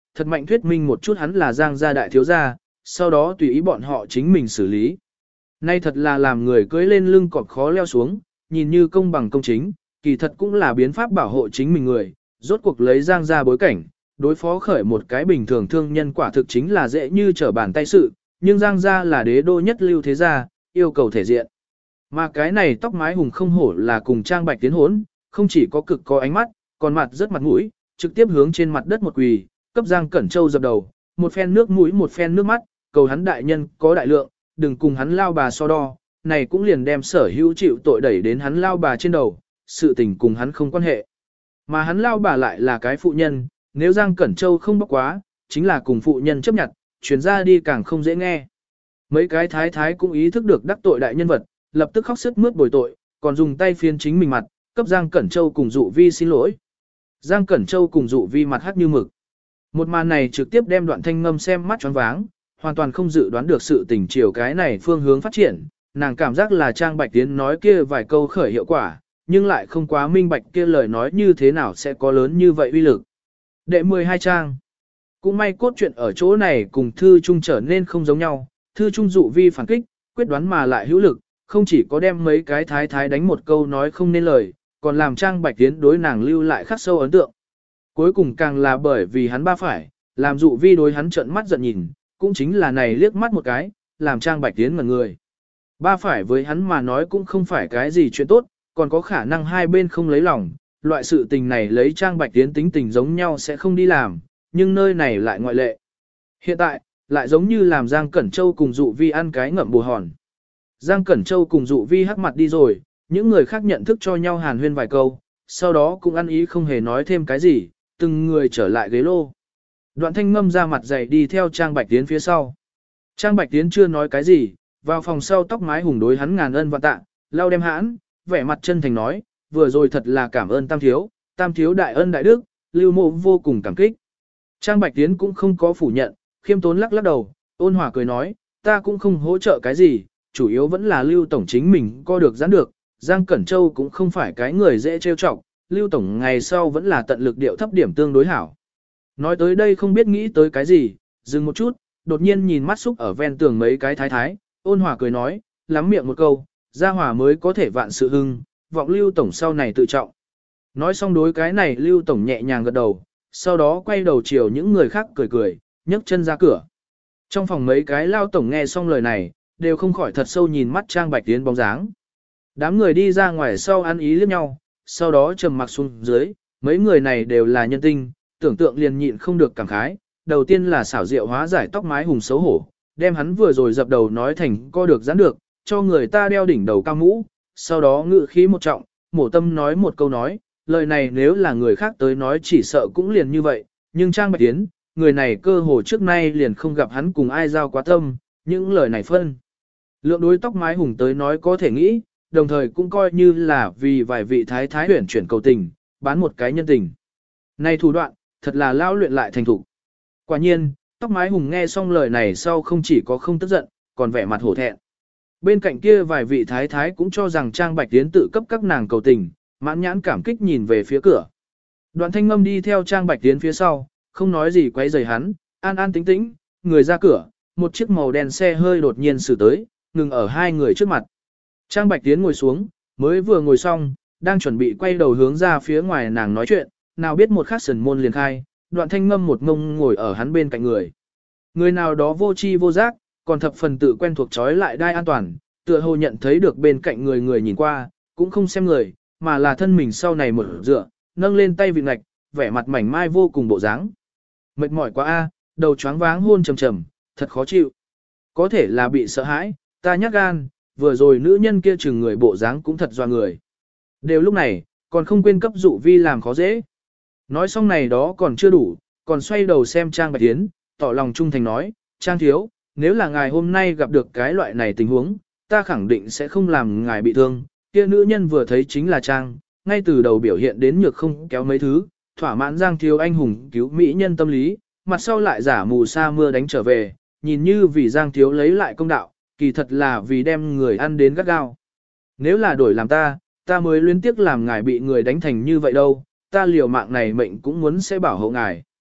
thật mạnh thuyết minh một chút hắn là Giang gia đại thiếu gia, sau đó tùy ý bọn họ chính mình xử lý. Nay thật là làm người cưỡi lên lưng cọp khó leo xuống, nhìn như công bằng công chính, kỳ thật cũng là biến pháp bảo hộ chính mình người, rốt cuộc lấy Giang gia bối cảnh, đối phó khởi một cái bình thường thương nhân quả thực chính là dễ như trở bàn tay sự, nhưng Giang gia là đế đô nhất lưu thế gia, yêu cầu thể diện. Mà cái này tóc mái hùng không hổ là cùng Trang Bạch Tiến hốn, không chỉ có cực có ánh mắt, còn mặt rất mặt mũi, trực tiếp hướng trên mặt đất một quỳ, cấp Giang Cẩn Châu dập đầu, một phen nước mũi một phen nước mắt, cầu hắn đại nhân có đại lượng, đừng cùng hắn lao bà so đo, này cũng liền đem sở hữu chịu tội đẩy đến hắn lao bà trên đầu, sự tình cùng hắn không quan hệ. Mà hắn lao bà lại là cái phụ nhân, nếu Giang Cẩn Châu không bóc quá, chính là cùng phụ nhân chấp nhận, chuyển ra đi càng không dễ nghe. Mấy cái thái thái cũng ý thức được đắc tội đại nhân vật, lập tức khóc sướt mướt bồi tội, còn dùng tay phiên chính mình mặt, cấp Giang Cẩn Châu cùng Dụ Vi xin lỗi. Giang Cẩn Châu cùng Dụ Vi mặt hắt như mực. Một màn này trực tiếp đem Đoạn Thanh Ngâm xem mắt choáng váng, hoàn toàn không dự đoán được sự tình chiều cái này phương hướng phát triển, nàng cảm giác là Trang Bạch Tiến nói kia vài câu khởi hiệu quả, nhưng lại không quá minh bạch kia lời nói như thế nào sẽ có lớn như vậy uy lực. Đệ mười hai trang. Cũng may cốt truyện ở chỗ này cùng thư trung trở nên không giống nhau, thư trung Dụ Vi phản kích, quyết đoán mà lại hữu lực, không chỉ có đem mấy cái thái thái đánh một câu nói không nên lời, còn làm Trang Bạch Tiến đối nàng lưu lại khắc sâu ấn tượng. Cuối cùng càng là bởi vì hắn ba phải, làm Dụ Vi đối hắn trợn mắt giận nhìn, cũng chính là này liếc mắt một cái, làm Trang Bạch Tiến ngẩn người. Ba phải với hắn mà nói cũng không phải cái gì chuyện tốt, còn có khả năng hai bên không lấy lòng, loại sự tình này lấy Trang Bạch Tiến tính tình giống nhau sẽ không đi làm, nhưng nơi này lại ngoại lệ. Hiện tại, lại giống như làm Giang Cẩn Châu cùng Dụ Vi ăn cái ngậm bù hòn. Giang Cẩn Châu cùng Dụ Vi hắc mặt đi rồi, những người khác nhận thức cho nhau hàn huyên vài câu, sau đó cũng ăn ý không hề nói thêm cái gì, từng người trở lại ghế lô. Đoạn Thanh Ngâm ra mặt dày đi theo Trang Bạch Tiến phía sau. Trang Bạch Tiến chưa nói cái gì, vào phòng sau tóc mái hùng đối hắn ngàn ân vạn tạ, lau đem hãn, vẻ mặt chân thành nói, vừa rồi thật là cảm ơn Tam Thiếu, Tam Thiếu đại ân đại đức, Lưu Mộ vô cùng cảm kích. Trang Bạch Tiến cũng không có phủ nhận, khiêm tốn lắc lắc đầu, ôn hòa cười nói, ta cũng không hỗ trợ cái gì, chủ yếu vẫn là Lưu Tổng chính mình co được giãn được, Giang Cẩn Châu cũng không phải cái người dễ trêu chọc, Lưu Tổng ngày sau vẫn là tận lực điệu thấp điểm tương đối hảo. Nói tới đây không biết nghĩ tới cái gì, dừng một chút, đột nhiên nhìn mắt xúc ở ven tường mấy cái thái thái, ôn hòa cười nói, lắm miệng một câu, gia hòa mới có thể vạn sự hưng, vọng Lưu Tổng sau này tự trọng. Nói xong đối cái này Lưu Tổng nhẹ nhàng gật đầu, sau đó quay đầu chiều những người khác cười cười, nhấc chân ra cửa. Trong phòng mấy cái Lao Tổng nghe xong lời này, đều không khỏi thật sâu nhìn mắt Trang Bạch Tiến bóng dáng. Đám người đi ra ngoài sau ăn ý liếc nhau, sau đó trầm mặc xuống dưới, mấy người này đều là nhân tinh, tưởng tượng liền nhịn không được cảm khái. Đầu tiên là xảo diệu hóa giải tóc mái hùng xấu hổ, đem hắn vừa rồi dập đầu nói thành co được giãn được, cho người ta đeo đỉnh đầu cao mũ, sau đó ngự khí một trọng, mổ tâm nói một câu nói, lời này nếu là người khác tới nói chỉ sợ cũng liền như vậy, nhưng Trang Bạch Tiến, người này cơ hồ trước nay liền không gặp hắn cùng ai giao quá tâm, những lời này phân. Lượng đối tóc mái hùng tới nói có thể nghĩ, đồng thời cũng coi như là vì vài vị thái thái huyển chuyển cầu tình, bán một cái nhân tình. Này thủ đoạn, thật là lao luyện lại thành thủ. Quả nhiên, tóc mái hùng nghe xong lời này sau không chỉ có không tức giận, còn vẻ mặt hổ thẹn. Bên cạnh kia vài vị thái thái cũng cho rằng Trang Bạch Tiến tự cấp các nàng cầu tình, mãn nhãn cảm kích nhìn về phía cửa. Đoạn Thanh Ngâm đi theo Trang Bạch Tiến phía sau, không nói gì quấy rầy hắn, an an tĩnh tĩnh, người ra cửa, một chiếc màu đen xe hơi đột nhiên xử tới, ngừng ở hai người trước mặt. Trang Bạch Tiến ngồi xuống, mới vừa ngồi xong, đang chuẩn bị quay đầu hướng ra phía ngoài nàng nói chuyện, nào biết một khắc sần môn liền khai, Đoạn Thanh Ngâm một ngông ngồi ở hắn bên cạnh người. Người nào đó vô tri vô giác, còn thập phần tự quen thuộc trói lại đai an toàn, tựa hồ nhận thấy được bên cạnh người người nhìn qua, cũng không xem người, mà là thân mình sau này một dựa, nâng lên tay vịn ngạch, vẻ mặt mảnh mai vô cùng bộ dáng. Mệt mỏi quá a, đầu choáng váng hôn trầm trầm, thật khó chịu. Có thể là bị sợ hãi, ta nhát gan, vừa rồi nữ nhân kia chừng người bộ dáng cũng thật doa người. Đều lúc này, còn không quên cấp Dụ Vi làm khó dễ. Nói xong này đó còn chưa đủ, còn xoay đầu xem Trang Bạch Tiến, tỏ lòng trung thành nói, Trang thiếu, nếu là ngài hôm nay gặp được cái loại này tình huống, ta khẳng định sẽ không làm ngài bị thương. Kia nữ nhân vừa thấy chính là Trang, ngay từ đầu biểu hiện đến nhược không kéo mấy thứ, thỏa mãn Giang thiếu anh hùng cứu mỹ nhân tâm lý, mặt sau lại giả mù sa mưa đánh trở về, nhìn như vì Giang thiếu lấy lại công đạo, kỳ thật là vì đem người ăn đến gắt gao. Nếu là đổi làm ta, ta mới luyến tiếc làm ngài bị người đánh thành như vậy đâu, ta liều mạng này mệnh cũng muốn sẽ bảo hộ ngài.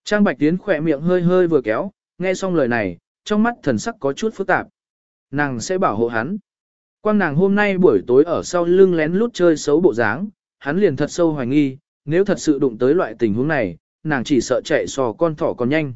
Trang Bạch Tiến khỏe miệng hơi hơi vừa kéo, nghe xong lời này, trong mắt thần sắc có chút phức tạp. Nàng sẽ bảo hộ hắn. Quang nàng hôm nay buổi tối ở sau lưng lén lút chơi xấu bộ dáng, hắn liền thật sâu hoài nghi, nếu thật sự đụng tới loại tình huống này, nàng chỉ sợ chạy sò con thỏ còn nhanh.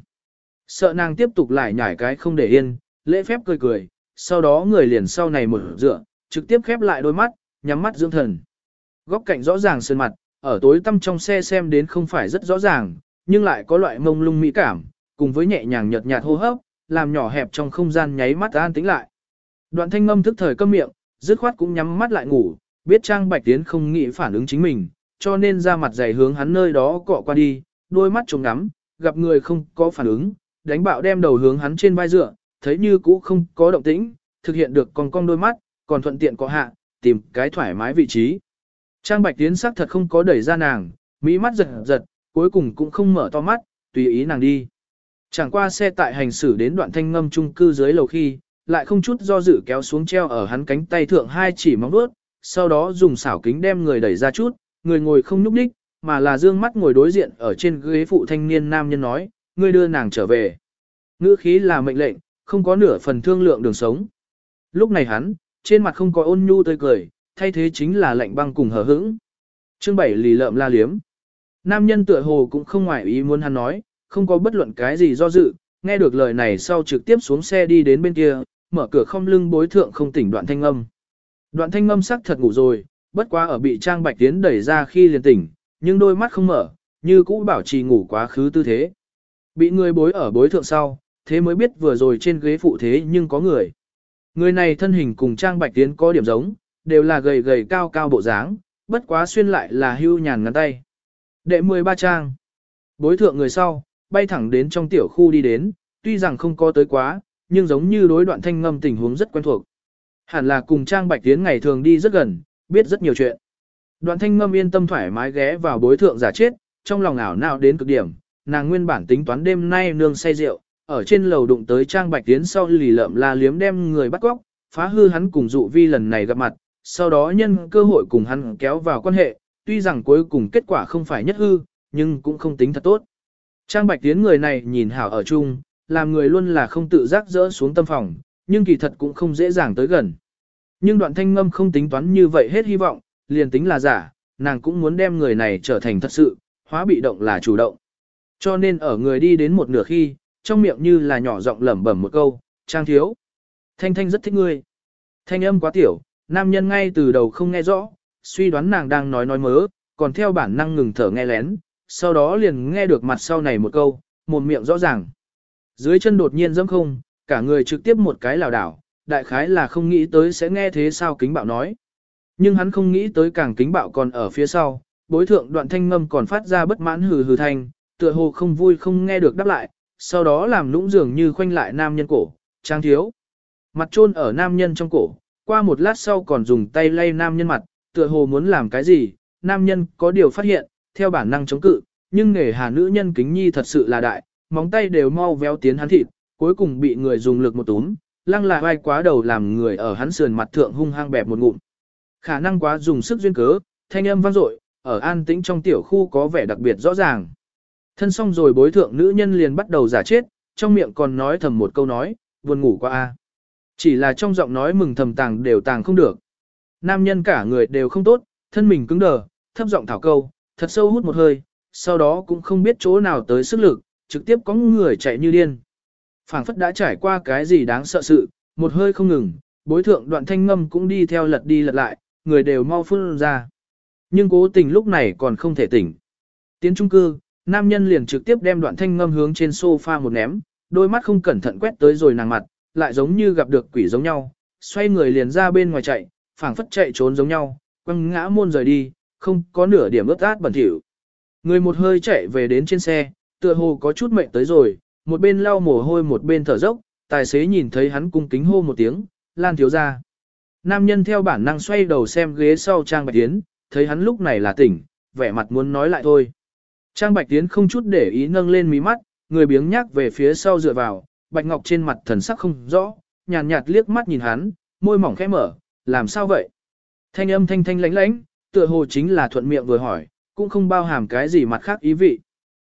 Sợ nàng tiếp tục lại nhảy cái không để yên, lễ phép cười cười, sau đó người liền sau này mở dựa, trực tiếp khép lại đôi mắt, nhắm mắt dưỡng thần. Góc cạnh rõ ràng sơn mặt, ở tối tăm trong xe xem đến không phải rất rõ ràng, nhưng lại có loại mông lung mỹ cảm, cùng với nhẹ nhàng nhợt nhạt hô hấp, làm nhỏ hẹp trong không gian nháy mắt an tĩnh lại. Đoạn Thanh Ngâm thức thời câm miệng, dứt khoát cũng nhắm mắt lại ngủ, biết Trang Bạch Tiến không nghĩ phản ứng chính mình, cho nên ra mặt dày hướng hắn nơi đó cọ qua đi, đôi mắt trông ngắm, gặp người không có phản ứng, đánh bạo đem đầu hướng hắn trên vai dựa, thấy như cũ không có động tĩnh, thực hiện được còn cong đôi mắt, còn thuận tiện cọ hạ, tìm cái thoải mái vị trí. Trang Bạch Tiến xác thật không có đẩy ra nàng, mỹ mắt giật giật, cuối cùng cũng không mở to mắt, tùy ý nàng đi. Chẳng qua xe tại hành xử đến Đoạn Thanh Ngâm chung cư dưới lầu khi, lại không chút do dự kéo xuống treo ở hắn cánh tay thượng hai chỉ móng vuốt, sau đó dùng xảo kính đem người đẩy ra chút, người ngồi không nhúc nhích, mà là dương mắt ngồi đối diện ở trên ghế phụ thanh niên nam nhân nói, ngươi đưa nàng trở về. Ngữ khí là mệnh lệnh, không có nửa phần thương lượng đường sống. Lúc này hắn, trên mặt không có ôn nhu tươi cười, thay thế chính là lạnh băng cùng hờ hững. Chương bảy lì lợm la liếm. Nam nhân tựa hồ cũng không ngoại ý muốn hắn nói, không có bất luận cái gì do dự, nghe được lời này sau trực tiếp xuống xe đi đến bên kia, mở cửa không lưng bối thượng không tỉnh Đoạn Thanh Ngâm. Đoạn Thanh Ngâm sắc thật ngủ rồi, bất quá ở bị Trang Bạch Tiến đẩy ra khi liền tỉnh, nhưng đôi mắt không mở, như cũ bảo trì ngủ quá khứ tư thế. Bị người bối ở bối thượng sau, thế mới biết vừa rồi trên ghế phụ thế nhưng có người. Người này thân hình cùng Trang Bạch Tiến có điểm giống, đều là gầy gầy cao cao bộ dáng, bất quá xuyên lại là hưu nhàn ngắn tay. Đệ mười ba trang. Bối thượng người sau, bay thẳng đến trong tiểu khu đi đến, tuy rằng không có tới quá, nhưng giống như đối Đoạn Thanh Ngâm tình huống rất quen thuộc. Hẳn là cùng Trang Bạch Tiến ngày thường đi rất gần, biết rất nhiều chuyện. Đoạn Thanh Ngâm yên tâm thoải mái ghé vào bối thượng giả chết, trong lòng ảo não đến cực điểm, nàng nguyên bản tính toán đêm nay nương say rượu, ở trên lầu đụng tới Trang Bạch Tiến sau lì lợm la liếm đem người bắt cóc, phá hư hắn cùng dụ vi lần này gặp mặt, sau đó nhân cơ hội cùng hắn kéo vào quan hệ, tuy rằng cuối cùng kết quả không phải nhất hư, nhưng cũng không tính thật tốt. Trang Bạch Tiến người này nhìn hảo ở chung, làm người luôn là không tự giác dỡ xuống tâm phòng, nhưng kỳ thật cũng không dễ dàng tới gần. Nhưng Đoạn Thanh Ngâm không tính toán như vậy hết hy vọng, liền tính là giả, nàng cũng muốn đem người này trở thành thật sự, hóa bị động là chủ động. Cho nên ở người đi đến một nửa khi, trong miệng như là nhỏ giọng lẩm bẩm một câu, Trang thiếu. Thanh Thanh rất thích ngươi. Thanh âm quá tiểu, nam nhân ngay từ đầu không nghe rõ, suy đoán nàng đang nói nói mớ, còn theo bản năng ngừng thở nghe lén, sau đó liền nghe được mặt sau này một câu, một miệng rõ ràng. Dưới chân đột nhiên dẫm không, cả người trực tiếp một cái lảo đảo, đại khái là không nghĩ tới sẽ nghe thế sao kính bạo nói. Nhưng hắn không nghĩ tới càng kính bạo còn ở phía sau, bối thượng Đoạn Thanh Ngâm còn phát ra bất mãn hừ hừ thanh, tựa hồ không vui không nghe được đáp lại, sau đó làm nũng dường như khoanh lại nam nhân cổ, Trang thiếu. Mặt chôn ở nam nhân trong cổ, qua một lát sau còn dùng tay lay nam nhân mặt, tựa hồ muốn làm cái gì, nam nhân có điều phát hiện, theo bản năng chống cự, nhưng nghề hà nữ nhân kính nhi thật sự là đại, móng tay đều mau véo tiến hắn thịt, cuối cùng bị người dùng lực một túm, lăng là vai quá đầu làm người ở hắn sườn mặt thượng hung hăng bẹp một ngụm. Khả năng quá dùng sức duyên cớ, thanh âm vang dội, ở an tĩnh trong tiểu khu có vẻ đặc biệt rõ ràng. Thân xong rồi bối thượng nữ nhân liền bắt đầu giả chết, trong miệng còn nói thầm một câu nói, buồn ngủ qua a. Chỉ là trong giọng nói mừng thầm tàng đều tàng không được. Nam nhân cả người đều không tốt, thân mình cứng đờ, thấp giọng thảo câu, thật sâu hút một hơi, sau đó cũng không biết chỗ nào tới sức lực, trực tiếp có người chạy như điên. Phảng phất đã trải qua cái gì đáng sợ sự, một hơi không ngừng, bối thượng Đoạn Thanh Ngâm cũng đi theo lật đi lật lại, người đều mau phun ra. Nhưng cố tình lúc này còn không thể tỉnh. Tiến trung cư, nam nhân liền trực tiếp đem Đoạn Thanh Ngâm hướng trên sofa một ném, đôi mắt không cẩn thận quét tới rồi nàng mặt, lại giống như gặp được quỷ giống nhau, xoay người liền ra bên ngoài chạy, phảng phất chạy trốn giống nhau, quăng ngã môn rời đi, không có nửa điểm ướt át bẩn thỉu. Người một hơi chạy về đến trên xe, tựa hồ có chút mệt tới rồi, một bên lau mồ hôi một bên thở dốc, tài xế nhìn thấy hắn cung kính hô một tiếng, Lan thiếu gia. Nam nhân theo bản năng xoay đầu xem ghế sau Trang Bạch Tiến, thấy hắn lúc này là tỉnh, vẻ mặt muốn nói lại thôi. Trang Bạch Tiến không chút để ý nâng lên mí mắt, người biếng nhác về phía sau dựa vào, Bạch Ngọc trên mặt thần sắc không rõ, nhàn nhạt, nhạt liếc mắt nhìn hắn, môi mỏng khẽ mở, làm sao vậy? Thanh âm thanh thanh lãnh lãnh, tựa hồ chính là thuận miệng vừa hỏi, cũng không bao hàm cái gì mặt khác ý vị.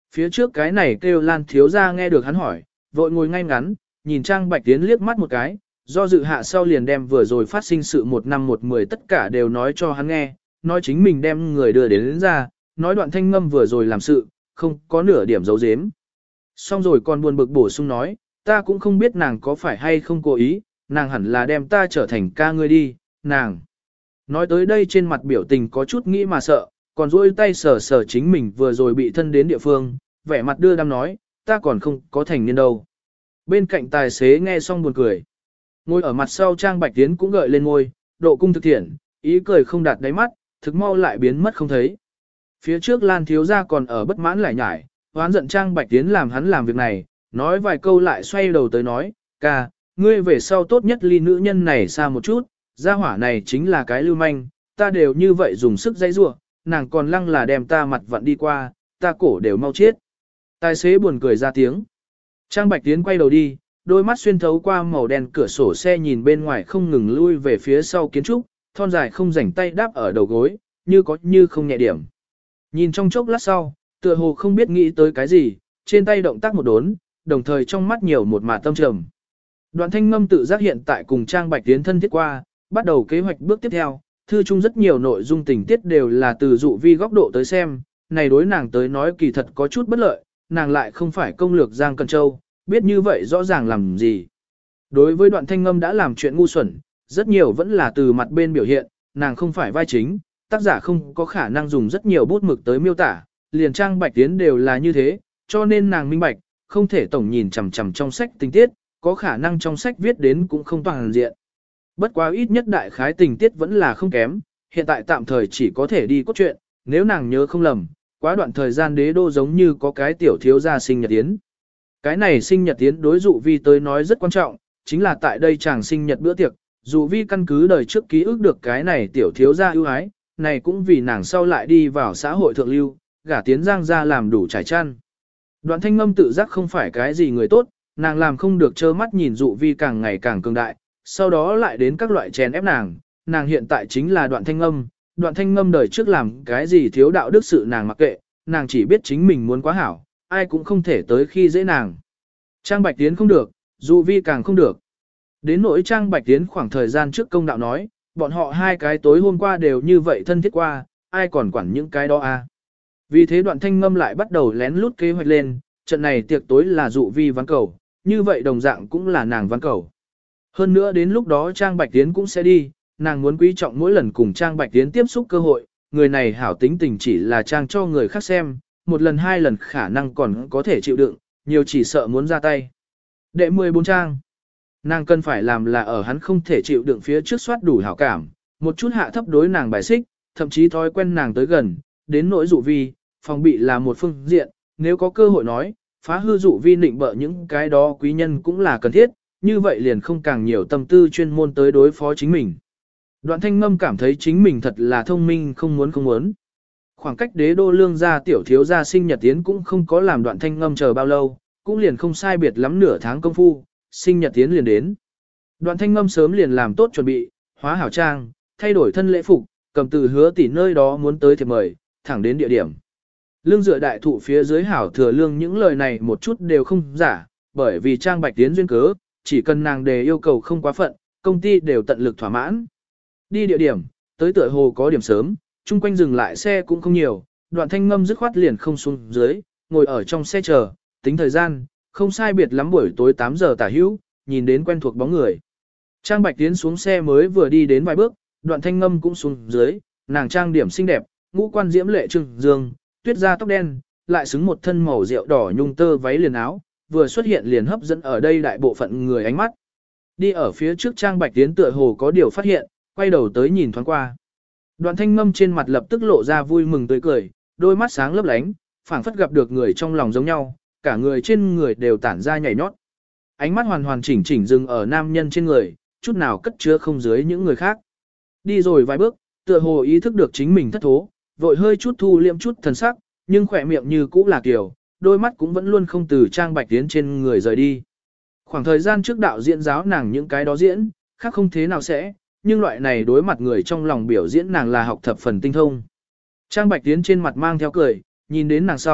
Phía trước cái này kêu Lan thiếu gia nghe được hắn hỏi, vội ngồi ngay ngắn, nhìn Trang Bạch Tiến liếc mắt một cái, do dự hạ sau liền đem vừa rồi phát sinh sự một năm một mười tất cả đều nói cho hắn nghe, nói chính mình đem người đưa đến, đến ra, nói Đoạn Thanh Ngâm vừa rồi làm sự, không có nửa điểm giấu giếm. Xong rồi còn buồn bực bổ sung nói, ta cũng không biết nàng có phải hay không cố ý, nàng hẳn là đem ta trở thành ca ngươi đi, nàng. Nói tới đây trên mặt biểu tình có chút nghĩ mà sợ, còn duỗi tay sờ sờ chính mình vừa rồi bị thân đến địa phương, vẻ mặt đưa đám nói, ta còn không có thành niên đâu. Bên cạnh tài xế nghe xong buồn cười. Ngồi ở mặt sau Trang Bạch Tiến cũng gợi lên ngôi, độ cung thực thiện, ý cười không đạt đáy mắt, thực mau lại biến mất không thấy. Phía trước Lan thiếu gia còn ở bất mãn lại nhải, hoán giận Trang Bạch Tiến làm hắn làm việc này, nói vài câu lại xoay đầu tới nói, ca, ngươi về sau tốt nhất ly nữ nhân này xa một chút, gia hỏa này chính là cái lưu manh, ta đều như vậy dùng sức dây rua, nàng còn lăng là đem ta mặt vặn đi qua, ta cổ đều mau chết. Tài xế buồn cười ra tiếng. Trang Bạch Tiến quay đầu đi, đôi mắt xuyên thấu qua màu đen cửa sổ xe nhìn bên ngoài không ngừng lui về phía sau kiến trúc, thon dài không rảnh tay đáp ở đầu gối, như có như không nhẹ điểm. Nhìn trong chốc lát sau, tựa hồ không biết nghĩ tới cái gì, trên tay động tác một đốn, đồng thời trong mắt nhiều một mạt tâm trầm. Đoạn Thanh Ngâm tự giác hiện tại cùng Trang Bạch Tiến thân thiết qua, bắt đầu kế hoạch bước tiếp theo, thư chung rất nhiều nội dung tình tiết đều là từ dụ vi góc độ tới xem, này đối nàng tới nói kỳ thật có chút bất lợi, nàng lại không phải công lược Giang Cần Châu, biết như vậy rõ ràng làm gì. Đối với Đoạn Thanh Ngâm đã làm chuyện ngu xuẩn, rất nhiều vẫn là từ mặt bên biểu hiện, nàng không phải vai chính, tác giả không có khả năng dùng rất nhiều bút mực tới miêu tả, liền Trang Bạch Tiến đều là như thế, cho nên nàng minh bạch, không thể tổng nhìn chằm chằm trong sách tình tiết, có khả năng trong sách viết đến cũng không toàn diện. Bất quá ít nhất đại khái tình tiết vẫn là không kém, hiện tại tạm thời chỉ có thể đi cốt truyện, nếu nàng nhớ không lầm, quá đoạn thời gian đế đô giống như có cái tiểu thiếu gia sinh nhật yến. Cái này sinh nhật yến đối dụ vi tới nói rất quan trọng, chính là tại đây chàng sinh nhật bữa tiệc, dụ vi căn cứ đời trước ký ức được cái này tiểu thiếu gia ưu ái, này cũng vì nàng sau lại đi vào xã hội thượng lưu, gả tiến Giang gia làm đủ trải chăn. Đoạn Thanh Ngâm tự giác không phải cái gì người tốt, nàng làm không được trơ mắt nhìn dụ vi càng ngày càng cường đại, sau đó lại đến các loại chèn ép nàng, nàng hiện tại chính là Đoạn Thanh Ngâm, Đoạn Thanh Ngâm đời trước làm cái gì thiếu đạo đức sự nàng mặc kệ, nàng chỉ biết chính mình muốn quá hảo, ai cũng không thể tới khi dễ nàng. Trang Bạch Tiến không được, dụ vi càng không được. Đến nỗi Trang Bạch Tiến khoảng thời gian trước công đạo nói, bọn họ hai cái tối hôm qua đều như vậy thân thiết qua, ai còn quản những cái đó à. Vì thế Đoạn Thanh Ngâm lại bắt đầu lén lút kế hoạch lên, trận này tiệc tối là dụ vi ván cầu, như vậy đồng dạng cũng là nàng ván cầu. Hơn nữa đến lúc đó Trang Bạch Tiến cũng sẽ đi, nàng muốn quý trọng mỗi lần cùng Trang Bạch Tiến tiếp xúc cơ hội, người này hảo tính tình chỉ là Trang cho người khác xem, một lần hai lần khả năng còn có thể chịu đựng, nhiều chỉ sợ muốn ra tay. Đệ mười bốn Trang, nàng cần phải làm là ở hắn không thể chịu đựng phía trước soát đủ hảo cảm, một chút hạ thấp đối nàng bài xích, thậm chí thói quen nàng tới gần, đến nỗi dụ vi, phòng bị là một phương diện, nếu có cơ hội nói, phá hư dụ vi nịnh bợ những cái đó quý nhân cũng là cần thiết, như vậy liền không càng nhiều tâm tư chuyên môn tới đối phó chính mình. Đoạn Thanh Ngâm cảm thấy chính mình thật là thông minh không muốn không muốn. Khoảng cách đế đô lương gia tiểu thiếu gia sinh nhật tiến cũng không có làm Đoạn Thanh Ngâm chờ bao lâu, cũng liền không sai biệt lắm nửa tháng công phu, sinh nhật tiến liền đến. Đoạn Thanh Ngâm sớm liền làm tốt chuẩn bị, hóa hảo trang, thay đổi thân lễ phục, cầm từ hứa tỷ nơi đó muốn tới thì mời, thẳng đến địa điểm. Lương dựa đại thụ phía dưới hảo thừa lương những lời này một chút đều không giả, bởi vì Trang Bạch Tiến duyên cớ, chỉ cần nàng đề yêu cầu không quá phận, công ty đều tận lực thỏa mãn. Đi địa điểm, tới tựa hồ có điểm sớm, chung quanh dừng lại xe cũng không nhiều, Đoạn Thanh Ngâm dứt khoát liền không xuống dưới, ngồi ở trong xe chờ, tính thời gian, không sai biệt lắm buổi tối tám giờ tả hữu, nhìn đến quen thuộc bóng người. Trang Bạch Tiến xuống xe mới vừa đi đến vài bước, Đoạn Thanh Ngâm cũng xuống dưới, nàng trang điểm xinh đẹp, ngũ quan diễm lệ trưng dương, tuyết da tóc đen, lại xứng một thân màu rượu đỏ nhung tơ váy liền áo, vừa xuất hiện liền hấp dẫn ở đây đại bộ phận người ánh mắt. Đi ở phía trước Trang Bạch Tiến tựa hồ có điều phát hiện, quay đầu tới nhìn thoáng qua. Đoạn Thanh Ngâm trên mặt lập tức lộ ra vui mừng tươi cười, đôi mắt sáng lấp lánh, phảng phất gặp được người trong lòng giống nhau, cả người trên người đều tản ra nhảy nhót. Ánh mắt hoàn hoàn chỉnh chỉnh dừng ở nam nhân trên người, chút nào cất chứa không dưới những người khác. Đi rồi vài bước, tựa hồ ý thức được chính mình thất thố, vội hơi chút thu liệm chút thần sắc, nhưng khỏe miệng như cũ là kiều, đôi mắt cũng vẫn luôn không từ Trang Bạch Tiến trên người rời đi. Khoảng thời gian trước đạo diễn giáo nàng những cái đó diễn, khác không thế nào sẽ, nhưng loại này đối mặt người trong lòng biểu diễn nàng là học thập phần tinh thông. Trang Bạch Tiến trên mặt mang theo cười, nhìn đến nàng sau,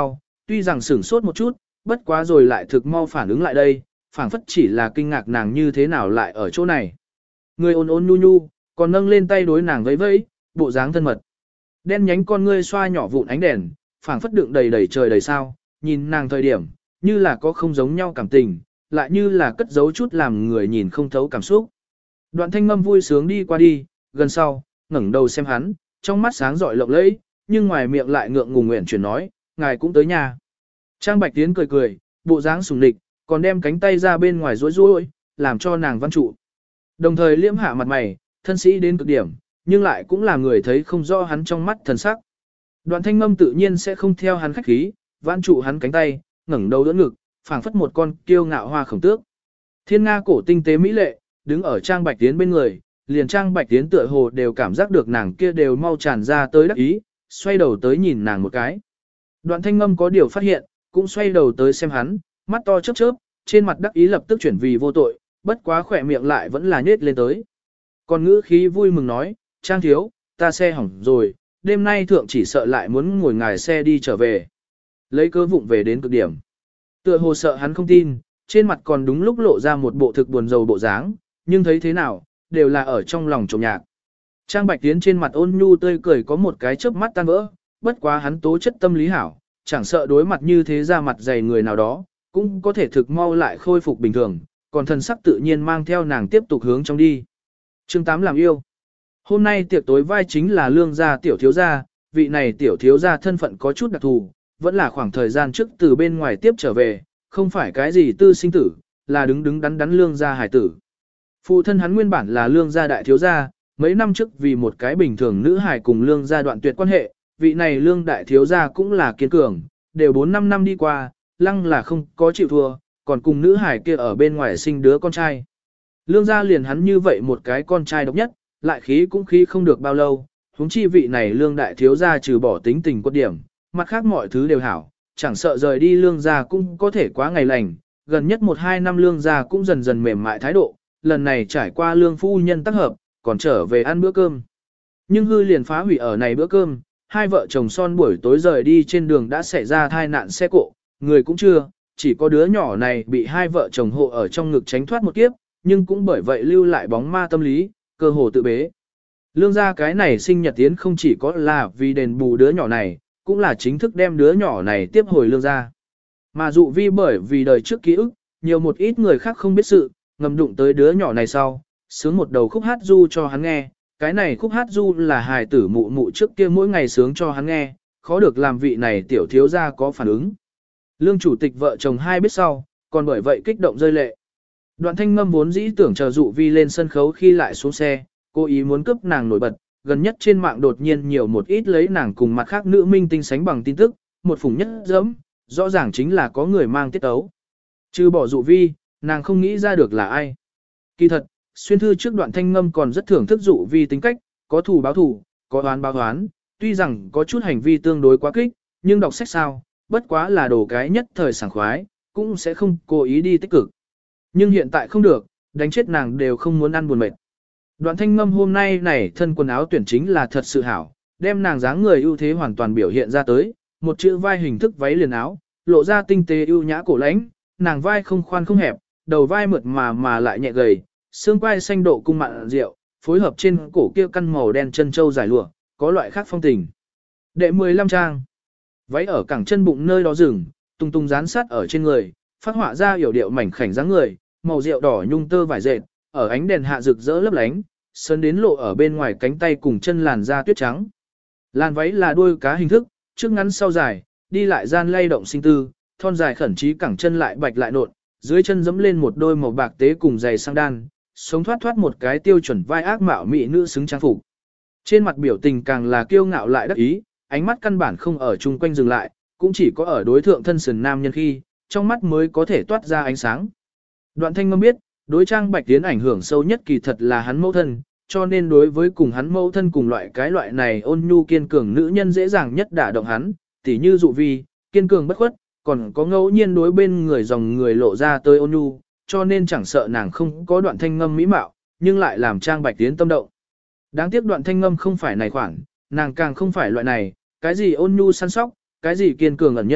tuy rằng sửng sốt một chút, bất quá rồi lại thực mau phản ứng lại đây, phảng phất chỉ là kinh ngạc nàng như thế nào lại ở chỗ này. Người ôn ôn nhu nhu, còn nâng lên tay đối nàng vẫy vẫy, bộ dáng thân mật. Đen nhánh con ngươi xoa nhỏ vụn ánh đèn, phảng phất đựng đầy đầy trời đầy sao, nhìn nàng thời điểm, như là có không giống nhau cảm tình, lại như là cất giấu chút làm người nhìn không thấu cảm xúc. Đoạn thanh ngâm vui sướng đi qua đi, gần sau, ngẩng đầu xem hắn, trong mắt sáng rọi lộng lẫy, nhưng ngoài miệng lại ngượng ngùng nguyện chuyển nói, ngài cũng tới nhà. Trang Bạch Tiến cười cười, bộ dáng sùng địch, còn đem cánh tay ra bên ngoài rối rối, làm cho nàng văn trụ. Đồng thời liễm hạ mặt mày, thân sĩ đến cực điểm, nhưng lại cũng là người thấy không rõ hắn trong mắt thần sắc. Đoạn thanh ngâm tự nhiên sẽ không theo hắn khách khí, văn trụ hắn cánh tay, ngẩng đầu đỡ ngực, phảng phất một con kiêu ngạo hoa khổng tước. Thiên Nga cổ tinh tế mỹ lệ, đứng ở Trang Bạch Tiến bên người, liền Trang Bạch Tiến tựa hồ đều cảm giác được nàng kia đều mau tràn ra tới đắc ý, xoay đầu tới nhìn nàng một cái. Đoạn thanh ngâm có điều phát hiện, cũng xoay đầu tới xem hắn, mắt to chớp chớp, trên mặt đắc ý lập tức chuyển vì vô tội, bất quá khỏe miệng lại vẫn là nhếch lên tới. Còn ngữ khí vui mừng nói, Trang thiếu, ta xe hỏng rồi, đêm nay thượng chỉ sợ lại muốn ngồi ngài xe đi trở về. Lấy cơ vụng về đến cực điểm. Tựa hồ sợ hắn không tin, trên mặt còn đúng lúc lộ ra một bộ thực buồn rầu bộ dáng, nhưng thấy thế nào, đều là ở trong lòng trộm nhạc. Trang Bạch Tiến trên mặt ôn nhu tươi cười có một cái chớp mắt tan vỡ, bất quá hắn tố chất tâm lý hảo, chẳng sợ đối mặt như thế ra mặt dày người nào đó, cũng có thể thực mau lại khôi phục bình thường, còn thần sắc tự nhiên mang theo nàng tiếp tục hướng trong đi. Chương tám làm yêu. Hôm nay tiệc tối vai chính là lương gia tiểu thiếu gia, vị này tiểu thiếu gia thân phận có chút đặc thù, vẫn là khoảng thời gian trước từ bên ngoài tiếp trở về, không phải cái gì tư sinh tử, là đứng đứng đắn đắn lương gia hải tử. Phụ thân hắn nguyên bản là lương gia đại thiếu gia, mấy năm trước vì một cái bình thường nữ hải cùng lương gia đoạn tuyệt quan hệ, vị này lương đại thiếu gia cũng là kiên cường, đều bốn năm năm đi qua, lăng là không có chịu thua, còn cùng nữ hải kia ở bên ngoài sinh đứa con trai. Lương gia liền hắn như vậy một cái con trai độc nhất, lại khí cũng khí không được bao lâu, huống chi vị này lương đại thiếu gia trừ bỏ tính tình quất điểm, mặt khác mọi thứ đều hảo, chẳng sợ rời đi lương gia cũng có thể quá ngày lành, gần nhất một hai năm lương gia cũng dần dần mềm mại thái độ, lần này trải qua lương phu nhân tác hợp, còn trở về ăn bữa cơm. Nhưng hư liền phá hủy ở này bữa cơm, hai vợ chồng son buổi tối rời đi trên đường đã xảy ra tai nạn xe cộ, người cũng chưa, chỉ có đứa nhỏ này bị hai vợ chồng hộ ở trong ngực tránh thoát một kiếp, nhưng cũng bởi vậy lưu lại bóng ma tâm lý, cơ hồ tự bế. Lương gia cái này sinh nhật tiến không chỉ có là vì đền bù đứa nhỏ này, cũng là chính thức đem đứa nhỏ này tiếp hồi lương gia. Mà dụ vi bởi vì đời trước ký ức, nhiều một ít người khác không biết sự, ngầm đụng tới đứa nhỏ này sau, sướng một đầu khúc hát du cho hắn nghe, cái này khúc hát du là hài tử mụ mụ trước kia mỗi ngày sướng cho hắn nghe, khó được làm vị này tiểu thiếu gia có phản ứng. Lương chủ tịch vợ chồng hai biết sau, còn bởi vậy kích động rơi lệ. Đoạn thanh ngâm vốn dĩ tưởng chờ dụ vi lên sân khấu khi lại xuống xe, cố ý muốn cướp nàng nổi bật, gần nhất trên mạng đột nhiên nhiều một ít lấy nàng cùng mặt khác nữ minh tinh sánh bằng tin tức, một phùng nhất dẫm, rõ ràng chính là có người mang tiết ấu. Trừ bỏ dụ vi, nàng không nghĩ ra được là ai. Kỳ thật, xuyên thư trước đoạn thanh ngâm còn rất thưởng thức dụ vi tính cách, có thù báo thù, có oán báo oán, tuy rằng có chút hành vi tương đối quá kích, nhưng đọc sách sao, bất quá là đồ cái nhất thời sảng khoái, cũng sẽ không cố ý đi tích cực. Nhưng hiện tại không được, đánh chết nàng đều không muốn ăn buồn mệt. Đoạn thanh ngâm hôm nay này thân quần áo tuyển chính là thật sự hảo, đem nàng dáng người ưu thế hoàn toàn biểu hiện ra tới, một chữ vai hình thức váy liền áo, lộ ra tinh tế ưu nhã cổ lãnh, nàng vai không khoan không hẹp, đầu vai mượt mà mà lại nhẹ gầy, xương quai xanh độ cung mặn rượu, phối hợp trên cổ kia căn màu đen chân châu dài lụa, có loại khác phong tình. Đệ mười lăm trang. Váy ở cẳng chân bụng nơi đó rừng, tung tung dán sát ở trên người, phát họa ra yểu điệu mảnh khảnh dáng người, màu rượu đỏ nhung tơ vải dệt, ở ánh đèn hạ rực rỡ lấp lánh, sơn đến lộ ở bên ngoài cánh tay cùng chân làn da tuyết trắng. Làn váy là đuôi cá hình thức, trước ngắn sau dài, đi lại gian lay động sinh tư, thon dài khẩn trí cẳng chân lại bạch lại nộn, dưới chân dẫm lên một đôi màu bạc tế cùng giày sang đan, sống thoát thoát một cái tiêu chuẩn vai ác mạo mỹ nữ xứng trang phục. Trên mặt biểu tình càng là kiêu ngạo lại đắc ý, ánh mắt căn bản không ở chung quanh dừng lại, cũng chỉ có ở đối thượng thân sườn nam nhân khi, trong mắt mới có thể toát ra ánh sáng. Đoạn thanh ngâm biết, đối Trang Bạch Tiến ảnh hưởng sâu nhất kỳ thật là hắn mẫu thân, cho nên đối với cùng hắn mẫu thân cùng loại cái loại này ôn nhu kiên cường nữ nhân dễ dàng nhất đả động hắn, tỉ như dụ vi, kiên cường bất khuất, còn có ngẫu nhiên đối bên người dòng người lộ ra tới ôn nhu, cho nên chẳng sợ nàng không có đoạn thanh ngâm mỹ mạo, nhưng lại làm Trang Bạch Tiến tâm động. Đáng tiếc đoạn thanh ngâm không phải này khoản, nàng càng không phải loại này, cái gì ôn nhu săn sóc, cái gì kiên cường ẩn nhẫn,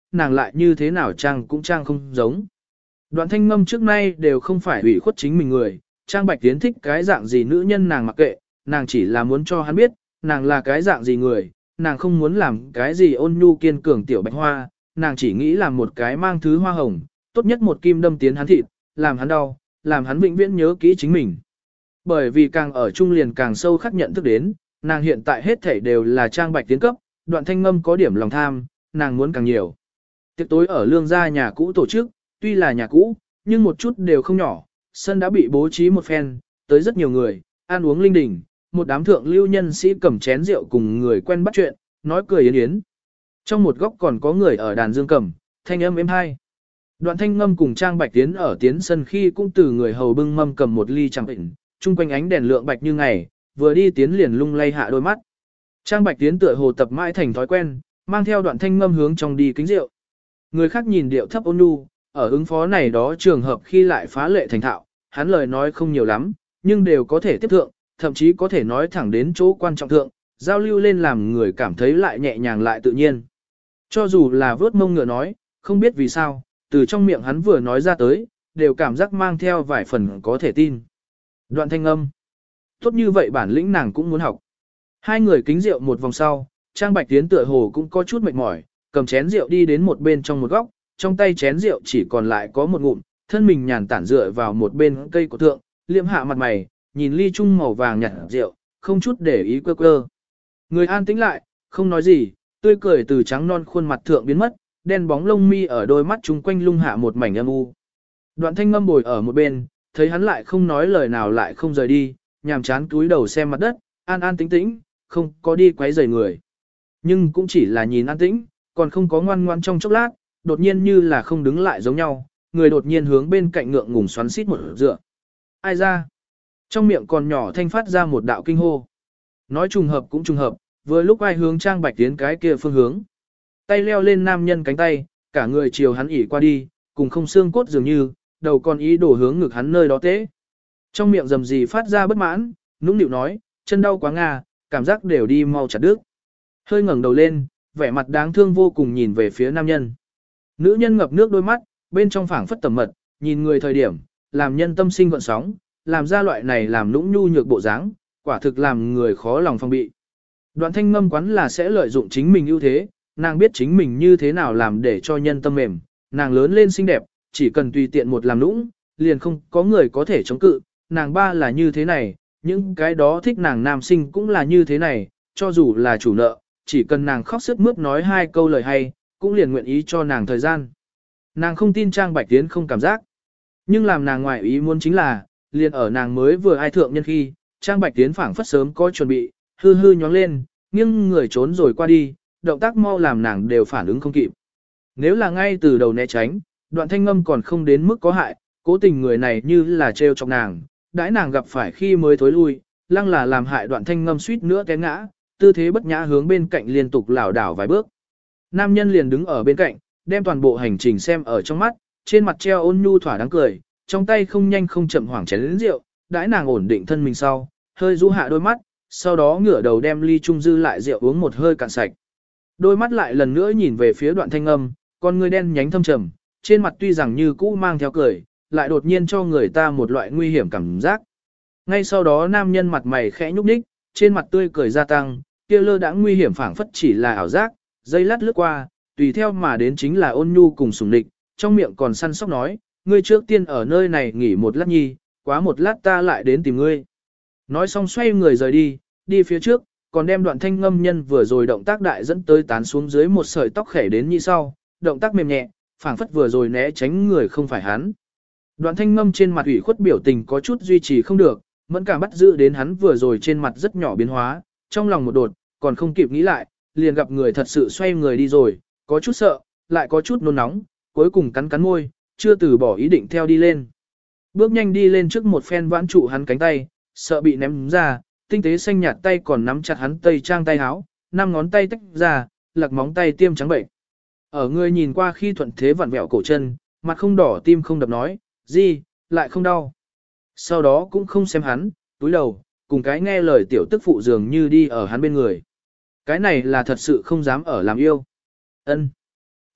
nàng lại như thế nào trang cũng trang không giống. Đoạn thanh ngâm trước nay đều không phải ủy khuất chính mình người, Trang Bạch Tiến thích cái dạng gì nữ nhân nàng mặc kệ, nàng chỉ là muốn cho hắn biết, nàng là cái dạng gì người, nàng không muốn làm cái gì ôn nhu kiên cường tiểu bạch hoa, nàng chỉ nghĩ làm một cái mang thứ hoa hồng, tốt nhất một kim đâm tiến hắn thịt, làm hắn đau, làm hắn vĩnh viễn nhớ kỹ chính mình. Bởi vì càng ở chung liền càng sâu khắc nhận thức đến, nàng hiện tại hết thảy đều là Trang Bạch Tiến cấp, Đoạn thanh ngâm có điểm lòng tham, nàng muốn càng nhiều. Tiệc tối ở lương gia nhà cũ tổ chức, tuy là nhà cũ, nhưng một chút đều không nhỏ, sân đã bị bố trí một phen, tới rất nhiều người, ăn uống linh đình, một đám thượng lưu nhân sĩ cầm chén rượu cùng người quen bắt chuyện, nói cười yến yến. Trong một góc còn có người ở đàn dương cầm, thanh âm êm hai. Đoạn thanh ngâm cùng Trang Bạch Tiến ở tiến sân khi cũng từ người hầu bưng mâm cầm một ly chẳng bệnh, chung quanh ánh đèn lượng bạch như ngày, vừa đi tiến liền lung lay hạ đôi mắt. Trang Bạch Tiến tựa hồ tập mãi thành thói quen, mang theo đoạn thanh ngâm hướng trong đi kính rượu. Người khác nhìn điệu thấp ôn nhu, ở ứng phó này đó trường hợp khi lại phá lệ thành thạo, hắn lời nói không nhiều lắm, nhưng đều có thể tiếp thượng, thậm chí có thể nói thẳng đến chỗ quan trọng thượng, giao lưu lên làm người cảm thấy lại nhẹ nhàng lại tự nhiên. Cho dù là vớt mông ngựa nói, không biết vì sao, từ trong miệng hắn vừa nói ra tới, đều cảm giác mang theo vài phần có thể tin. Đoạn thanh âm. Tốt như vậy bản lĩnh nàng cũng muốn học. Hai người kính rượu một vòng sau, Trang Bạch Tiến tựa hồ cũng có chút mệt mỏi, cầm chén rượu đi đến một bên trong một góc, trong tay chén rượu chỉ còn lại có một ngụm, thân mình nhàn tản dựa vào một bên cây cổ thượng, liệm hạ mặt mày, nhìn ly chung màu vàng nhạt rượu, không chút để ý quơ quơ. Người an tĩnh lại, không nói gì, tươi cười từ trắng non khuôn mặt thượng biến mất, đen bóng lông mi ở đôi mắt chung quanh lung hạ một mảnh âm u. Đoạn thanh ngâm bồi ở một bên, thấy hắn lại không nói lời nào lại không rời đi, nhàm chán cúi đầu xem mặt đất, an an tĩnh tĩnh, không có đi quấy rầy người. Nhưng cũng chỉ là nhìn an tĩnh, còn không có ngoan ngoan trong chốc lát, đột nhiên như là không đứng lại giống nhau, người đột nhiên hướng bên cạnh ngượng ngùng xoắn xít một dựa. Ai ra? Trong miệng còn nhỏ thanh phát ra một đạo kinh hô. Nói trùng hợp cũng trùng hợp, vừa lúc ai hướng Trang Bạch Tiến cái kia phương hướng. Tay leo lên nam nhân cánh tay, cả người chiều hắn ỉ qua đi, cùng không xương cốt dường như, đầu còn ý đổ hướng ngực hắn nơi đó tế. Trong miệng rầm rì phát ra bất mãn, nũng nịu nói, chân đau quá ngà, cảm giác đều đi mau chặt đứt. Hơi ngẩng đầu lên, vẻ mặt đáng thương vô cùng nhìn về phía nam nhân. Nữ nhân ngập nước đôi mắt, bên trong phảng phất tầm mật, nhìn người thời điểm, làm nhân tâm sinh gợn sóng, làm ra loại này làm nũng nhu nhược bộ dáng, quả thực làm người khó lòng phong bị. Đoạn thanh ngâm quán là sẽ lợi dụng chính mình ưu thế, nàng biết chính mình như thế nào làm để cho nhân tâm mềm, nàng lớn lên xinh đẹp, chỉ cần tùy tiện một làm nũng, liền không có người có thể chống cự, nàng ba là như thế này, những cái đó thích nàng nam sinh cũng là như thế này, cho dù là chủ nợ, chỉ cần nàng khóc sướt mướt nói hai câu lời hay, cũng liền nguyện ý cho nàng thời gian. Nàng không tin Trang Bạch Tiến không cảm giác, nhưng làm nàng ngoại ý muốn chính là, liền ở nàng mới vừa ai thượng nhân khi, Trang Bạch Tiến phảng phất sớm có chuẩn bị, hư hư nhóng lên, nghiêng người trốn rồi qua đi, động tác mau làm nàng đều phản ứng không kịp. Nếu là ngay từ đầu né tránh, đoạn thanh ngâm còn không đến mức có hại, cố tình người này như là trêu chọc nàng, đãi nàng gặp phải khi mới thối lui, lăng là làm hại đoạn thanh ngâm suýt nữa té ngã, tư thế bất nhã hướng bên cạnh liên tục lảo đảo vài bước. Nam nhân liền đứng ở bên cạnh, đem toàn bộ hành trình xem ở trong mắt, trên mặt treo ôn nhu thỏa đáng cười, trong tay không nhanh không chậm hoảng chén lớn rượu, đãi nàng ổn định thân mình sau, hơi rũ hạ đôi mắt, sau đó ngửa đầu đem ly trung dư lại rượu uống một hơi cạn sạch. Đôi mắt lại lần nữa nhìn về phía đoạn thanh âm, con người đen nhánh thâm trầm, trên mặt tuy rằng như cũ mang theo cười, lại đột nhiên cho người ta một loại nguy hiểm cảm giác. Ngay sau đó nam nhân mặt mày khẽ nhúc nhích, trên mặt tươi cười gia tăng, kia lơ đãng nguy hiểm phảng phất chỉ là ảo giác, dây lát lướt qua, tùy theo mà đến chính là ôn nhu cùng sủng địch, trong miệng còn săn sóc nói, ngươi trước tiên ở nơi này nghỉ một lát nhi, quá một lát ta lại đến tìm ngươi. Nói xong xoay người rời đi, đi phía trước, còn đem đoạn thanh ngâm nhân vừa rồi động tác đại dẫn tới tán xuống dưới một sợi tóc khẻ đến như sau, động tác mềm nhẹ, phảng phất vừa rồi né tránh người không phải hắn. Đoạn thanh ngâm trên mặt ủy khuất biểu tình có chút duy trì không được, mẫn cảm bắt giữ đến hắn vừa rồi trên mặt rất nhỏ biến hóa, trong lòng một đột, còn không kịp nghĩ lại, liền gặp người thật sự xoay người đi rồi, có chút sợ, lại có chút nôn nóng, cuối cùng cắn cắn môi, chưa từ bỏ ý định theo đi lên. Bước nhanh đi lên trước một phen vãn trụ hắn cánh tay, sợ bị ném ra, tinh tế xanh nhạt tay còn nắm chặt hắn tây trang tay áo, năm ngón tay tách ra, lặc móng tay tiêm trắng bệnh. Ở người nhìn qua khi thuận thế vặn vẹo cổ chân, mặt không đỏ tim không đập nói, gì, lại không đau. Sau đó cũng không xem hắn, túi đầu, cùng cái nghe lời tiểu tức phụ dường như đi ở hắn bên người. Cái này là thật sự không dám ở làm yêu. Ân.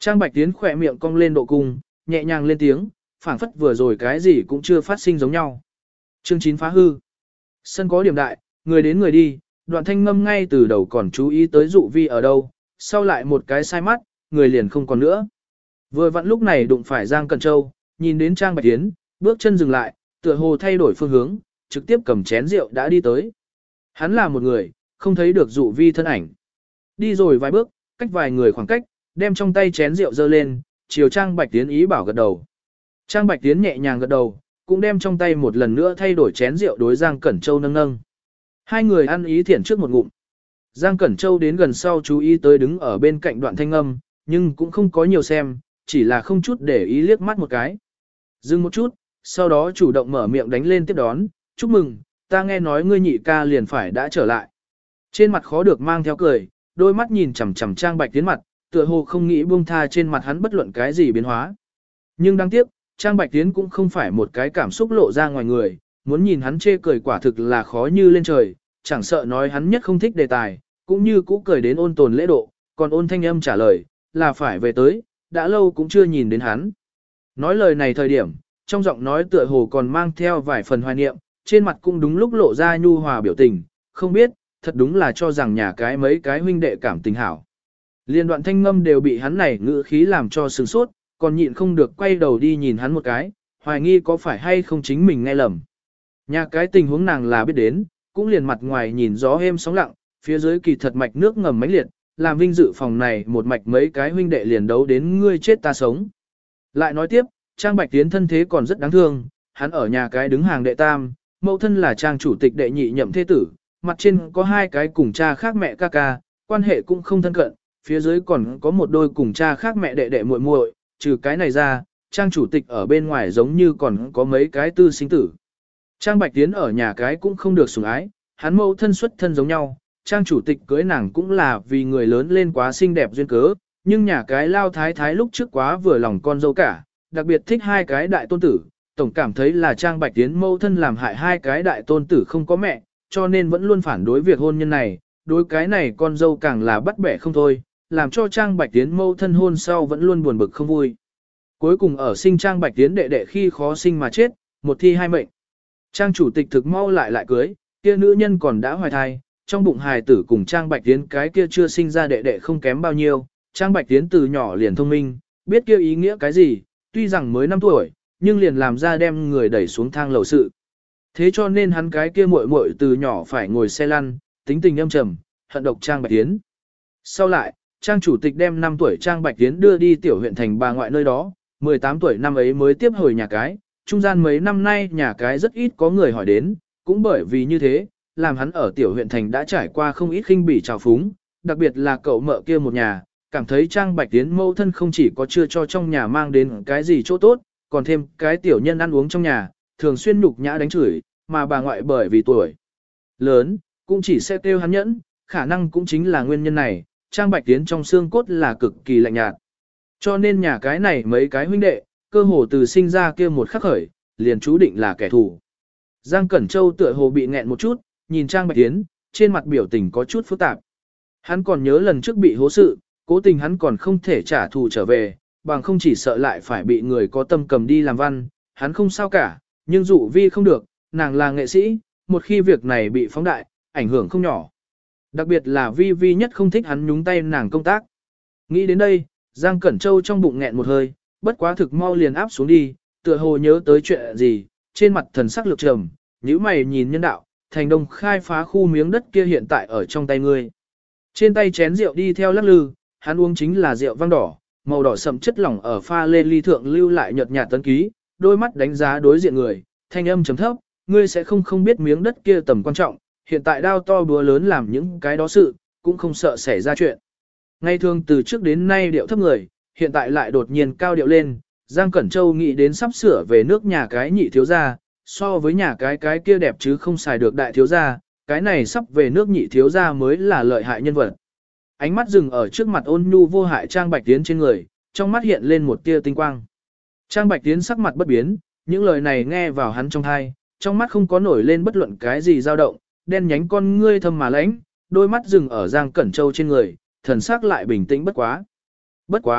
Trang Bạch Tiến khỏe miệng cong lên độ cung, nhẹ nhàng lên tiếng, phảng phất vừa rồi cái gì cũng chưa phát sinh giống nhau. Chương chín phá hư. Sân có điểm đại, người đến người đi, Đoạn Thanh Ngâm ngay từ đầu còn chú ý tới dụ vi ở đâu, sau lại một cái sai mắt, người liền không còn nữa. Vừa vặn lúc này đụng phải Giang Cẩn Châu, nhìn đến Trang Bạch Tiến, bước chân dừng lại, tựa hồ thay đổi phương hướng, trực tiếp cầm chén rượu đã đi tới. Hắn là một người, không thấy được dụ vi thân ảnh. Đi rồi vài bước, cách vài người khoảng cách, đem trong tay chén rượu dơ lên, chiều Trang Bạch Tiến ý bảo gật đầu. Trang Bạch Tiến nhẹ nhàng gật đầu, cũng đem trong tay một lần nữa thay đổi chén rượu đối Giang Cẩn Châu nâng nâng. Hai người ăn ý thiện trước một ngụm. Giang Cẩn Châu đến gần sau chú ý tới đứng ở bên cạnh Đoạn Thanh Ngâm, nhưng cũng không có nhiều xem, chỉ là không chút để ý liếc mắt một cái. Dừng một chút, sau đó chủ động mở miệng đánh lên tiếp đón, chúc mừng, ta nghe nói ngươi nhị ca liền phải đã trở lại. Trên mặt khó được mang theo cười, đôi mắt nhìn chằm chằm Trang Bạch Tiến mặt, tựa hồ không nghĩ buông tha trên mặt hắn bất luận cái gì biến hóa. Nhưng đáng tiếc, Trang Bạch Tiến cũng không phải một cái cảm xúc lộ ra ngoài người, muốn nhìn hắn chê cười quả thực là khó như lên trời, chẳng sợ nói hắn nhất không thích đề tài, cũng như cũ cười đến ôn tồn lễ độ, còn ôn thanh âm trả lời, là phải về tới, đã lâu cũng chưa nhìn đến hắn. Nói lời này thời điểm, trong giọng nói tựa hồ còn mang theo vài phần hoài niệm, trên mặt cũng đúng lúc lộ ra nhu hòa biểu tình, không biết, thật đúng là cho rằng nhà cái mấy cái huynh đệ cảm tình hảo. Liên Đoạn Thanh Ngâm đều bị hắn này ngữ khí làm cho sừng sốt, còn nhịn không được quay đầu đi nhìn hắn một cái, hoài nghi có phải hay không chính mình nghe lầm. Nhà cái tình huống nàng là biết đến, cũng liền mặt ngoài nhìn gió êm sóng lặng, phía dưới kỳ thật mạch nước ngầm mãnh liệt, làm vinh dự phòng này một mạch mấy cái huynh đệ liền đấu đến ngươi chết ta sống. Lại nói tiếp, Trang Bạch Tiến thân thế còn rất đáng thương, hắn ở nhà cái đứng hàng đệ tam, mẫu thân là Trang chủ tịch đệ nhị nhậm thế tử, mặt trên có hai cái cùng cha khác mẹ ca ca, quan hệ cũng không thân cận, phía dưới còn có một đôi cùng cha khác mẹ đệ đệ muội muội, trừ cái này ra, Trang chủ tịch ở bên ngoài giống như còn có mấy cái tư sinh tử. Trang Bạch Tiến ở nhà cái cũng không được sủng ái, hắn mẫu thân xuất thân giống nhau, Trang chủ tịch cưới nàng cũng là vì người lớn lên quá xinh đẹp duyên cớ, nhưng nhà cái lao thái thái lúc trước quá vừa lòng con dâu cả, đặc biệt thích hai cái đại tôn tử, tổng cảm thấy là Trang Bạch Tiến mẫu thân làm hại hai cái đại tôn tử không có mẹ, cho nên vẫn luôn phản đối việc hôn nhân này, đối cái này con dâu càng là bắt bẻ không thôi, làm cho Trang Bạch Tiến mẫu thân hôn sau vẫn luôn buồn bực không vui. Cuối cùng ở sinh Trang Bạch Tiến đệ đệ khi khó sinh mà chết, một thi hai mệnh. Trang chủ tịch thực mau lại lại cưới, kia nữ nhân còn đã hoài thai, trong bụng hài tử cùng Trang Bạch Tiến cái kia chưa sinh ra đệ đệ không kém bao nhiêu, Trang Bạch Tiến từ nhỏ liền thông minh, biết kia ý nghĩa cái gì, tuy rằng mới năm tuổi, nhưng liền làm ra đem người đẩy xuống thang lầu sự. Thế cho nên hắn cái kia muội muội từ nhỏ phải ngồi xe lăn, tính tình âm trầm, hận độc Trang Bạch Tiến. Sau lại, Trang chủ tịch đem năm tuổi Trang Bạch Tiến đưa đi tiểu huyện thành bà ngoại nơi đó, mười tám tuổi năm ấy mới tiếp hồi nhà cái, trung gian mấy năm nay nhà cái rất ít có người hỏi đến, cũng bởi vì như thế, làm hắn ở tiểu huyện thành đã trải qua không ít khinh bỉ trào phúng, đặc biệt là cậu mợ kia một nhà, cảm thấy Trang Bạch Tiến mâu thân không chỉ có chưa cho trong nhà mang đến cái gì chỗ tốt, còn thêm cái tiểu nhân ăn uống trong nhà, thường xuyên nhục nhã đánh chửi, mà bà ngoại bởi vì tuổi lớn, cũng chỉ sẽ kêu hắn nhẫn, khả năng cũng chính là nguyên nhân này, Trang Bạch Tiến trong xương cốt là cực kỳ lạnh nhạt. Cho nên nhà cái này mấy cái huynh đệ, cơ hồ từ sinh ra kia một khắc khởi, liền chú định là kẻ thù. Giang Cẩn Châu tựa hồ bị nghẹn một chút, nhìn Trang Bạch Tiến, trên mặt biểu tình có chút phức tạp. Hắn còn nhớ lần trước bị hố sự, cố tình hắn còn không thể trả thù trở về, bằng không chỉ sợ lại phải bị người có tâm cầm đi làm văn, hắn không sao cả, nhưng dụ vi không được, nàng là nghệ sĩ, một khi việc này bị phóng đại, ảnh hưởng không nhỏ. Đặc biệt là vi vi nhất không thích hắn nhúng tay nàng công tác. Nghĩ đến đây, Giang Cẩn Châu trong bụng nghẹn một hơi, bất quá thực mau liền áp xuống đi, tựa hồ nhớ tới chuyện gì, trên mặt thần sắc lược trầm, nhíu mày nhìn nhân đạo, thành đông khai phá khu miếng đất kia hiện tại ở trong tay ngươi. Trên tay chén rượu đi theo lắc lư, hắn uống chính là rượu vang đỏ, màu đỏ sậm chất lỏng ở pha lê ly thượng lưu lại nhợt nhạt tấn ký, đôi mắt đánh giá đối diện người, thanh âm trầm thấp, ngươi sẽ không không biết miếng đất kia tầm quan trọng, hiện tại đao to búa lớn làm những cái đó sự, cũng không sợ xảy ra chuyện. Ngày thường từ trước đến nay điệu thấp người, hiện tại lại đột nhiên cao điệu lên, Giang Cẩn Châu nghĩ đến sắp sửa về nước nhà cái nhị thiếu gia, so với nhà cái cái kia đẹp chứ không xài được đại thiếu gia, cái này sắp về nước nhị thiếu gia mới là lợi hại nhân vật. Ánh mắt dừng ở trước mặt ôn nhu vô hại Trang Bạch Tiến trên người, trong mắt hiện lên một tia tinh quang. Trang Bạch Tiến sắc mặt bất biến, những lời này nghe vào hắn trong tai, trong mắt không có nổi lên bất luận cái gì dao động, đen nhánh con ngươi thâm mà lãnh, đôi mắt dừng ở Giang Cẩn Châu trên người, thần sắc lại bình tĩnh bất quá. Bất quá,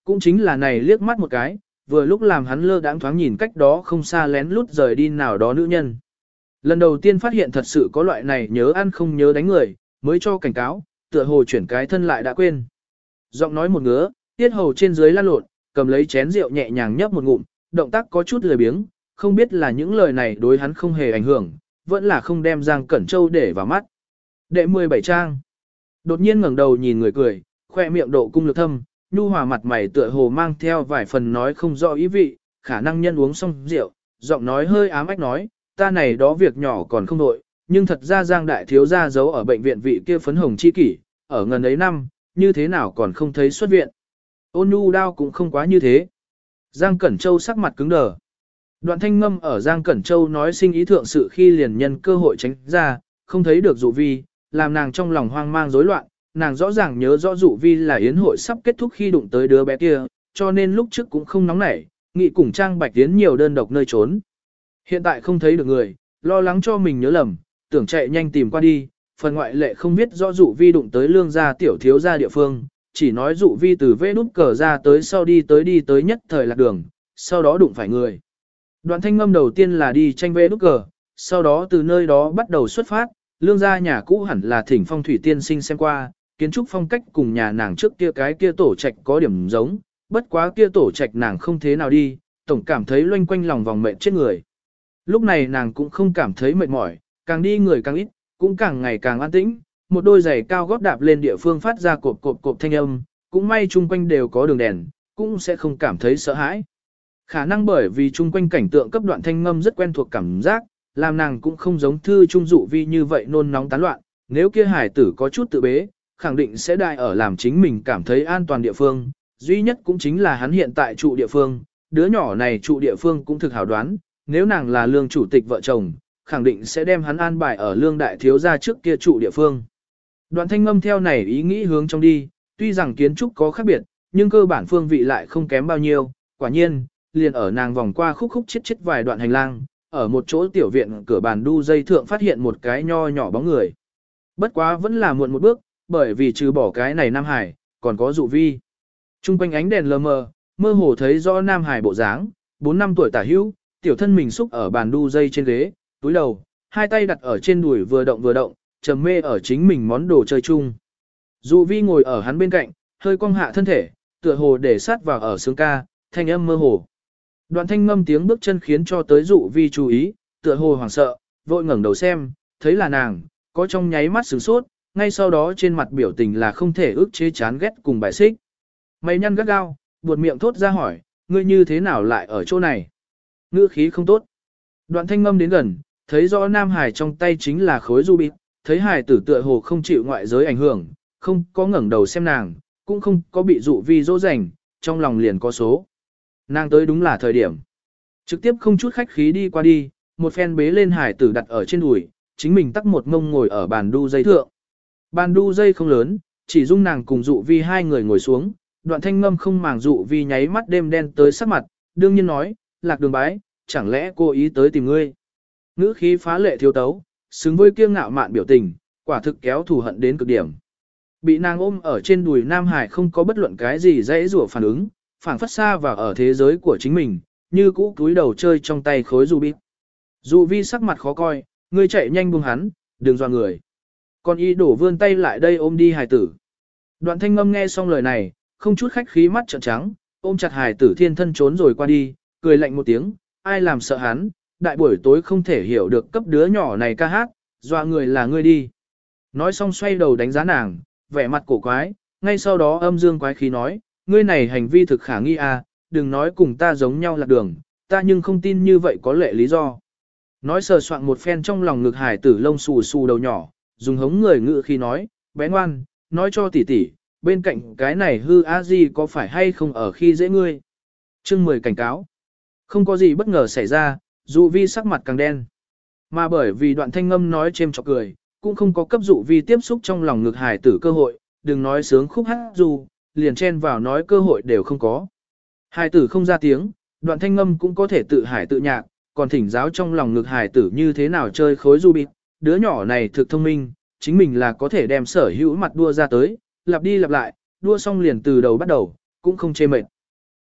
cũng chính là này liếc mắt một cái, vừa lúc làm hắn lơ đãng thoáng nhìn cách đó không xa lén lút rời đi nào đó nữ nhân. Lần đầu tiên phát hiện thật sự có loại này nhớ ăn không nhớ đánh người, mới cho cảnh cáo, tựa hồ chuyển cái thân lại đã quên. Giọng nói một ngứa, tiết hầu trên dưới lan lộn, cầm lấy chén rượu nhẹ nhàng nhấp một ngụm, động tác có chút lười biếng, không biết là những lời này đối hắn không hề ảnh hưởng, vẫn là không đem Giang Cẩn Châu để vào mắt. Đệ mười bảy trang. Đột nhiên ngẩng đầu nhìn người cười, khoe miệng độ cung lực thâm, nhu hòa mặt mày tựa hồ mang theo vài phần nói không rõ ý vị, khả năng nhân uống xong rượu, giọng nói hơi ám ách nói, ta này đó việc nhỏ còn không đội, nhưng thật ra Giang đại thiếu gia giấu ở bệnh viện vị kia phấn hồng chi kỷ, ở ngần ấy năm, như thế nào còn không thấy xuất viện. Ôn nhu đao cũng không quá như thế. Giang Cẩn Châu sắc mặt cứng đờ. Đoạn thanh ngâm ở Giang Cẩn Châu nói sinh ý thượng sự khi liền nhân cơ hội tránh ra, không thấy được dụ vi, làm nàng trong lòng hoang mang rối loạn, nàng rõ ràng nhớ rõ dụ vi là yến hội sắp kết thúc khi đụng tới đứa bé kia, cho nên lúc trước cũng không nóng nảy, nghị cùng Trang Bạch tiến nhiều đơn độc nơi trốn. Hiện tại không thấy được người, lo lắng cho mình nhớ lầm, tưởng chạy nhanh tìm qua đi, phần ngoại lệ không biết rõ dụ vi đụng tới lương gia tiểu thiếu gia địa phương, chỉ nói dụ vi từ vê nút cờ ra tới sau đi tới đi tới nhất thời lạc đường, sau đó đụng phải người. Đoạn thanh ngâm đầu tiên là đi tranh vê nút cờ, sau đó từ nơi đó bắt đầu xuất phát, lương gia nhà cũ hẳn là thỉnh phong thủy tiên sinh xem qua, kiến trúc phong cách cùng nhà nàng trước kia cái kia tổ trạch có điểm giống, bất quá kia tổ trạch nàng không thế nào đi, tổng cảm thấy loanh quanh lòng vòng mệt chết người. Lúc này nàng cũng không cảm thấy mệt mỏi, càng đi người càng ít, cũng càng ngày càng an tĩnh, một đôi giày cao gót đạp lên địa phương phát ra cộp cộp cộp thanh âm, cũng may chung quanh đều có đường đèn, cũng sẽ không cảm thấy sợ hãi. Khả năng bởi vì chung quanh cảnh tượng cấp đoạn thanh ngâm rất quen thuộc cảm giác, làm nàng cũng không giống thư trung dụ vi như vậy nôn nóng tán loạn, nếu kia hải tử có chút tự bế, khẳng định sẽ đại ở làm chính mình cảm thấy an toàn địa phương, duy nhất cũng chính là hắn hiện tại trụ địa phương, đứa nhỏ này trụ địa phương cũng thực hảo đoán, nếu nàng là lương chủ tịch vợ chồng, khẳng định sẽ đem hắn an bài ở lương đại thiếu gia trước kia trụ địa phương. Đoạn thanh ngâm theo này ý nghĩ hướng trong đi, tuy rằng kiến trúc có khác biệt, nhưng cơ bản phương vị lại không kém bao nhiêu, quả nhiên, liền ở nàng vòng qua khúc khúc chết chết vài đoạn hành lang, ở một chỗ tiểu viện cửa bàn đu dây thượng phát hiện một cái nho nhỏ bóng người. Bất quá vẫn là muộn một bước, bởi vì trừ bỏ cái này Nam Hải, còn có dụ vi. Trung quanh ánh đèn lờ mờ, mơ hồ thấy rõ Nam Hải bộ dáng, bốn năm tuổi tả hữu, tiểu thân mình xúc ở bàn đu dây trên ghế, túi đầu, hai tay đặt ở trên đùi vừa động vừa động, trầm mê ở chính mình món đồ chơi chung. Dụ vi ngồi ở hắn bên cạnh, hơi cong hạ thân thể, tựa hồ để sát vào ở xương ca, thanh âm mơ hồ. Đoạn thanh ngâm tiếng bước chân khiến cho tới dụ vi chú ý, tựa hồ hoảng sợ, vội ngẩng đầu xem, thấy là nàng, có trong nháy mắt sửng sốt, ngay sau đó trên mặt biểu tình là không thể ức chế chán ghét cùng bài xích. Mày nhăn gắt gao, buột miệng thốt ra hỏi, ngươi như thế nào lại ở chỗ này? Ngữ khí không tốt. Đoạn thanh ngâm đến gần, thấy rõ Nam Hải trong tay chính là khối du bịt, thấy Hải tử tựa hồ không chịu ngoại giới ảnh hưởng, không có ngẩng đầu xem nàng, cũng không có bị dụ vi dỗ dành, trong lòng liền có số. Nàng tới đúng là thời điểm. Trực tiếp không chút khách khí đi qua đi, một phen bế lên Hải tử đặt ở trên đùi, chính mình tắc một ngông ngồi ở bàn đu dây thượng. Bàn đu dây không lớn, chỉ dung nàng cùng dụ vi hai người ngồi xuống, đoạn thanh ngâm không màng dụ vi nháy mắt đêm đen tới sắc mặt, đương nhiên nói, lạc đường bái, chẳng lẽ cô ý tới tìm ngươi. Ngữ khí phá lệ thiếu tấu, xứng với kiêu ngạo mạn biểu tình, quả thực kéo thù hận đến cực điểm. Bị nàng ôm ở trên đùi Nam Hải không có bất luận cái gì dãy rủa phản ứng, phản phất xa vào ở thế giới của chính mình, như cũ cúi đầu chơi trong tay khối dù bít. Dù vi sắc mặt khó coi, ngươi chạy nhanh buông hắn, đừng dọa người. Còn y đổ vươn tay lại đây ôm đi hài tử. Đoạn thanh ngâm nghe xong lời này, không chút khách khí mắt trợn trắng, ôm chặt hài tử thiên thân trốn rồi qua đi, cười lạnh một tiếng, ai làm sợ hắn, đại buổi tối không thể hiểu được cấp đứa nhỏ này ca hát, dọa người là ngươi đi. Nói xong xoay đầu đánh giá nàng, vẻ mặt cổ quái, ngay sau đó âm dương quái khí nói, ngươi này hành vi thực khả nghi à, đừng nói cùng ta giống nhau lạc đường, ta nhưng không tin như vậy có lệ lý do. Nói sờ soạn một phen trong lòng ngực hải tử lông xù xù đầu nhỏ, dùng hống người ngự khi nói, bé ngoan, nói cho tỷ tỷ, bên cạnh cái này hư a di có phải hay không ở khi dễ ngươi. Chương mười cảnh cáo. Không có gì bất ngờ xảy ra, dụ vi sắc mặt càng đen. Mà bởi vì đoạn thanh ngâm nói chêm chọc cười, cũng không có cấp dụ vi tiếp xúc trong lòng ngực hải tử cơ hội, đừng nói sướng khúc hát dù, liền chen vào nói cơ hội đều không có. Hải tử không ra tiếng, đoạn thanh ngâm cũng có thể tự hải tự nhạc, còn thỉnh giáo trong lòng ngực hải tử như thế nào chơi khối du bịt, đứa nhỏ này thực thông minh, chính mình là có thể đem sở hữu mặt đua ra tới, lặp đi lặp lại, đua xong liền từ đầu bắt đầu, cũng không chê mệt.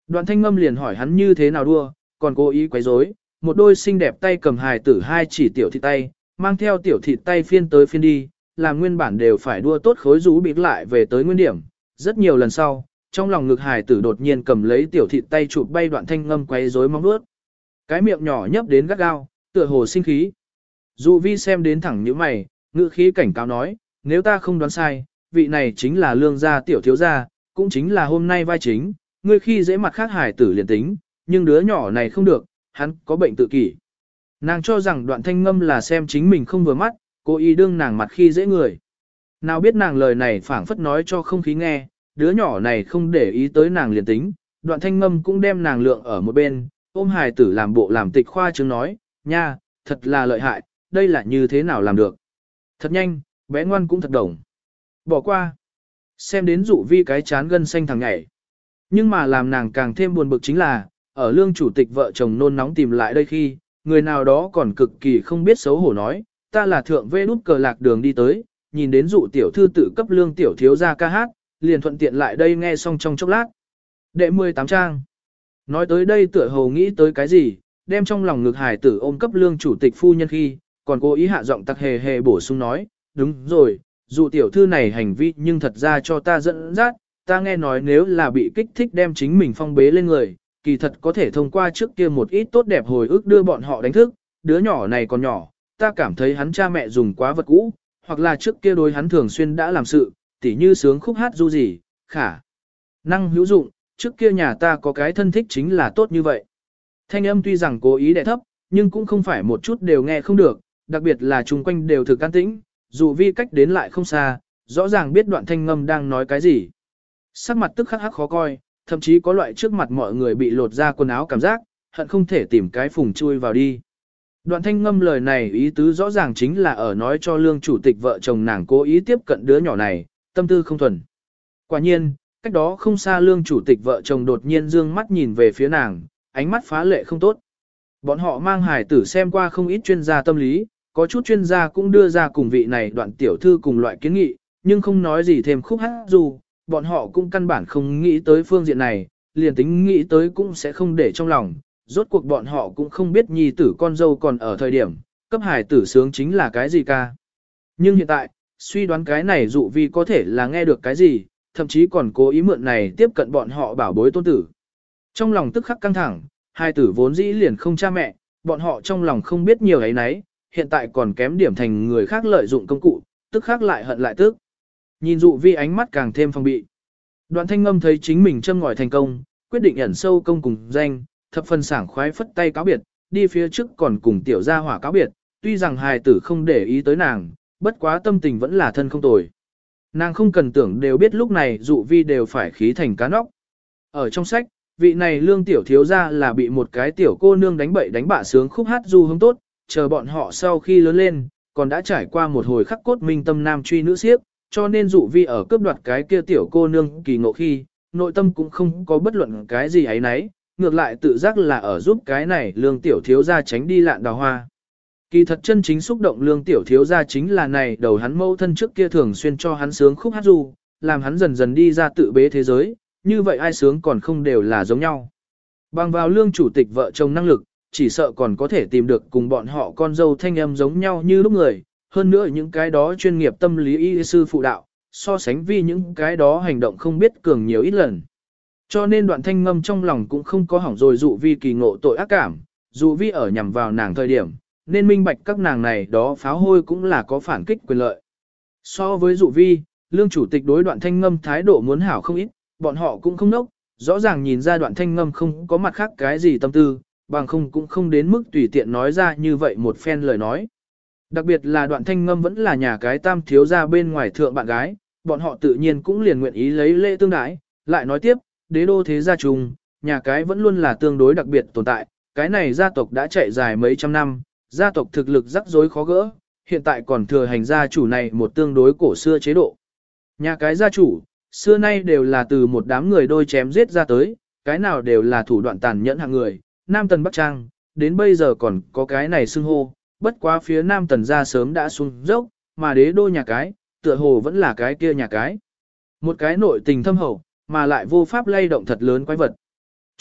Đoạn thanh ngâm liền hỏi hắn như thế nào đua, còn cố ý quấy rối, một đôi xinh đẹp tay cầm hài tử hai chỉ tiểu thịt tay, mang theo tiểu thịt tay phiên tới phiên đi, làm nguyên bản đều phải đua tốt khối rú bịt lại về tới nguyên điểm. Rất nhiều lần sau, trong lòng ngực hài tử đột nhiên cầm lấy tiểu thịt tay chụp bay đoạn thanh ngâm quấy rối móng vuốt. Cái miệng nhỏ nhấp đến gắt gao, tựa hồ sinh khí. Dụ vi xem đến thẳng như mày, ngữ khí cảnh cáo nói, nếu ta không đoán sai, vị này chính là lương gia tiểu thiếu gia, cũng chính là hôm nay vai chính, ngươi khi dễ mặt khác hài tử liền tính, nhưng đứa nhỏ này không được, hắn có bệnh tự kỷ. Nàng cho rằng đoạn thanh ngâm là xem chính mình không vừa mắt, cố ý đương nàng mặt khi dễ người. Nào biết nàng lời này phảng phất nói cho không khí nghe, đứa nhỏ này không để ý tới nàng liền tính, đoạn thanh ngâm cũng đem nàng lượng ở một bên, ôm hài tử làm bộ làm tịch khoa chứng nói, nha, thật là lợi hại, đây là như thế nào làm được. Thật nhanh, bé ngoan cũng thật đồng. Bỏ qua. Xem đến dụ vi cái chán gân xanh thằng nhảy. Nhưng mà làm nàng càng thêm buồn bực chính là, ở lương chủ tịch vợ chồng nôn nóng tìm lại đây khi, người nào đó còn cực kỳ không biết xấu hổ nói, ta là thượng vê đút cờ lạc đường đi tới, nhìn đến dụ tiểu thư tự cấp lương tiểu thiếu ra ca hát, liền thuận tiện lại đây nghe xong trong chốc lát. Đệ mười tám trang. Nói tới đây tựa hồ nghĩ tới cái gì, đem trong lòng ngực hải tử ôm cấp lương chủ tịch phu nhân khi, còn cố ý hạ giọng tặc hề hề bổ sung nói, đúng rồi, dụ tiểu thư này hành vi nhưng thật ra cho ta dẫn dắt, ta nghe nói nếu là bị kích thích đem chính mình phong bế lên người, kỳ thật có thể thông qua trước kia một ít tốt đẹp hồi ức đưa bọn họ đánh thức, đứa nhỏ này còn nhỏ, ta cảm thấy hắn cha mẹ dùng quá vật cũ, hoặc là trước kia đối hắn thường xuyên đã làm sự, tỉ như sướng khúc hát du gì, khả năng hữu dụng, trước kia nhà ta có cái thân thích chính là tốt như vậy. Thanh âm tuy rằng cố ý đè thấp, nhưng cũng không phải một chút đều nghe không được, đặc biệt là chung quanh đều thực can tĩnh, dù vi cách đến lại không xa, rõ ràng biết đoạn thanh ngâm đang nói cái gì. Sắc mặt tức khắc hắc khó coi, thậm chí có loại trước mặt mọi người bị lột ra quần áo cảm giác, hận không thể tìm cái phùng chui vào đi. Đoạn thanh ngâm lời này ý tứ rõ ràng chính là ở nói cho lương chủ tịch vợ chồng nàng cố ý tiếp cận đứa nhỏ này, tâm tư không thuần. Quả nhiên, cách đó không xa lương chủ tịch vợ chồng đột nhiên dương mắt nhìn về phía nàng, ánh mắt phá lệ không tốt. Bọn họ mang hài tử xem qua không ít chuyên gia tâm lý, có chút chuyên gia cũng đưa ra cùng vị này đoạn tiểu thư cùng loại kiến nghị, nhưng không nói gì thêm khúc hát dù, bọn họ cũng căn bản không nghĩ tới phương diện này, liền tính nghĩ tới cũng sẽ không để trong lòng, rốt cuộc bọn họ cũng không biết nhi tử con dâu còn ở thời điểm, cấp hài tử sướng chính là cái gì ca. Nhưng hiện tại, suy đoán cái này dụ vi có thể là nghe được cái gì, thậm chí còn cố ý mượn này tiếp cận bọn họ bảo bối tôn tử. Trong lòng tức khắc căng thẳng, hai tử vốn dĩ liền không cha mẹ, bọn họ trong lòng không biết nhiều ấy nấy, hiện tại còn kém điểm thành người khác lợi dụng công cụ, tức khắc lại hận lại tức. Nhìn dụ vi ánh mắt càng thêm phong bị. Đoạn thanh ngâm thấy chính mình châm ngòi thành công, quyết định ẩn sâu công cùng danh, thập phần sảng khoái phất tay cáo biệt, đi phía trước còn cùng tiểu gia hỏa cáo biệt, tuy rằng hài tử không để ý tới nàng, bất quá tâm tình vẫn là thân không tồi. Nàng không cần tưởng đều biết lúc này dụ vi đều phải khí thành cá nóc. Ở trong sách, vị này lương tiểu thiếu gia là bị một cái tiểu cô nương đánh bậy đánh bạ sướng khúc hát du hướng tốt, chờ bọn họ sau khi lớn lên, còn đã trải qua một hồi khắc cốt minh tâm nam truy nữ siếp, cho nên dụ vi ở cướp đoạt cái kia tiểu cô nương kỳ ngộ khi, nội tâm cũng không có bất luận cái gì ấy nấy, ngược lại tự giác là ở giúp cái này lương tiểu thiếu gia tránh đi lạn đào hoa. Kỳ thật chân chính xúc động lương tiểu thiếu gia chính là này đầu hắn mâu thân trước kia thường xuyên cho hắn sướng khúc hát du, làm hắn dần dần đi ra tự bế thế giới, như vậy ai sướng còn không đều là giống nhau. Bằng vào lương chủ tịch vợ chồng năng lực, chỉ sợ còn có thể tìm được cùng bọn họ con dâu thanh âm giống nhau như lúc người, hơn nữa những cái đó chuyên nghiệp tâm lý y sư phụ đạo, so sánh vì những cái đó hành động không biết cường nhiều ít lần. Cho nên đoạn thanh ngâm trong lòng cũng không có hỏng rồi dụ vi kỳ ngộ tội ác cảm, dụ vi ở nhằm vào nàng thời điểm, nên minh bạch các nàng này đó pháo hôi cũng là có phản kích quyền lợi. So với dụ vi, lương chủ tịch đối đoạn thanh ngâm thái độ muốn hảo không ít, bọn họ cũng không nốc, rõ ràng nhìn ra đoạn thanh ngâm không có mặt khác cái gì tâm tư, bằng không cũng không đến mức tùy tiện nói ra như vậy một phen lời nói. Đặc biệt là đoạn thanh ngâm vẫn là nhà cái tam thiếu gia bên ngoài thượng bạn gái, bọn họ tự nhiên cũng liền nguyện ý lấy lễ tương đãi. Lại nói tiếp, đế đô thế gia trùng, nhà cái vẫn luôn là tương đối đặc biệt tồn tại, cái này gia tộc đã chạy dài mấy trăm năm, gia tộc thực lực rắc rối khó gỡ, hiện tại còn thừa hành gia chủ này một tương đối cổ xưa chế độ. Nhà cái gia chủ, xưa nay đều là từ một đám người đôi chém giết ra tới, cái nào đều là thủ đoạn tàn nhẫn hạng người, Nam Tần Bắc Trang, đến bây giờ còn có cái này xưng hô, bất quá phía Nam Tần gia sớm đã xuống dốc, mà đế đô nhà cái, tựa hồ vẫn là cái kia nhà cái. Một cái nội tình thâm hậu, mà lại vô pháp lay động thật lớn quái vật.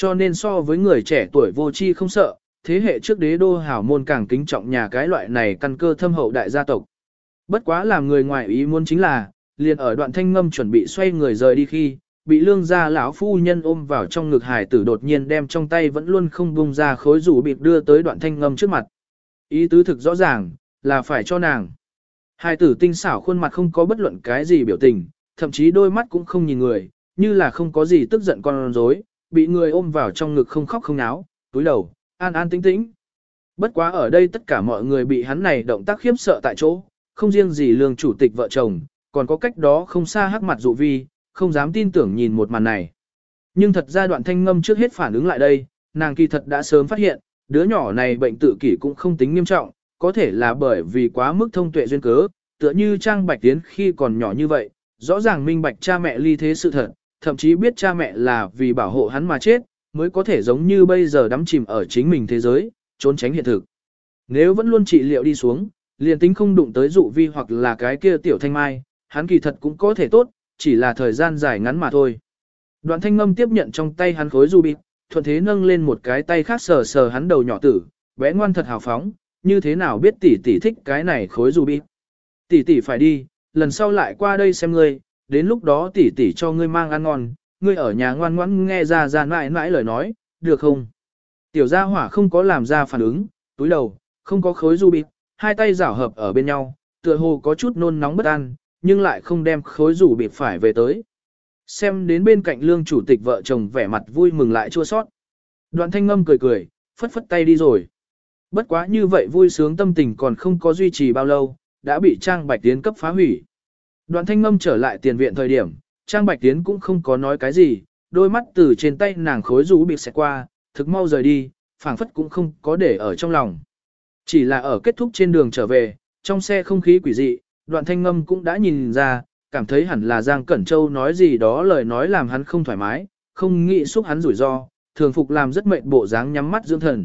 Cho nên so với người trẻ tuổi vô tri không sợ, thế hệ trước đế đô hảo môn càng kính trọng nhà cái loại này căn cơ thâm hậu đại gia tộc. Bất quá làm người ngoài ý muốn chính là, liền ở Đoạn Thanh Ngâm chuẩn bị xoay người rời đi khi, bị lương gia lão phu nhân ôm vào trong ngực hải tử đột nhiên đem trong tay vẫn luôn không bung ra khối rủ bịp đưa tới Đoạn Thanh Ngâm trước mặt. Ý tứ thực rõ ràng, là phải cho nàng. Hải tử tinh xảo khuôn mặt không có bất luận cái gì biểu tình, thậm chí đôi mắt cũng không nhìn người, như là không có gì tức giận con rối, bị người ôm vào trong ngực không khóc không náo, túi đầu, an an tĩnh tĩnh. Bất quá ở đây tất cả mọi người bị hắn này động tác khiếp sợ tại chỗ, không riêng gì lương chủ tịch vợ chồng, còn có cách đó không xa hắc mặt dụ vi, không dám tin tưởng nhìn một màn này. Nhưng thật ra Đoạn Thanh Ngâm trước hết phản ứng lại đây, nàng kỳ thật đã sớm phát hiện, đứa nhỏ này bệnh tự kỷ cũng không tính nghiêm trọng, có thể là bởi vì quá mức thông tuệ duyên cớ, tựa như Trang Bạch Tiến khi còn nhỏ như vậy, rõ ràng minh bạch cha mẹ ly thế sự thật, thậm chí biết cha mẹ là vì bảo hộ hắn mà chết, mới có thể giống như bây giờ đắm chìm ở chính mình thế giới, trốn tránh hiện thực. Nếu vẫn luôn trị liệu đi xuống, liền tính không đụng tới dụ vi hoặc là cái kia tiểu thanh mai, hắn kỳ thật cũng có thể tốt, chỉ là thời gian dài ngắn mà thôi. Đoạn Thanh Ngâm tiếp nhận trong tay hắn khối du bịt, thuận thế nâng lên một cái tay khác sờ sờ hắn đầu nhỏ tử, bé ngoan thật hào phóng, như thế nào biết tỷ tỷ thích cái này khối du bịt. Tỷ tỷ phải đi, lần sau lại qua đây xem ngươi, đến lúc đó tỷ tỷ cho ngươi mang ăn ngon, ngươi ở nhà ngoan ngoãn nghe ra ra mãi mãi lời nói, được không? Tiểu gia hỏa không có làm ra phản ứng, túi đầu, không có khối du bịt, hai tay giảo hợp ở bên nhau, tựa hồ có chút nôn nóng bất an, nhưng lại không đem khối rủ bịt phải về tới. Xem đến bên cạnh lương chủ tịch vợ chồng vẻ mặt vui mừng lại chua sót. Đoạn Thanh Ngâm cười cười, phất phất tay đi rồi. Bất quá như vậy vui sướng tâm tình còn không có duy trì bao lâu, đã bị Trang Bạch Tiến cấp phá hủy. Đoạn Thanh Ngâm trở lại tiền viện thời điểm, Trang Bạch Tiến cũng không có nói cái gì, đôi mắt từ trên tay nàng khối rủ bịt xẹt qua, thực mau rời đi, phảng phất cũng không có để ở trong lòng. Chỉ là ở kết thúc trên đường trở về, trong xe không khí quỷ dị, Đoạn Thanh Ngâm cũng đã nhìn ra, cảm thấy hẳn là Giang Cẩn Châu nói gì đó lời nói làm hắn không thoải mái, không nghĩ xúc hắn rủi ro, thường phục làm rất mệt bộ dáng nhắm mắt dưỡng thần.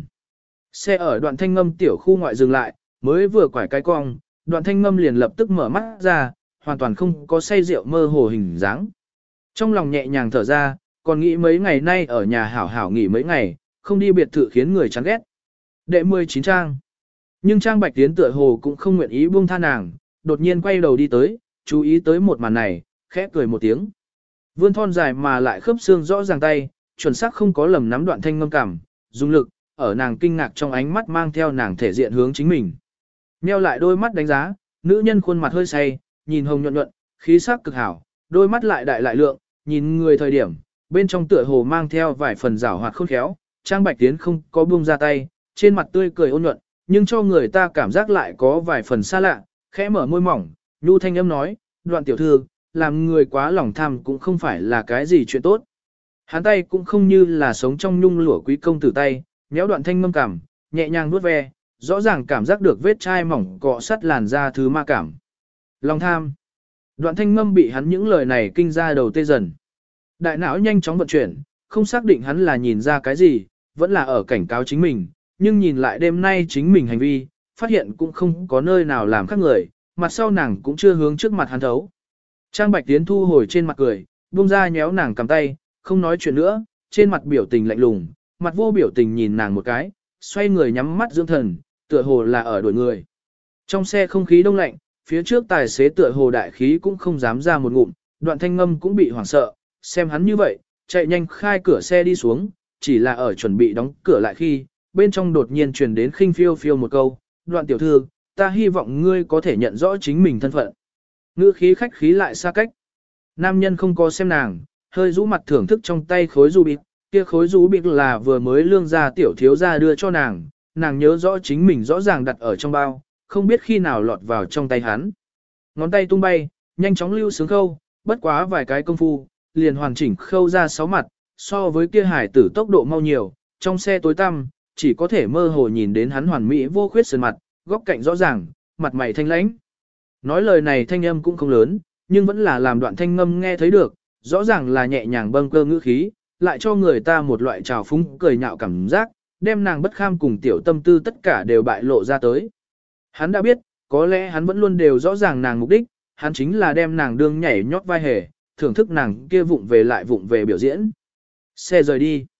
Xe ở Đoạn Thanh Ngâm tiểu khu ngoại dừng lại, mới vừa quải cái cong, Đoạn Thanh Ngâm liền lập tức mở mắt ra, hoàn toàn không có say rượu mơ hồ hình dáng. Trong lòng nhẹ nhàng thở ra, còn nghĩ mấy ngày nay ở nhà hảo hảo nghỉ mấy ngày, không đi biệt thự khiến người chán ghét. Đệ mười chín trang. Nhưng Trang Bạch Tiến tựa hồ cũng không nguyện ý buông tha nàng, đột nhiên quay đầu đi tới, chú ý tới một màn này, khẽ cười một tiếng. Vươn thon dài mà lại khớp xương rõ ràng tay, chuẩn xác không có lầm nắm Đoạn Thanh Ngâm cảm, dùng lực, ở nàng kinh ngạc trong ánh mắt mang theo nàng thể diện hướng chính mình. Nheo lại đôi mắt đánh giá, nữ nhân khuôn mặt hơi say, nhìn hồng nhuận nhuận, khí sắc cực hảo, đôi mắt lại đại lại lượng, nhìn người thời điểm, bên trong tựa hồ mang theo vài phần rảo hoạt khôn khéo, Trang Bạch Tiến không có buông ra tay, trên mặt tươi cười ôn nhuận, nhưng cho người ta cảm giác lại có vài phần xa lạ, khẽ mở môi mỏng, nhu thanh âm nói, Đoạn tiểu thư, làm người quá lòng tham cũng không phải là cái gì chuyện tốt. Hắn tay cũng không như là sống trong nhung lụa quý công tử tay, nhéo Đoạn Thanh Ngâm cảm, nhẹ nhàng vuốt ve, rõ ràng cảm giác được vết chai mỏng cọ sắt làn da thứ ma cảm. Lòng tham. Đoạn Thanh Ngâm bị hắn những lời này kinh ra đầu tê dần. Đại não nhanh chóng vận chuyển, không xác định hắn là nhìn ra cái gì, vẫn là ở cảnh cáo chính mình, nhưng nhìn lại đêm nay chính mình hành vi, phát hiện cũng không có nơi nào làm khác người, mặt sau nàng cũng chưa hướng trước mặt hắn thấu. Trang Bạch Tiến thu hồi trên mặt cười, buông ra nhéo nàng cầm tay, không nói chuyện nữa, trên mặt biểu tình lạnh lùng, mặt vô biểu tình nhìn nàng một cái, xoay người nhắm mắt dưỡng thần, tựa hồ là ở đuổi người. Trong xe không khí đông lạnh, phía trước tài xế tựa hồ đại khí cũng không dám ra một ngụm, Đoạn Thanh Ngâm cũng bị hoảng sợ, xem hắn như vậy, chạy nhanh khai cửa xe đi xuống, chỉ là ở chuẩn bị đóng cửa lại khi, bên trong đột nhiên truyền đến khinh phiêu phiêu một câu, Đoạn tiểu thư, ta hy vọng ngươi có thể nhận rõ chính mình thân phận. Ngữ khí khách khí lại xa cách. Nam nhân không có xem nàng, hơi rũ mặt thưởng thức trong tay khối du bịt, kia khối du bịt là vừa mới lương ra tiểu thiếu ra đưa cho nàng, nàng nhớ rõ chính mình rõ ràng đặt ở trong bao, không biết khi nào lọt vào trong tay hắn. Ngón tay tung bay, nhanh chóng lưu sướng khâu, bất quá vài cái công phu, liền hoàn chỉnh khâu ra sáu mặt, so với kia hải tử tốc độ mau nhiều, trong xe tối tăm, chỉ có thể mơ hồ nhìn đến hắn hoàn mỹ vô khuyết sơn mặt, góc cạnh rõ ràng, mặt mày thanh lãnh. Nói lời này thanh âm cũng không lớn, nhưng vẫn là làm Đoạn Thanh Ngâm nghe thấy được, rõ ràng là nhẹ nhàng bâng cơ ngữ khí, lại cho người ta một loại trào phúng cười nhạo cảm giác, đem nàng bất kham cùng tiểu tâm tư tất cả đều bại lộ ra tới. Hắn đã biết, có lẽ hắn vẫn luôn đều rõ ràng nàng mục đích, hắn chính là đem nàng đương nhảy nhót vai hề, thưởng thức nàng kia vụng về lại vụng về biểu diễn. Xe rời đi.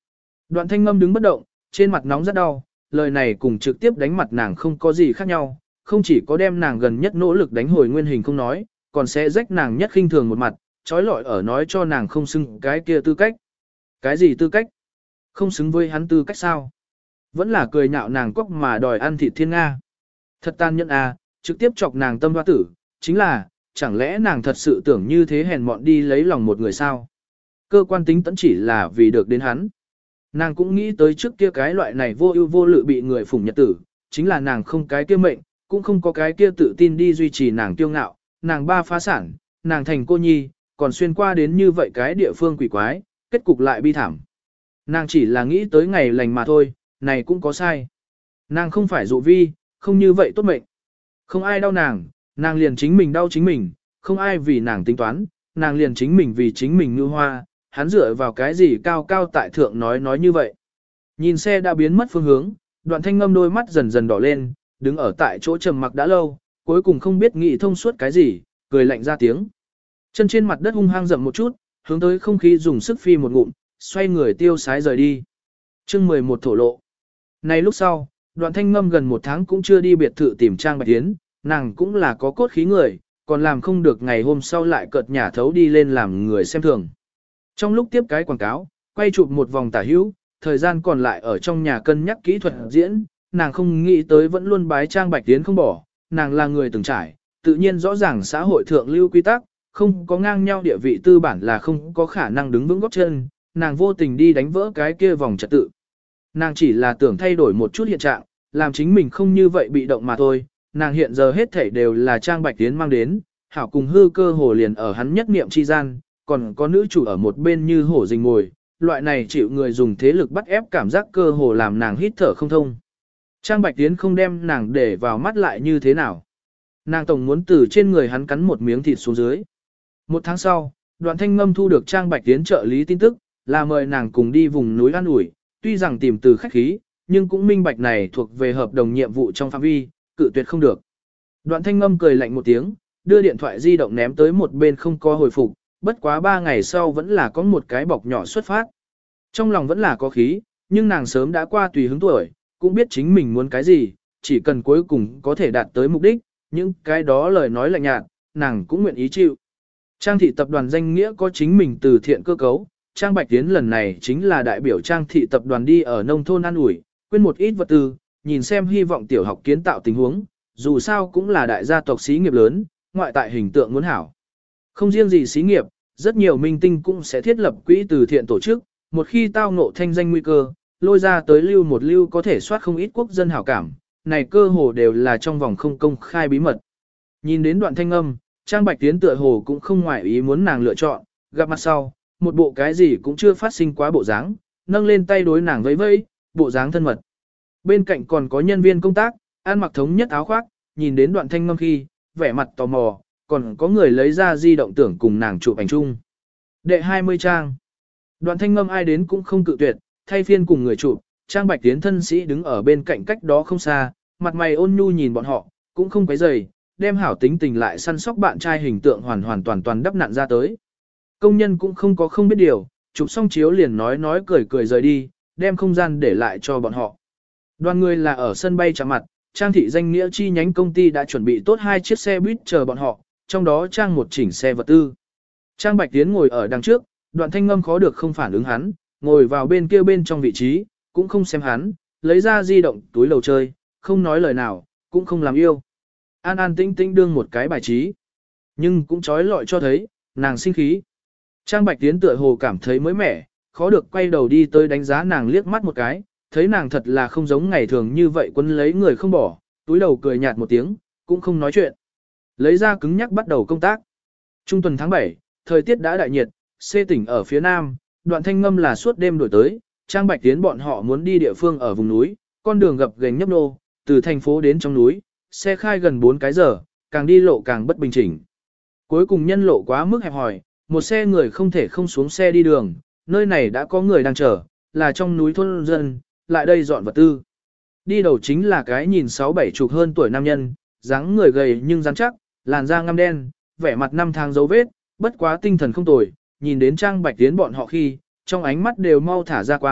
Đoạn Thanh Ngâm đứng bất động, trên mặt nóng rất đau, lời này cùng trực tiếp đánh mặt nàng không có gì khác nhau, không chỉ có đem nàng gần nhất nỗ lực đánh hồi nguyên hình không nói, còn sẽ rách nàng nhất khinh thường một mặt, trói lọi ở nói cho nàng không xứng cái kia tư cách. Cái gì tư cách? Không xứng với hắn tư cách sao? Vẫn là cười nhạo nàng cóc mà đòi ăn thịt thiên Nga. Thật tàn nhẫn à, trực tiếp chọc nàng tâm hoa tử, chính là, chẳng lẽ nàng thật sự tưởng như thế hèn mọn đi lấy lòng một người sao? Cơ quan tính tẫn chỉ là vì được đến hắn. Nàng cũng nghĩ tới trước kia cái loại này vô ưu vô lự bị người phủng nhật tử, chính là nàng không cái kia mệnh, cũng không có cái kia tự tin đi duy trì nàng kiêu ngạo, nàng ba phá sản, nàng thành cô nhi, còn xuyên qua đến như vậy cái địa phương quỷ quái, kết cục lại bi thảm. Nàng chỉ là nghĩ tới ngày lành mà thôi, này cũng có sai. Nàng không phải dụ vi, không như vậy tốt mệnh. Không ai đau nàng, nàng liền chính mình đau chính mình, không ai vì nàng tính toán, nàng liền chính mình vì chính mình ngư hoa, hắn dựa vào cái gì cao cao tại thượng nói nói như vậy. Nhìn xe đã biến mất phương hướng, Đoạn Thanh Ngâm đôi mắt dần dần đỏ lên, đứng ở tại chỗ trầm mặc đã lâu, cuối cùng không biết nghĩ thông suốt cái gì, cười lạnh ra tiếng. Chân trên mặt đất hung hăng dậm một chút, hướng tới không khí dùng sức phi một ngụm, xoay người tiêu sái rời đi. Chương mười một thổ lộ. Này lúc sau, Đoạn Thanh Ngâm gần một tháng cũng chưa đi biệt thự tìm Trang Bạch Tiến, nàng cũng là có cốt khí người, còn làm không được ngày hôm sau lại cợt nhả thấu đi lên làm người xem thường. Trong lúc tiếp cái quảng cáo, quay chụp một vòng tả hữu, thời gian còn lại ở trong nhà cân nhắc kỹ thuật diễn, nàng không nghĩ tới vẫn luôn bái Trang Bạch Tiến không bỏ, nàng là người từng trải, tự nhiên rõ ràng xã hội thượng lưu quy tắc, không có ngang nhau địa vị tư bản là không có khả năng đứng vững góp chân, nàng vô tình đi đánh vỡ cái kia vòng trật tự. Nàng chỉ là tưởng thay đổi một chút hiện trạng, làm chính mình không như vậy bị động mà thôi, nàng hiện giờ hết thảy đều là Trang Bạch Tiến mang đến, hảo cùng hư cơ hồ liền ở hắn nhất niệm chi gian, còn có nữ chủ ở một bên như hổ rình ngồi, loại này chịu người dùng thế lực bắt ép cảm giác cơ hồ làm nàng hít thở không thông. Trang Bạch Tiến không đem nàng để vào mắt lại như thế nào. Nàng tổng muốn từ trên người hắn cắn một miếng thịt xuống dưới. Một tháng sau, Đoạn Thanh Ngâm thu được Trang Bạch Tiến trợ lý tin tức, là mời nàng cùng đi vùng núi an ủi, tuy rằng tìm từ khách khí, nhưng cũng minh bạch này thuộc về hợp đồng nhiệm vụ trong phạm vi, cự tuyệt không được. Đoạn Thanh Ngâm cười lạnh một tiếng, đưa điện thoại di động ném tới một bên không có hồi phục, bất quá ba ngày sau vẫn là có một cái bọc nhỏ xuất phát. Trong lòng vẫn là có khí, nhưng nàng sớm đã qua tùy hứng tuổi, cũng biết chính mình muốn cái gì, chỉ cần cuối cùng có thể đạt tới mục đích, những cái đó lời nói lạnh nhạt, nàng cũng nguyện ý chịu. Trang thị tập đoàn danh nghĩa có chính mình từ thiện cơ cấu, Trang Bạch Tiến lần này chính là đại biểu Trang thị tập đoàn đi ở nông thôn an ủi, quên một ít vật tư, nhìn xem hy vọng tiểu học kiến tạo tình huống, dù sao cũng là đại gia tộc xí nghiệp lớn, ngoại tại hình tượng muốn hảo. Không riêng gì xí nghiệp, rất nhiều minh tinh cũng sẽ thiết lập quỹ từ thiện tổ chức, một khi tao ngộ thanh danh nguy cơ, lôi ra tới lưu một lưu có thể soát không ít quốc dân hảo cảm, này cơ hồ đều là trong vòng không công khai bí mật. Nhìn đến Đoạn Thanh Âm, Trang Bạch Tiến tựa hồ cũng không ngoại ý muốn nàng lựa chọn, gặp mặt sau, một bộ cái gì cũng chưa phát sinh quá bộ dáng, nâng lên tay đối nàng vẫy vẫy, bộ dáng thân mật. Bên cạnh còn có nhân viên công tác, ăn mặc thống nhất áo khoác, nhìn đến Đoạn Thanh Ngâm khi, vẻ mặt tò mò, còn có người lấy ra di động tưởng cùng nàng chụp ảnh chung. Đệ hai mươi trang. Đoạn Thanh Ngâm ai đến cũng không cự tuyệt, thay phiên cùng người chụp, Trang Bạch Tiến thân sĩ đứng ở bên cạnh cách đó không xa, mặt mày ôn nhu nhìn bọn họ, cũng không quấy rầy, đem hảo tính tình lại săn sóc bạn trai hình tượng hoàn hoàn toàn toàn đắp nặn ra tới. Công nhân cũng không có không biết điều, chụp xong chiếu liền nói nói cười cười rời đi, đem không gian để lại cho bọn họ. Đoàn người là ở sân bay chạm mặt, Trang thị danh nghĩa chi nhánh công ty đã chuẩn bị tốt hai chiếc xe buýt chờ bọn họ, trong đó Trang một chỉnh xe vật tư. Trang Bạch Tiến ngồi ở đằng trước, Đoạn Thanh Ngâm khó được không phản ứng hắn, ngồi vào bên kia bên trong vị trí, cũng không xem hắn, lấy ra di động túi lầu chơi, không nói lời nào, cũng không làm yêu. An an tĩnh tĩnh đương một cái bài trí. Nhưng cũng trói lọi cho thấy, nàng sinh khí. Trang Bạch Tiến tựa hồ cảm thấy mới mẻ, khó được quay đầu đi tới đánh giá nàng liếc mắt một cái, thấy nàng thật là không giống ngày thường như vậy quấn lấy người không bỏ, túi đầu cười nhạt một tiếng, cũng không nói chuyện. Lấy ra cứng nhắc bắt đầu công tác. Trung tuần tháng bảy, thời tiết đã đại nhiệt, xê tỉnh ở phía nam, Đoạn Thanh Ngâm là suốt đêm đổi tới, Trang Bạch Tiến bọn họ muốn đi địa phương ở vùng núi, con đường gập ghềnh nhấp nô, từ thành phố đến trong núi, xe khai gần bốn cái giờ, càng đi lộ càng bất bình chỉnh. Cuối cùng nhân lộ quá mức hẹp hòi, một xe người không thể không xuống xe đi đường, nơi này đã có người đang chờ, là trong núi thôn dân, lại đây dọn vật tư. Đi đầu chính là cái nhìn sáu bảy chục hơn tuổi nam nhân, dáng người gầy nhưng rắn chắc, làn da ngăm đen, vẻ mặt năm tháng dấu vết, bất quá tinh thần không tồi, nhìn đến Trang Bạch Tiến bọn họ khi, trong ánh mắt đều mau thả ra quang,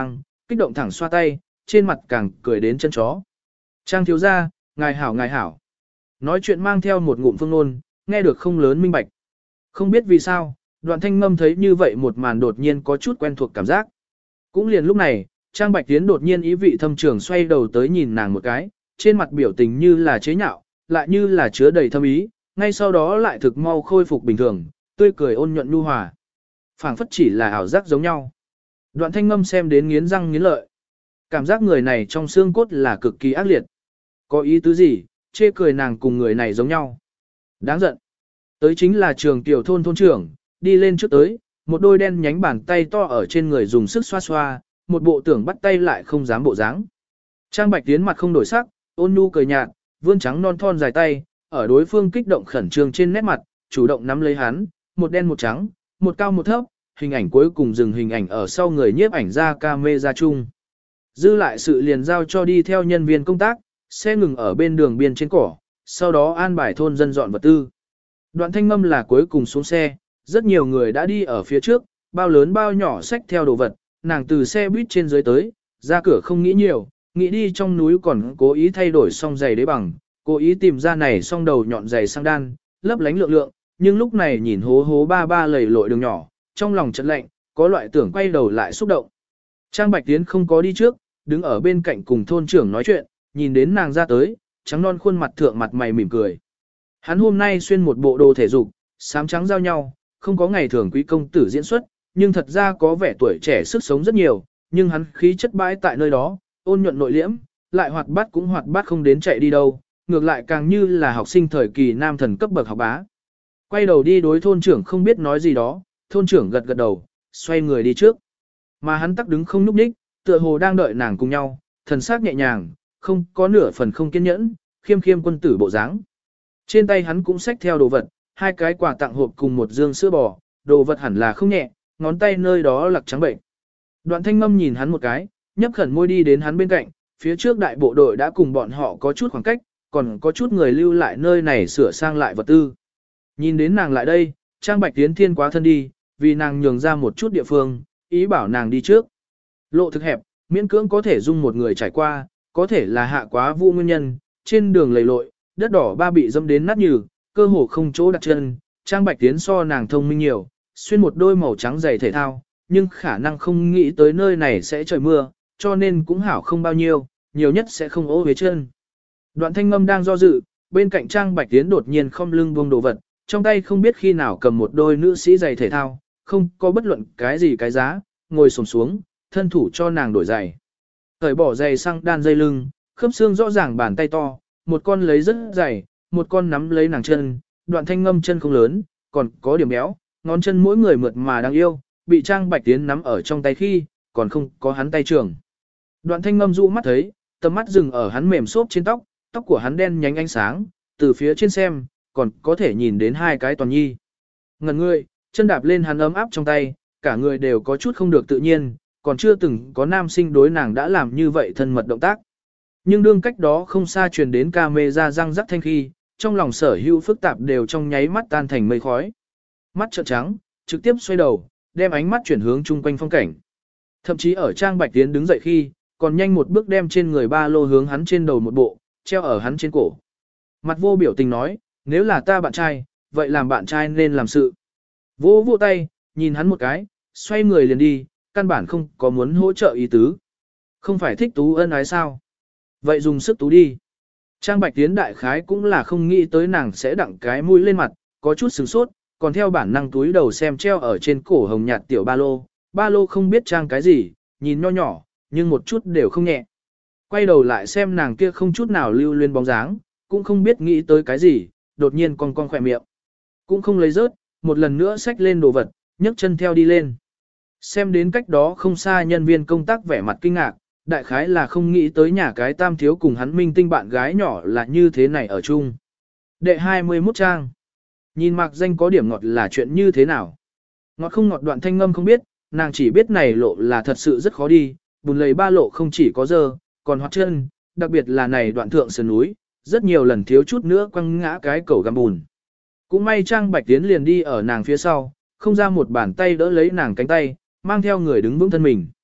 kích động thẳng xoa tay, trên mặt càng cười đến chân chó. Trang thiếu gia, ngài hảo ngài hảo. Nói chuyện mang theo một ngụm phương nôn, nghe được không lớn minh bạch. Không biết vì sao, Đoạn Thanh Ngâm thấy như vậy một màn đột nhiên có chút quen thuộc cảm giác. Cũng liền lúc này, Trang Bạch Tiến đột nhiên ý vị thâm trường xoay đầu tới nhìn nàng một cái, trên mặt biểu tình như là chế nhạo, lại như là chứa đầy thâm ý, ngay sau đó lại thực mau khôi phục bình thường, tươi cười ôn nhuận nhu hòa. Phảng phất chỉ là ảo giác giống nhau. Đoạn Thanh Ngâm xem đến nghiến răng nghiến lợi. Cảm giác người này trong xương cốt là cực kỳ ác liệt. Có ý tứ gì, chê cười nàng cùng người này giống nhau. Đáng giận. Tới chính là trường tiểu thôn thôn trưởng, đi lên trước tới, một đôi đen nhánh bàn tay to ở trên người dùng sức xoa xoa, một bộ tưởng bắt tay lại không dám bộ dáng. Trang Bạch Tiến mặt không đổi sắc, ôn nhu cười nhạt, vươn trắng non thon dài tay, ở đối phương kích động khẩn trương trên nét mặt, chủ động nắm lấy hắn, một đen một trắng, một cao một thấp, hình ảnh cuối cùng dừng hình ảnh ở sau người nhiếp ảnh ra camera chung. Dư lại sự liền giao cho đi theo nhân viên công tác, xe ngừng ở bên đường biên trên cỏ, sau đó an bài thôn dân dọn vật tư. Đoạn Thanh Ngâm là cuối cùng xuống xe, rất nhiều người đã đi ở phía trước, bao lớn bao nhỏ xách theo đồ vật, nàng từ xe buýt trên dưới tới, ra cửa không nghĩ nhiều, nghĩ đi trong núi còn cố ý thay đổi song giày đế bằng, cố ý tìm ra này song đầu nhọn giày sang đan, lấp lánh lượng lượng, nhưng lúc này nhìn hố hố ba ba lầy lội đường nhỏ, trong lòng chợt lạnh, có loại tưởng quay đầu lại xúc động. Trang Bạch Tiến không có đi trước, đứng ở bên cạnh cùng thôn trưởng nói chuyện, nhìn đến nàng ra tới, trắng non khuôn mặt thượng mặt mày mỉm cười. Hắn hôm nay xuyên một bộ đồ thể dục, xám trắng giao nhau, không có ngày thường quý công tử diễn xuất, nhưng thật ra có vẻ tuổi trẻ sức sống rất nhiều, nhưng hắn khí chất bãi tại nơi đó, ôn nhuận nội liễm, lại hoạt bát cũng hoạt bát không đến chạy đi đâu, ngược lại càng như là học sinh thời kỳ nam thần cấp bậc học bá. Quay đầu đi đối thôn trưởng không biết nói gì đó, thôn trưởng gật gật đầu, xoay người đi trước. Mà hắn tắc đứng không núp ních, tựa hồ đang đợi nàng cùng nhau, thần sắc nhẹ nhàng, không có nửa phần không kiên nhẫn, khiêm khiêm quân tử bộ dáng. Trên tay hắn cũng xách theo đồ vật, hai cái quà tặng hộp cùng một dương sữa bò, đồ vật hẳn là không nhẹ, ngón tay nơi đó lặc trắng bệnh. Đoạn Thanh Ngâm nhìn hắn một cái, nhấp khẩn môi đi đến hắn bên cạnh, phía trước đại bộ đội đã cùng bọn họ có chút khoảng cách, còn có chút người lưu lại nơi này sửa sang lại vật tư. Nhìn đến nàng lại đây, Trang Bạch Tiến thiên quá thân đi, vì nàng nhường ra một chút địa phương, ý bảo nàng đi trước. Lộ thực hẹp, miễn cưỡng có thể dung một người trải qua, có thể là hạ quá vu nguyên nhân, trên đường lầy lội, đất đỏ ba bị dâm đến nát nhừ, cơ hồ không chỗ đặt chân, Trang Bạch Tiến so nàng thông minh nhiều, xuyên một đôi màu trắng giày thể thao, nhưng khả năng không nghĩ tới nơi này sẽ trời mưa, cho nên cũng hảo không bao nhiêu, nhiều nhất sẽ không ố với chân. Đoạn Thanh Ngâm đang do dự, bên cạnh Trang Bạch Tiến đột nhiên không lưng buông đồ vật, trong tay không biết khi nào cầm một đôi nữ sĩ giày thể thao, không có bất luận cái gì cái giá, ngồi xổm xuống, thân thủ cho nàng đổi giày. Cởi bỏ giày sang đan dây lưng, khớp xương rõ ràng bàn tay to, một con lấy rất dày, một con nắm lấy nàng chân, Đoạn Thanh Ngâm chân không lớn, còn có điểm béo, ngón chân mỗi người mượt mà đáng yêu, bị Trang Bạch Tiến nắm ở trong tay khi, còn không có hắn tay trường. Đoạn Thanh Ngâm dụ mắt thấy, tầm mắt dừng ở hắn mềm xốp trên tóc, tóc của hắn đen nhánh ánh sáng, từ phía trên xem, còn có thể nhìn đến hai cái toàn nhi. Ngần người, chân đạp lên hắn ấm áp trong tay, cả người đều có chút không được tự nhiên, còn chưa từng có nam sinh đối nàng đã làm như vậy thân mật động tác. Nhưng đương cách đó không xa truyền đến camera răng rắc thanh khi, trong lòng sở hữu phức tạp đều trong nháy mắt tan thành mây khói. Mắt trợn trắng, trực tiếp xoay đầu, đem ánh mắt chuyển hướng chung quanh phong cảnh. Thậm chí ở Trang Bạch Tiến đứng dậy khi, còn nhanh một bước đem trên người ba lô hướng hắn trên đầu một bộ, treo ở hắn trên cổ. Mặt vô biểu tình nói, nếu là ta bạn trai, vậy làm bạn trai nên làm sự. Vô vô tay, nhìn hắn một cái, xoay người liền đi, căn bản không có muốn hỗ trợ ý tứ. Không phải thích tú ân ái sao? Vậy dùng sức tú đi. Trang Bạch Tiến đại khái cũng là không nghĩ tới nàng sẽ đặng cái mũi lên mặt, có chút sửng sốt, còn theo bản năng túi đầu xem treo ở trên cổ hồng nhạt tiểu ba lô. Ba lô không biết trang cái gì, nhìn nho nhỏ, nhưng một chút đều không nhẹ. Quay đầu lại xem nàng kia không chút nào lưu luyến bóng dáng, cũng không biết nghĩ tới cái gì, đột nhiên cong cong khỏe miệng. Cũng không lấy rớt, một lần nữa xách lên đồ vật, nhấc chân theo đi lên. Xem đến cách đó không xa nhân viên công tác vẻ mặt kinh ngạc, đại khái là không nghĩ tới nhà cái tam thiếu cùng hắn minh tinh bạn gái nhỏ là như thế này ở chung. Đệ hai mươi mốt trang. Nhìn mạc danh có điểm ngọt là chuyện như thế nào. Ngọt không ngọt Đoạn Thanh Ngâm không biết, nàng chỉ biết này lộ là thật sự rất khó đi, bùn lầy ba lộ không chỉ có dơ, còn hoạt chân, đặc biệt là này đoạn thượng sườn núi, rất nhiều lần thiếu chút nữa quăng ngã cái cầu găm bùn. Cũng may Trang Bạch Tiến liền đi ở nàng phía sau, không ra một bàn tay đỡ lấy nàng cánh tay, mang theo người đứng vững thân mình.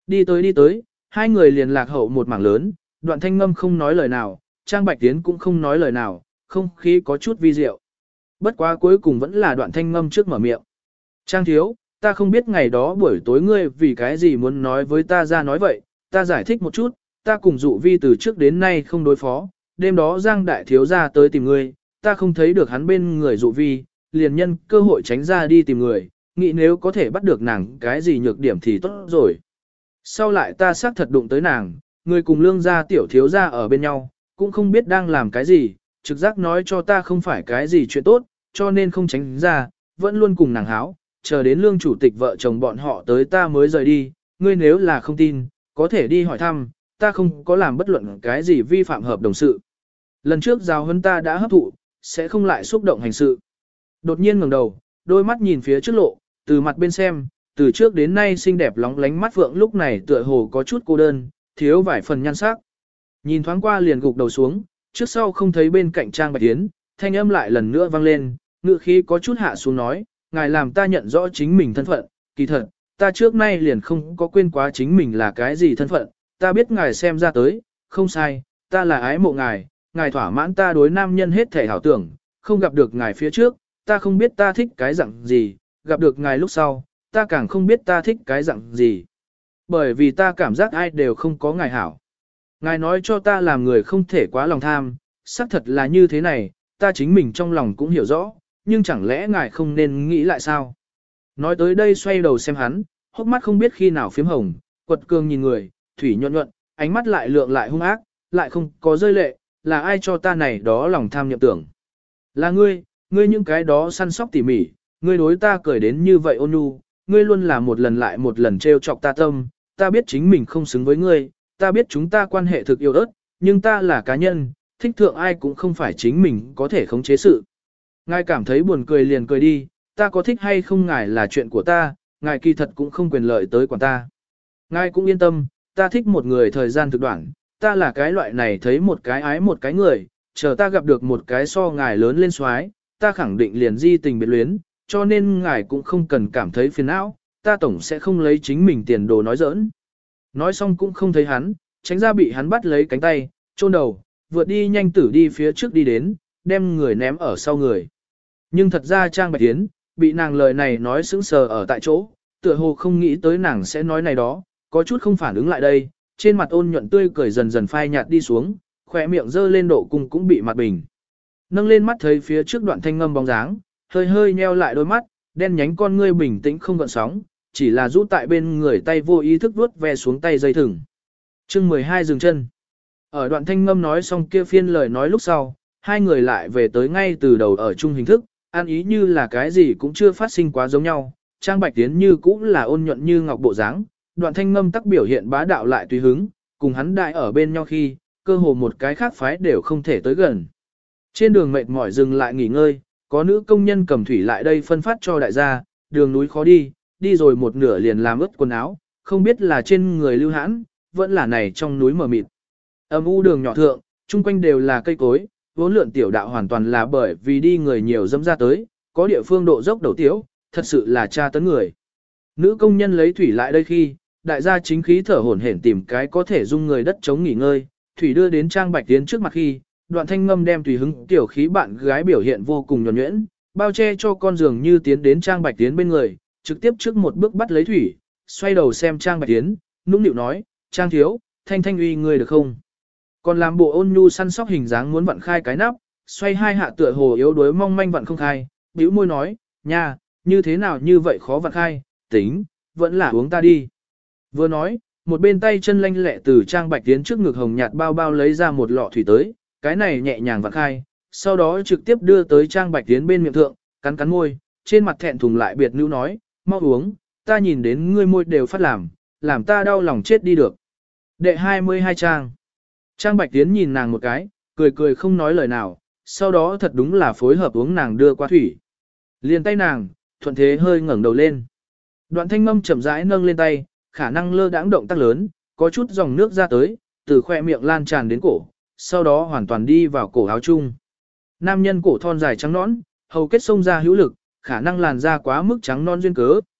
Đi tới đi tới, hai người liền lạc hậu một mảng lớn, Đoạn Thanh Ngâm không nói lời nào, Trang Bạch Tiến cũng không nói lời nào, không khí có chút vi diệu. Bất quá cuối cùng vẫn là Đoạn Thanh Ngâm trước mở miệng. Trang thiếu, ta không biết ngày đó buổi tối ngươi vì cái gì muốn nói với ta ra nói vậy, ta giải thích một chút, ta cùng dụ vi từ trước đến nay không đối phó, đêm đó Giang Đại Thiếu ra tới tìm ngươi, ta không thấy được hắn bên người dụ vi, liền nhân cơ hội tránh ra đi tìm người, nghĩ nếu có thể bắt được nàng cái gì nhược điểm thì tốt rồi. Sau lại ta xác thật đụng tới nàng, người cùng lương gia tiểu thiếu gia ở bên nhau, cũng không biết đang làm cái gì, trực giác nói cho ta không phải cái gì chuyện tốt, cho nên không tránh ra, vẫn luôn cùng nàng háo, chờ đến lương chủ tịch vợ chồng bọn họ tới ta mới rời đi, ngươi nếu là không tin, có thể đi hỏi thăm, ta không có làm bất luận cái gì vi phạm hợp đồng sự. Lần trước giao huấn ta đã hấp thụ, sẽ không lại xúc động hành sự. Đột nhiên ngẩng đầu, đôi mắt nhìn phía trước lộ, từ mặt bên xem, từ trước đến nay xinh đẹp lóng lánh mắt vượng lúc này tựa hồ có chút cô đơn, thiếu vài phần nhan sắc. Nhìn thoáng qua liền gục đầu xuống, trước sau không thấy bên cạnh Trang Bạch Tiến, thanh âm lại lần nữa vang lên, ngữ khí có chút hạ xuống nói, ngài làm ta nhận rõ chính mình thân phận, kỳ thật, ta trước nay liền không có quên quá chính mình là cái gì thân phận, ta biết ngài xem ra tới, không sai, ta là ái mộ ngài, ngài thỏa mãn ta đối nam nhân hết thể hảo tưởng, không gặp được ngài phía trước, ta không biết ta thích cái dạng gì, gặp được ngài lúc sau, ta càng không biết ta thích cái dạng gì. Bởi vì ta cảm giác ai đều không có ngài hảo. Ngài nói cho ta làm người không thể quá lòng tham, xác thật là như thế này, ta chính mình trong lòng cũng hiểu rõ, nhưng chẳng lẽ ngài không nên nghĩ lại sao? Nói tới đây xoay đầu xem hắn, hốc mắt không biết khi nào phím hồng, quật cường nhìn người, thủy nhuận nhuận, ánh mắt lại lượng lại hung ác, lại không có rơi lệ, là ai cho ta này đó lòng tham nhậm tưởng. Là ngươi, ngươi những cái đó săn sóc tỉ mỉ, ngươi đối ta cười đến như vậy ôn nhu, ngươi luôn là một lần lại một lần trêu chọc ta tâm, ta biết chính mình không xứng với ngươi, ta biết chúng ta quan hệ thực yêu ớt, nhưng ta là cá nhân, thích thượng ai cũng không phải chính mình có thể khống chế sự. Ngài cảm thấy buồn cười liền cười đi, ta có thích hay không ngài là chuyện của ta, ngài kỳ thật cũng không quyền lợi tới quản ta. Ngài cũng yên tâm, ta thích một người thời gian thực đoạn, ta là cái loại này thấy một cái ái một cái người, chờ ta gặp được một cái so ngài lớn lên xoái, ta khẳng định liền di tình biệt luyến, cho nên ngài cũng không cần cảm thấy phiền não, ta tổng sẽ không lấy chính mình tiền đồ nói giỡn. Nói xong cũng không thấy hắn, tránh ra bị hắn bắt lấy cánh tay, chôn đầu, vượt đi nhanh tử đi phía trước đi đến, đem người ném ở sau người. Nhưng thật ra Trang Bạch Tiến, bị nàng lời này nói sững sờ ở tại chỗ, tựa hồ không nghĩ tới nàng sẽ nói này đó, có chút không phản ứng lại đây, trên mặt ôn nhuận tươi cười dần dần phai nhạt đi xuống, khỏe miệng dơ lên độ cung cũng bị mặt bình. Nâng lên mắt thấy phía trước Đoạn Thanh Ngâm bóng dáng, hơi hơi nheo lại đôi mắt, đen nhánh con ngươi bình tĩnh không gợn sóng, chỉ là rũ tại bên người tay vô ý thức vuốt ve xuống tay dây thừng. Chương mười hai dừng chân. Ở Đoạn Thanh Ngâm nói xong kia phiên lời nói lúc sau, hai người lại về tới ngay từ đầu ở chung hình thức, an ý như là cái gì cũng chưa phát sinh quá giống nhau, Trang Bạch Tiến như cũng là ôn nhuận như ngọc bộ dáng, Đoạn Thanh Ngâm tắc biểu hiện bá đạo lại tùy hứng, cùng hắn đại ở bên nhau khi, cơ hồ một cái khác phái đều không thể tới gần. Trên đường mệt mỏi dừng lại nghỉ ngơi, có nữ công nhân cầm thủy lại đây phân phát cho đại gia, đường núi khó đi, đi rồi một nửa liền làm ướt quần áo, không biết là trên người lưu hãn, vẫn là này trong núi mờ mịt. Âm u đường nhỏ thượng, chung quanh đều là cây cối, vốn lượn tiểu đạo hoàn toàn là bởi vì đi người nhiều dẫm ra tới, có địa phương độ dốc đầu tiểu, thật sự là tra tấn người. Nữ công nhân lấy thủy lại đây khi, đại gia chính khí thở hổn hển tìm cái có thể dung người đất chống nghỉ ngơi, thủy đưa đến Trang Bạch Tiến trước mặt khi, Đoạn Thanh Ngâm đem tùy hứng tiểu khí bạn gái biểu hiện vô cùng nhuần nhuyễn, bao che cho con giường như tiến đến Trang Bạch Tiến bên người, trực tiếp trước một bước bắt lấy thủy, xoay đầu xem Trang Bạch Tiến, nũng nịu nói, Trang thiếu, Thanh Thanh uy ngươi được không? Còn làm bộ ôn nhu săn sóc hình dáng muốn vặn khai cái nắp, xoay hai hạ tựa hồ yếu đuối mong manh vặn không khai, bĩu môi nói, nha, như thế nào như vậy khó vặn khai, tính, vẫn là uống ta đi. Vừa nói, một bên tay chân lanh lẹ từ Trang Bạch Tiến trước ngực hồng nhạt bao bao lấy ra một lọ thủy tới, cái này nhẹ nhàng vặn khai, sau đó trực tiếp đưa tới Trang Bạch Tiến bên miệng thượng, cắn cắn môi, trên mặt thẹn thùng lại biệt nữ nói, mau uống, ta nhìn đến ngươi môi đều phát làm, làm ta đau lòng chết đi được. Đệ hai mươi hai trang. Trang Bạch Tiến nhìn nàng một cái, cười cười không nói lời nào, sau đó thật đúng là phối hợp uống nàng đưa qua thủy. Liền tay nàng, thuận thế hơi ngẩng đầu lên. Đoạn Thanh Ngâm chậm rãi nâng lên tay, khả năng lơ đãng động tác lớn, có chút dòng nước ra tới, từ khoe miệng lan tràn đến cổ, sau đó hoàn toàn đi vào cổ áo chung. Nam nhân cổ thon dài trắng nõn, hầu kết sông ra hữu lực, khả năng làn da quá mức trắng non duyên cớ,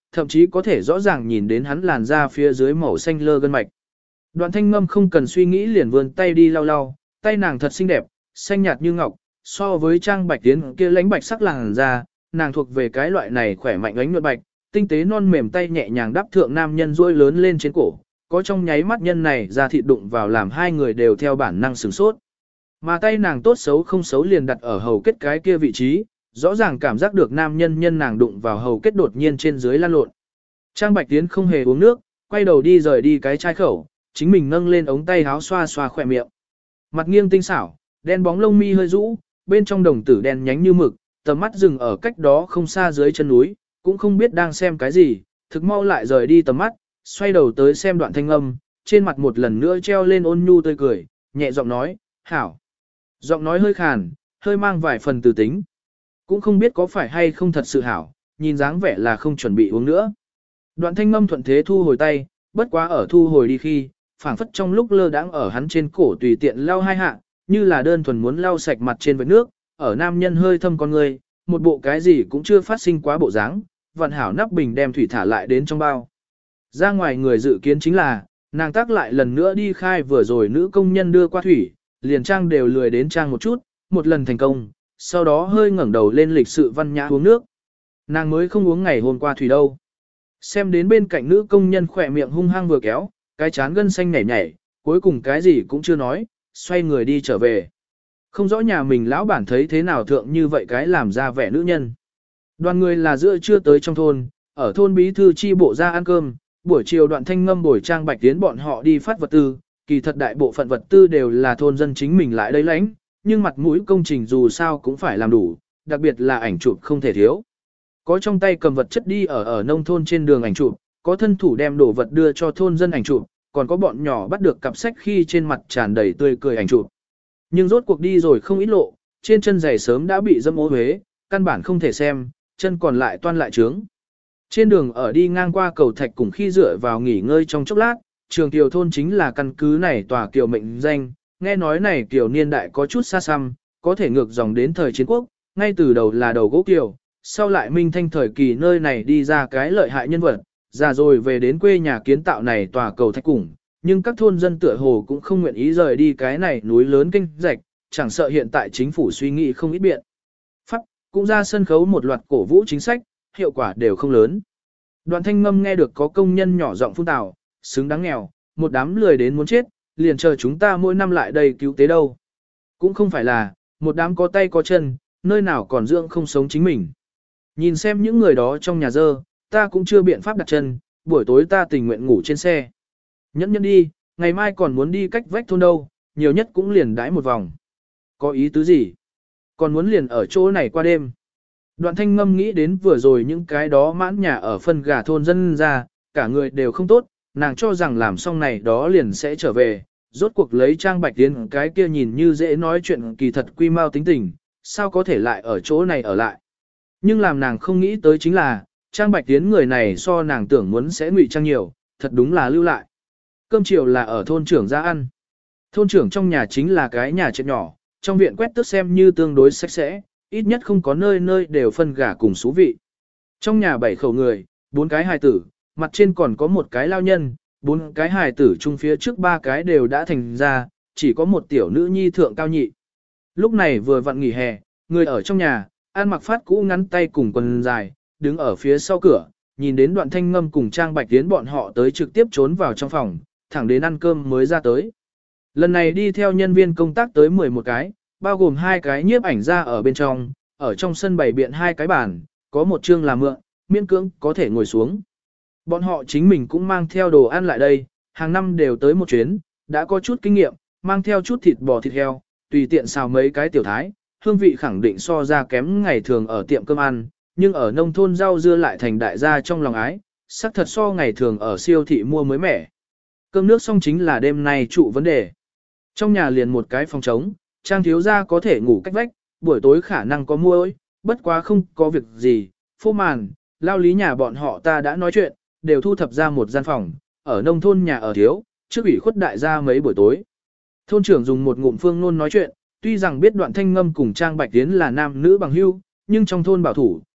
thậm chí có thể rõ ràng nhìn đến hắn làn da phía dưới màu xanh lơ gân mạch. Đoạn Thanh Ngâm không cần suy nghĩ liền vươn tay đi lau lau, tay nàng thật xinh đẹp, xanh nhạt như ngọc, so với Trang Bạch Tiến kia lãnh bạch sắc làn da, nàng thuộc về cái loại này khỏe mạnh ánh nhuận bạch, tinh tế non mềm tay nhẹ nhàng đắp thượng nam nhân duỗi lớn lên trên cổ, có trong nháy mắt nhân này ra thịt đụng vào làm hai người đều theo bản năng sửng sốt. Mà tay nàng tốt xấu không xấu liền đặt ở hầu kết cái kia vị trí, rõ ràng cảm giác được nam nhân nhân nàng đụng vào hầu kết đột nhiên trên dưới lan lộn. Trang Bạch Tiến không hề uống nước, quay đầu đi rời đi cái chai khẩu, chính mình nâng lên ống tay háo xoa xoa khỏe miệng. Mặt nghiêng tinh xảo, đen bóng lông mi hơi rũ, bên trong đồng tử đen nhánh như mực, tầm mắt dừng ở cách đó không xa dưới chân núi, cũng không biết đang xem cái gì, thực mau lại rời đi tầm mắt, xoay đầu tới xem Đoạn Thanh Âm, trên mặt một lần nữa treo lên ôn nhu tươi cười, nhẹ giọng nói, hảo. Giọng nói hơi khàn, hơi mang vài phần từ tính. Cũng không biết có phải hay không thật sự hảo, nhìn dáng vẻ là không chuẩn bị uống nữa. Đoạn Thanh Ngâm thuận thế thu hồi tay, bất quá ở thu hồi đi khi, phảng phất trong lúc lơ đãng ở hắn trên cổ tùy tiện lau hai hạ, như là đơn thuần muốn lau sạch mặt trên vệt nước, ở nam nhân hơi thâm con người, một bộ cái gì cũng chưa phát sinh quá bộ dáng, vặn hảo nắp bình đem thủy thả lại đến trong bao. Ra ngoài người dự kiến chính là, nàng tác lại lần nữa đi khai vừa rồi nữ công nhân đưa qua thủy, liền trang đều lười đến trang một chút, một lần thành công, sau đó hơi ngẩng đầu lên lịch sự văn nhã uống nước. Nàng mới không uống ngày hôm qua thủy đâu. Xem đến bên cạnh nữ công nhân khỏe miệng hung hăng vừa kéo, cái chán gân xanh nhảy nhảy, cuối cùng cái gì cũng chưa nói, xoay người đi trở về. Không rõ nhà mình lão bản thấy thế nào thượng như vậy cái làm ra vẻ nữ nhân. Đoàn người là giữa trưa tới trong thôn, ở thôn bí thư chi bộ ra ăn cơm, buổi chiều Đoạn Thanh Ngâm bồi Trang Bạch Tiến bọn họ đi phát vật tư, kỳ thật đại bộ phận vật tư đều là thôn dân chính mình lại đây lãnh, nhưng mặt mũi công trình dù sao cũng phải làm đủ, đặc biệt là ảnh chụp không thể thiếu. Có trong tay cầm vật chất đi ở ở nông thôn trên đường ảnh chụp, có thân thủ đem đồ vật đưa cho thôn dân ảnh chụp, còn có bọn nhỏ bắt được cặp sách khi trên mặt tràn đầy tươi cười ảnh chụp. Nhưng rốt cuộc đi rồi không ít lộ, trên chân giày sớm đã bị dâm ô huế, căn bản không thể xem, chân còn lại toan lại trướng. Trên đường ở đi ngang qua cầu thạch cùng khi dựa vào nghỉ ngơi trong chốc lát, trường kiều thôn chính là căn cứ này tòa kiều mệnh danh, nghe nói này kiều niên đại có chút xa xăm, có thể ngược dòng đến thời chiến quốc, ngay từ đầu là đầu gỗ kiều, sau lại minh thanh thời kỳ nơi này đi ra cái lợi hại nhân vật, già rồi về đến quê nhà kiến tạo này tòa cầu thạch cùng, nhưng các thôn dân tựa hồ cũng không nguyện ý rời đi cái này núi lớn kinh rạch, chẳng sợ hiện tại chính phủ suy nghĩ không ít biện. Pháp, cũng ra sân khấu một loạt cổ vũ chính sách, hiệu quả đều không lớn. Đoạn Thanh Ngâm nghe được có công nhân nhỏ giọng phun tào, xứng đáng nghèo, một đám lười đến muốn chết, liền chờ chúng ta mỗi năm lại đây cứu tế đâu. Cũng không phải là, một đám có tay có chân, nơi nào còn dưỡng không sống chính mình. Nhìn xem những người đó trong nhà dơ, ta cũng chưa biện pháp đặt chân, buổi tối ta tình nguyện ngủ trên xe. Nhẫn nhẫn đi, ngày mai còn muốn đi cách vách thôn đâu, nhiều nhất cũng liền đãi một vòng. Có ý tứ gì? Còn muốn liền ở chỗ này qua đêm. Đoạn Thanh Ngâm nghĩ đến vừa rồi những cái đó mãn nhà ở phân gà thôn dân ra, cả người đều không tốt, nàng cho rằng làm xong này đó liền sẽ trở về, rốt cuộc lấy Trang Bạch Tiến cái kia nhìn như dễ nói chuyện kỳ thật quy mau tính tình, sao có thể lại ở chỗ này ở lại. Nhưng làm nàng không nghĩ tới chính là, Trang Bạch Tiến người này so nàng tưởng muốn sẽ ngụy trang nhiều, thật đúng là lưu lại. Cơm chiều là ở thôn trưởng ra ăn. Thôn trưởng trong nhà chính là cái nhà trệt nhỏ, trong viện quét tước xem như tương đối sạch sẽ, ít nhất không có nơi nơi đều phân gà cùng xú vị. Trong nhà bảy khẩu người, bốn cái hài tử, mặt trên còn có một cái lao nhân, bốn cái hài tử chung phía trước ba cái đều đã thành ra, chỉ có một tiểu nữ nhi thượng cao nhị. Lúc này vừa vặn nghỉ hè, người ở trong nhà, ăn mặc phát cũ ngắn tay cùng quần dài, đứng ở phía sau cửa, nhìn đến Đoạn Thanh Ngâm cùng Trang Bạch Tiến bọn họ tới trực tiếp trốn vào trong phòng, thẳng đến ăn cơm mới ra tới. Lần này đi theo nhân viên công tác tới mười một cái, bao gồm hai cái nhiếp ảnh ra ở bên trong, ở trong sân bày biện hai cái bàn, có một chương là mượn, miễn cưỡng có thể ngồi xuống. Bọn họ chính mình cũng mang theo đồ ăn lại đây, hàng năm đều tới một chuyến, đã có chút kinh nghiệm, mang theo chút thịt bò thịt heo, tùy tiện xào mấy cái tiểu thái, hương vị khẳng định so ra kém ngày thường ở tiệm cơm ăn, nhưng ở nông thôn rau dưa lại thành đại gia trong lòng ái, sắc thật so ngày thường ở siêu thị mua mới mẻ. Cơm nước xong chính là đêm nay trụ vấn đề. Trong nhà liền một cái phòng trống, Trang thiếu gia có thể ngủ cách vách, buổi tối khả năng có mua ơi, bất quá không có việc gì, phô màn, lao lý nhà bọn họ ta đã nói chuyện, đều thu thập ra một gian phòng, ở nông thôn nhà ở thiếu, trước ủy khuất đại gia mấy buổi tối. Thôn trưởng dùng một ngụm phương ngôn nói chuyện, tuy rằng biết Đoạn Thanh Ngâm cùng Trang Bạch Tiến là nam nữ bằng hữu, nhưng trong thôn bảo thủ,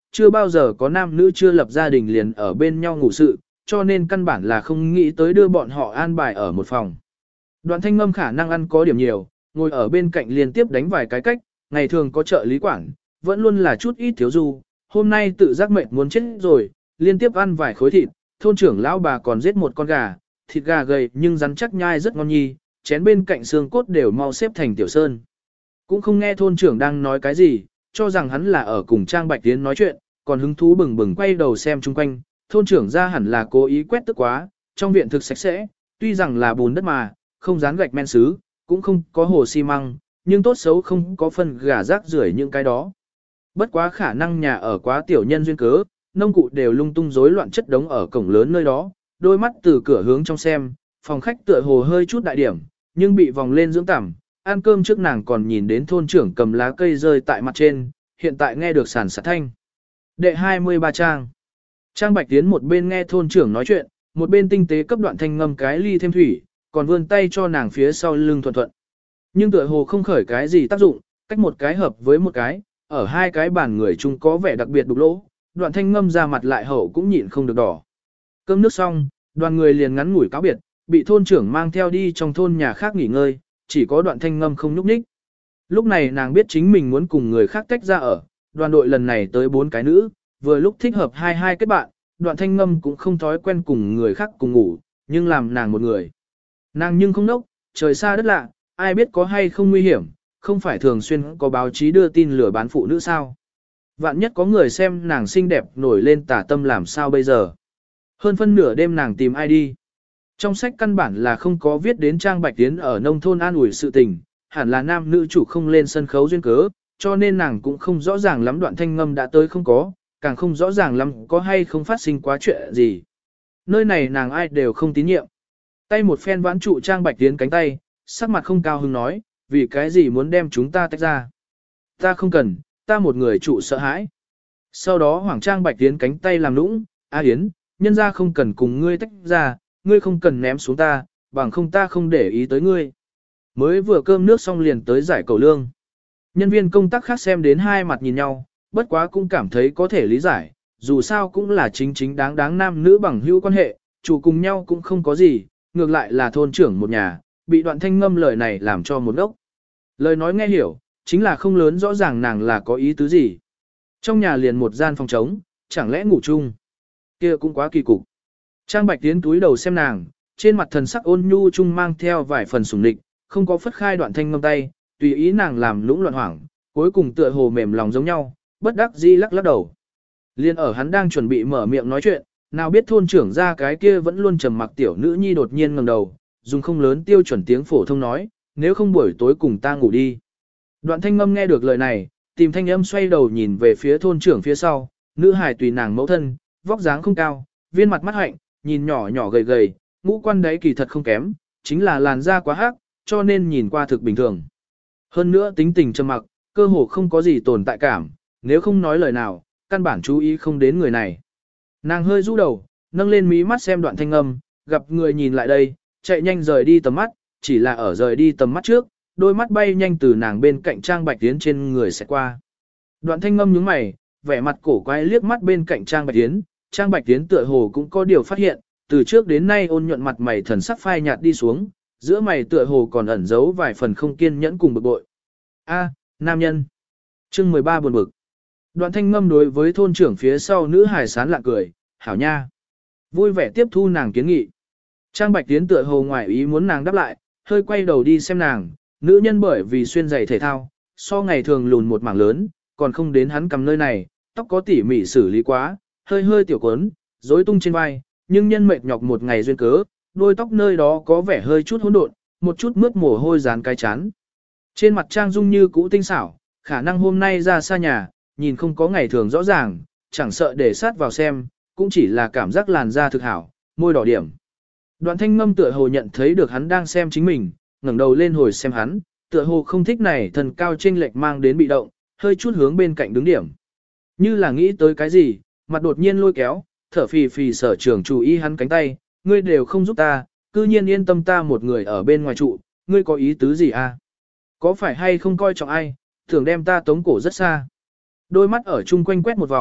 chưa bao giờ có nam nữ chưa lập gia đình liền ở bên nhau ngủ sự, cho nên căn bản là không nghĩ tới đưa bọn họ an bài ở một phòng. Đoạn Thanh Ngâm khả năng ăn có điểm nhiều, ngồi ở bên cạnh liên tiếp đánh vài cái cách, ngày thường có trợ lý quản, vẫn luôn là chút ít thiếu du, hôm nay tự giác mệt muốn chết rồi, liên tiếp ăn vài khối thịt, thôn trưởng lão bà còn giết một con gà, thịt gà gầy nhưng rắn chắc nhai rất ngon nhi, chén bên cạnh xương cốt đều mau xếp thành tiểu sơn. Cũng không nghe thôn trưởng đang nói cái gì, cho rằng hắn là ở cùng Trang Bạch Tiến nói chuyện, còn hứng thú bừng bừng quay đầu xem chung quanh, thôn trưởng ra hẳn là cố ý quét tức quá, trong viện thực sạch sẽ, tuy rằng là bùn đất mà, không dán gạch men sứ, cũng không có hồ xi măng, nhưng tốt xấu không có phân gà rác rưởi những cái đó. Bất quá khả năng nhà ở quá tiểu nhân duyên cớ, nông cụ đều lung tung rối loạn chất đống ở cổng lớn nơi đó, đôi mắt từ cửa hướng trong xem, phòng khách tựa hồ hơi chút đại điểm, nhưng bị vòng lên dưỡng tẩm, ăn cơm trước nàng còn nhìn đến thôn trưởng cầm lá cây rơi tại mặt trên, hiện tại nghe được sàn sạt thanh. Đệ hai mươi ba trang. Trang Bạch Tiến một bên nghe thôn trưởng nói chuyện, một bên tinh tế cấp Đoạn Thanh Ngâm cái ly thêm thủy, còn vươn tay cho nàng phía sau lưng thuận thuận. Nhưng tựa hồ không khởi cái gì tác dụng, cách một cái hợp với một cái, ở hai cái bàn người chung có vẻ đặc biệt đục lỗ, Đoạn Thanh Ngâm ra mặt lại hậu cũng nhịn không được đỏ. Cơm nước xong, đoàn người liền ngắn ngủi cáo biệt, bị thôn trưởng mang theo đi trong thôn nhà khác nghỉ ngơi, chỉ có Đoạn Thanh Ngâm không nhúc nhích. Lúc này nàng biết chính mình muốn cùng người khác tách ra ở, đoàn đội lần này tới bốn cái nữ, vừa lúc thích hợp hai hai kết bạn, Đoạn Thanh Ngâm cũng không thói quen cùng người khác cùng ngủ, nhưng làm nàng một người. Nàng nhưng không nốc, trời xa đất lạ, ai biết có hay không nguy hiểm, không phải thường xuyên có báo chí đưa tin lừa bán phụ nữ sao. Vạn nhất có người xem nàng xinh đẹp nổi lên tả tâm làm sao bây giờ. Hơn phân nửa đêm nàng tìm ai đi. Trong sách căn bản là không có viết đến Trang Bạch Tiến ở nông thôn an ủi sự tình, hẳn là nam nữ chủ không lên sân khấu duyên cớ, cho nên nàng cũng không rõ ràng lắm Đoạn Thanh Ngâm đã tới không có, càng không rõ ràng lắm có hay không phát sinh quá chuyện gì. Nơi này nàng ai đều không tín nhiệm. Tay một phen vãn trụ Trang Bạch Tiến cánh tay, sắc mặt không cao hứng nói, vì cái gì muốn đem chúng ta tách ra. Ta không cần, ta một người trụ sợ hãi. Sau đó Hoàng Trang Bạch Tiến cánh tay làm nũng, A Yến, nhân ra không cần cùng ngươi tách ra, ngươi không cần ném xuống ta, bằng không ta không để ý tới ngươi. Mới vừa cơm nước xong liền tới giải cầu lương. Nhân viên công tác khác xem đến hai mặt nhìn nhau, bất quá cũng cảm thấy có thể lý giải, dù sao cũng là chính chính đáng đáng nam nữ bằng hữu quan hệ, chủ cùng nhau cũng không có gì, ngược lại là thôn trưởng một nhà, bị Đoạn Thanh Ngâm lời này làm cho một ốc. Lời nói nghe hiểu, chính là không lớn rõ ràng nàng là có ý tứ gì. Trong nhà liền một gian phòng trống, chẳng lẽ ngủ chung. Kia cũng quá kỳ cục. Trang Bạch Tiến túi đầu xem nàng, trên mặt thần sắc ôn nhu chung mang theo vài phần sủng nịch, không có phất khai Đoạn Thanh Ngâm tay, tùy ý nàng làm lũng loạn hoảng, cuối cùng tựa hồ mềm lòng giống nhau, bất đắc dĩ lắc lắc đầu. Liên ở hắn đang chuẩn bị mở miệng nói chuyện, nào biết thôn trưởng ra cái kia vẫn luôn trầm mặc tiểu nữ nhi đột nhiên ngẩng đầu, dùng không lớn tiêu chuẩn tiếng phổ thông nói, nếu không buổi tối cùng ta ngủ đi. Đoạn Thanh Ngâm nghe được lời này, tìm thanh âm xoay đầu nhìn về phía thôn trưởng phía sau, nữ hài tùy nàng mẫu thân, vóc dáng không cao, viên mặt mắt hạnh, nhìn nhỏ nhỏ gầy gầy, ngũ quan đấy kỳ thật không kém, chính là làn da quá hắc, cho nên nhìn qua thực bình thường. Hơn nữa tính tình trầm mặc, cơ hồ không có gì tồn tại cảm, nếu không nói lời nào, căn bản chú ý không đến người này. Nàng hơi rũ đầu, nâng lên mí mắt xem Đoạn Thanh Ngâm, gặp người nhìn lại đây, chạy nhanh rời đi tầm mắt, chỉ là ở rời đi tầm mắt trước, đôi mắt bay nhanh từ nàng bên cạnh Trang Bạch Tiến trên người sẽ qua. Đoạn Thanh Ngâm nhướng mày, vẻ mặt cổ quái liếc mắt bên cạnh Trang Bạch Tiến, Trang Bạch Tiến tựa hồ cũng có điều phát hiện, từ trước đến nay ôn nhuận mặt mày thần sắc phai nhạt đi xuống, giữa mày tựa hồ còn ẩn giấu vài phần không kiên nhẫn cùng bực bội. A, nam nhân. Chương mười ba buồn bực. Đoạn Thanh Ngâm đối với thôn trưởng phía sau nữ hài sán lạ cười, hảo nha. Vui vẻ tiếp thu nàng kiến nghị. Trang Bạch Tiến tựa hồ ngoài ý muốn nàng đáp lại, hơi quay đầu đi xem nàng, nữ nhân bởi vì xuyên giày thể thao, so ngày thường lùn một mảng lớn, còn không đến hắn cầm nơi này, tóc có tỉ mỉ xử lý quá, hơi hơi tiểu quấn, rối tung trên vai, nhưng nhân mệt nhọc một ngày duyên cớ, đôi tóc nơi đó có vẻ hơi chút hỗn độn, một chút mướt mồ hôi dán cái chán. Trên mặt Trang Dung như cũ tinh xảo, khả năng hôm nay ra xa nhà, nhìn không có ngày thường rõ ràng, chẳng sợ để sát vào xem, cũng chỉ là cảm giác làn da thực hảo, môi đỏ điểm. Đoạn Thanh Ngâm tựa hồ nhận thấy được hắn đang xem chính mình, ngẩng đầu lên hồi xem hắn, tựa hồ không thích này thần cao chênh lệch mang đến bị động, hơi chút hướng bên cạnh đứng điểm. Như là nghĩ tới cái gì, mặt đột nhiên lôi kéo, thở phì phì sở trường chú ý hắn cánh tay, ngươi đều không giúp ta, cư nhiên yên tâm ta một người ở bên ngoài trụ, ngươi có ý tứ gì à? Có phải hay không coi trọng ai, thường đem ta tống cổ rất xa. Đôi mắt ở chung quanh quét một vòng,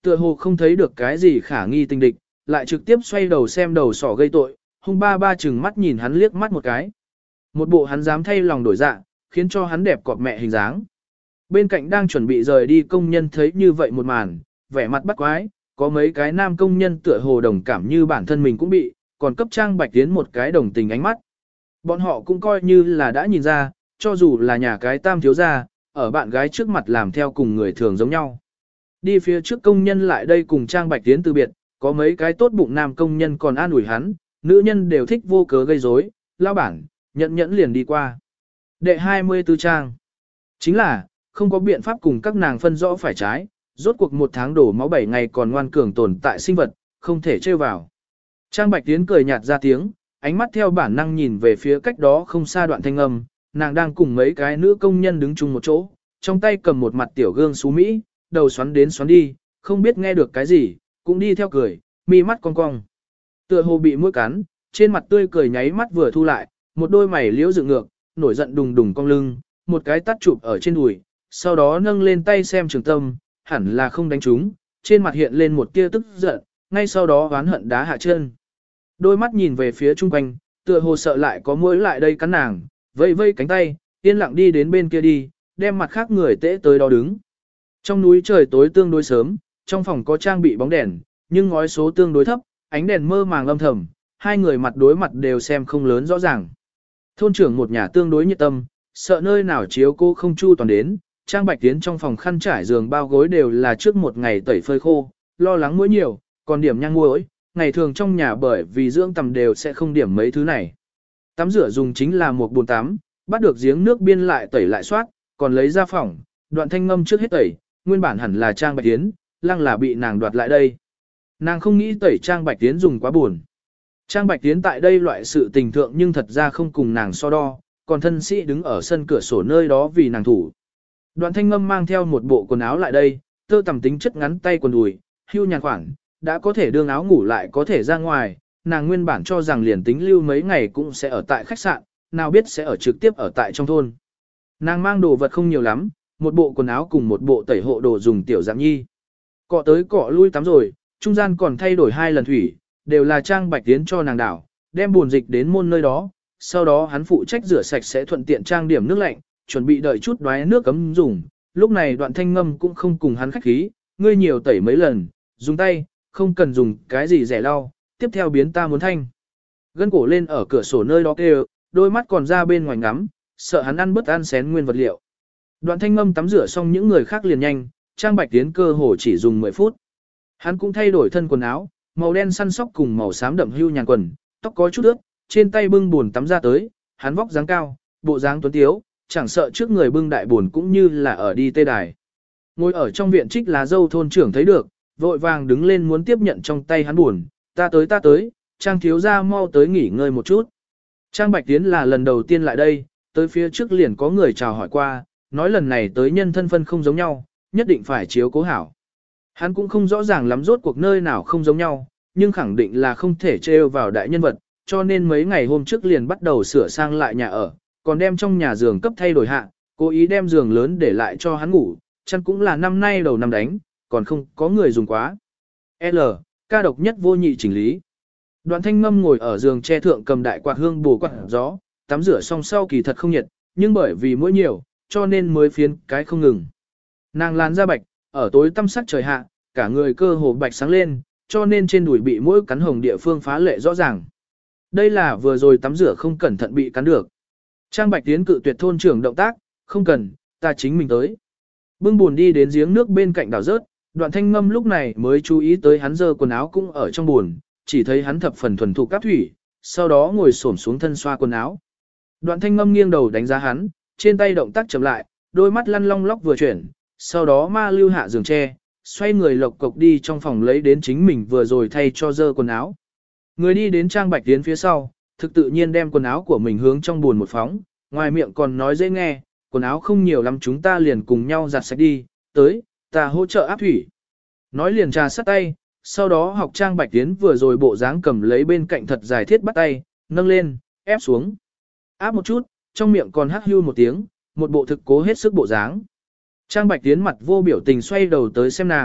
tựa hồ không thấy được cái gì khả nghi tình địch, lại trực tiếp xoay đầu xem đầu sỏ gây tội, hung ba ba chừng mắt nhìn hắn liếc mắt một cái. Một bộ hắn dám thay lòng đổi dạ, khiến cho hắn đẹp cọp mẹ hình dáng. Bên cạnh đang chuẩn bị rời đi công nhân thấy như vậy một màn, vẻ mặt bắt quái, có mấy cái nam công nhân tựa hồ đồng cảm như bản thân mình cũng bị, còn cấp Trang Bạch Tiến một cái đồng tình ánh mắt. Bọn họ cũng coi như là đã nhìn ra, cho dù là nhà cái tam thiếu gia, ở bạn gái trước mặt làm theo cùng người thường giống nhau. Đi phía trước công nhân lại đây cùng Trang Bạch Tiến từ biệt, có mấy cái tốt bụng nam công nhân còn an ủi hắn, nữ nhân đều thích vô cớ gây rối, lao bản, nhẫn nhẫn liền đi qua. Đệ hai mươi tư trang. Chính là, không có biện pháp cùng các nàng phân rõ phải trái, rốt cuộc một tháng đổ máu bảy ngày còn ngoan cường tồn tại sinh vật, không thể trêu vào. Trang Bạch Tiến cười nhạt ra tiếng, ánh mắt theo bản năng nhìn về phía cách đó không xa Đoạn Thanh Âm, nàng đang cùng mấy cái nữ công nhân đứng chung một chỗ, trong tay cầm một mặt tiểu gương xú Mỹ, đầu xoắn đến xoắn đi, không biết nghe được cái gì, cũng đi theo cười, mi mắt cong cong. Tựa hồ bị mũi cắn, trên mặt tươi cười nháy mắt vừa thu lại, một đôi mày liễu dựng ngược, nổi giận đùng đùng cong lưng, một cái tắt chụp ở trên đùi, sau đó nâng lên tay xem Trường Tâm, hẳn là không đánh trúng, trên mặt hiện lên một tia tức giận, ngay sau đó oán hận đá hạ chân. Đôi mắt nhìn về phía chung quanh, tựa hồ sợ lại có mũi lại đây cắn nàng, vây vây cánh tay, yên lặng đi đến bên kia đi, đem mặt khác người tễ tới đó đứng. Trong núi trời tối tương đối sớm, trong phòng có trang bị bóng đèn, nhưng ngói số tương đối thấp, ánh đèn mơ màng âm thầm, hai người mặt đối mặt đều xem không lớn rõ ràng. Thôn trưởng một nhà tương đối nhiệt tâm, sợ nơi nào chiếu cô không chu toàn đến, Trang Bạch Tiến trong phòng khăn trải giường bao gối đều là trước một ngày tẩy phơi khô, lo lắng muỗi nhiều, còn điểm nhang muỗi, ngày thường trong nhà bởi vì dưỡng tầm đều sẽ không điểm mấy thứ này. Tắm rửa dùng chính là một bồn tắm, bắt được giếng nước biên lại tẩy lại soát, còn lấy ra phòng, Đoạn Thanh Ngâm trước hết tẩy, nguyên bản hẳn là Trang Bạch Tiến, lăng là bị nàng đoạt lại đây. Nàng không nghĩ tẩy Trang Bạch Tiến dùng quá buồn. Trang Bạch Tiến tại đây loại sự tình thượng nhưng thật ra không cùng nàng so đo, còn thân sĩ đứng ở sân cửa sổ nơi đó vì nàng thủ. Đoạn Thanh Ngâm mang theo một bộ quần áo lại đây, tơ tằm tính chất ngắn tay quần đùi, hưu nhàn khoảng, đã có thể đương áo ngủ lại có thể ra ngoài, nàng nguyên bản cho rằng liền tính lưu mấy ngày cũng sẽ ở tại khách sạn, nào biết sẽ ở trực tiếp ở tại trong thôn. Nàng mang đồ vật không nhiều lắm, một bộ quần áo cùng một bộ tẩy hộ đồ dùng tiểu dạng nhi. Cọ tới cọ lui tắm rồi, trung gian còn thay đổi hai lần thủy, đều là Trang Bạch Tiến cho nàng đảo, đem buồn dịch đến môn nơi đó, sau đó hắn phụ trách rửa sạch sẽ thuận tiện trang điểm nước lạnh, chuẩn bị đợi chút đoái nước cấm dùng. Lúc này Đoạn Thanh Ngâm cũng không cùng hắn khách khí, ngươi nhiều tẩy mấy lần, dùng tay, không cần dùng cái gì rẻ lau, tiếp theo biến ta muốn thanh. Gân cổ lên ở cửa sổ nơi đó kêu, đôi mắt còn ra bên ngoài ngắm, sợ hắn ăn bớt ăn xén nguyên vật liệu. Đoạn Thanh Ngâm tắm rửa xong những người khác liền nhanh, Trang Bạch Tiến cơ hồ chỉ dùng mười phút. Hắn cũng thay đổi thân quần áo, màu đen săn sóc cùng màu xám đậm hưu nhàn quần, tóc có chút ướt, trên tay bưng buồn tắm ra tới, hắn vóc dáng cao, bộ dáng tuấn tiếu, chẳng sợ trước người bưng đại buồn cũng như là ở đi tê đài. Ngồi ở trong viện Trích Lá Dâu thôn trưởng thấy được, vội vàng đứng lên muốn tiếp nhận trong tay hắn buồn, ta tới ta tới, Trang thiếu gia mau tới nghỉ ngơi một chút. Trang Bạch Tiến là lần đầu tiên lại đây, tới phía trước liền có người chào hỏi qua, nói lần này tới nhân thân phân không giống nhau, nhất định phải chiếu cố hảo. Hắn cũng không rõ ràng lắm rốt cuộc nơi nào không giống nhau, nhưng khẳng định là không thể trêu vào đại nhân vật, cho nên mấy ngày hôm trước liền bắt đầu sửa sang lại nhà ở, còn đem trong nhà giường cấp thay đổi hạ, cố ý đem giường lớn để lại cho hắn ngủ, chăn cũng là năm nay đầu năm đánh, còn không có người dùng quá. L. Ca độc nhất vô nhị chỉnh lý. Đoạn Thanh Ngâm ngồi ở giường che thượng cầm đại quạt hương bổ quạt gió, tắm rửa xong sau kỳ thật không nhiệt, nhưng bởi vì mũi nhiều, cho nên mới phiến cái không ngừng. Nàng làn da bạch, ở tối tăm sắc trời hạ, cả người cơ hồ bạch sáng lên, cho nên trên đùi bị mũi cắn hồng địa phương phá lệ rõ ràng. Đây là vừa rồi tắm rửa không cẩn thận bị cắn được. Trang Bạch Tiến cự tuyệt thôn trưởng động tác, không cần, ta chính mình tới. Bưng buồn đi đến giếng nước bên cạnh đảo rớt, Đoạn Thanh Ngâm lúc này mới chú ý tới hắn giơ quần áo cũng ở trong buồn, chỉ thấy hắn thập phần thuần thục cáp thủy, sau đó ngồi xổm xuống thân xoa quần áo. Đoạn Thanh Ngâm nghiêng đầu đánh giá hắn, trên tay động tác chậm lại, đôi mắt lăn long lóc vừa chuyển, sau đó ma lưu hạ giường tre, xoay người lộc cộc đi trong phòng lấy đến chính mình vừa rồi thay cho dơ quần áo. Người đi đến Trang Bạch Tiến phía sau, thực tự nhiên đem quần áo của mình hướng trong buồn một phóng, ngoài miệng còn nói dễ nghe, quần áo không nhiều lắm chúng ta liền cùng nhau giặt sạch đi, tới, ta hỗ trợ áp thủy. Nói liền trà sắt tay, sau đó học Trang Bạch Tiến vừa rồi bộ dáng cầm lấy bên cạnh thật dài thiết bắt tay, nâng lên, ép xuống. Áp một chút, trong miệng còn hắc hưu một tiếng, một bộ thực cố hết sức bộ dáng. Trang Bạch Tiến mặt vô biểu tình xoay đầu tới xem nàng,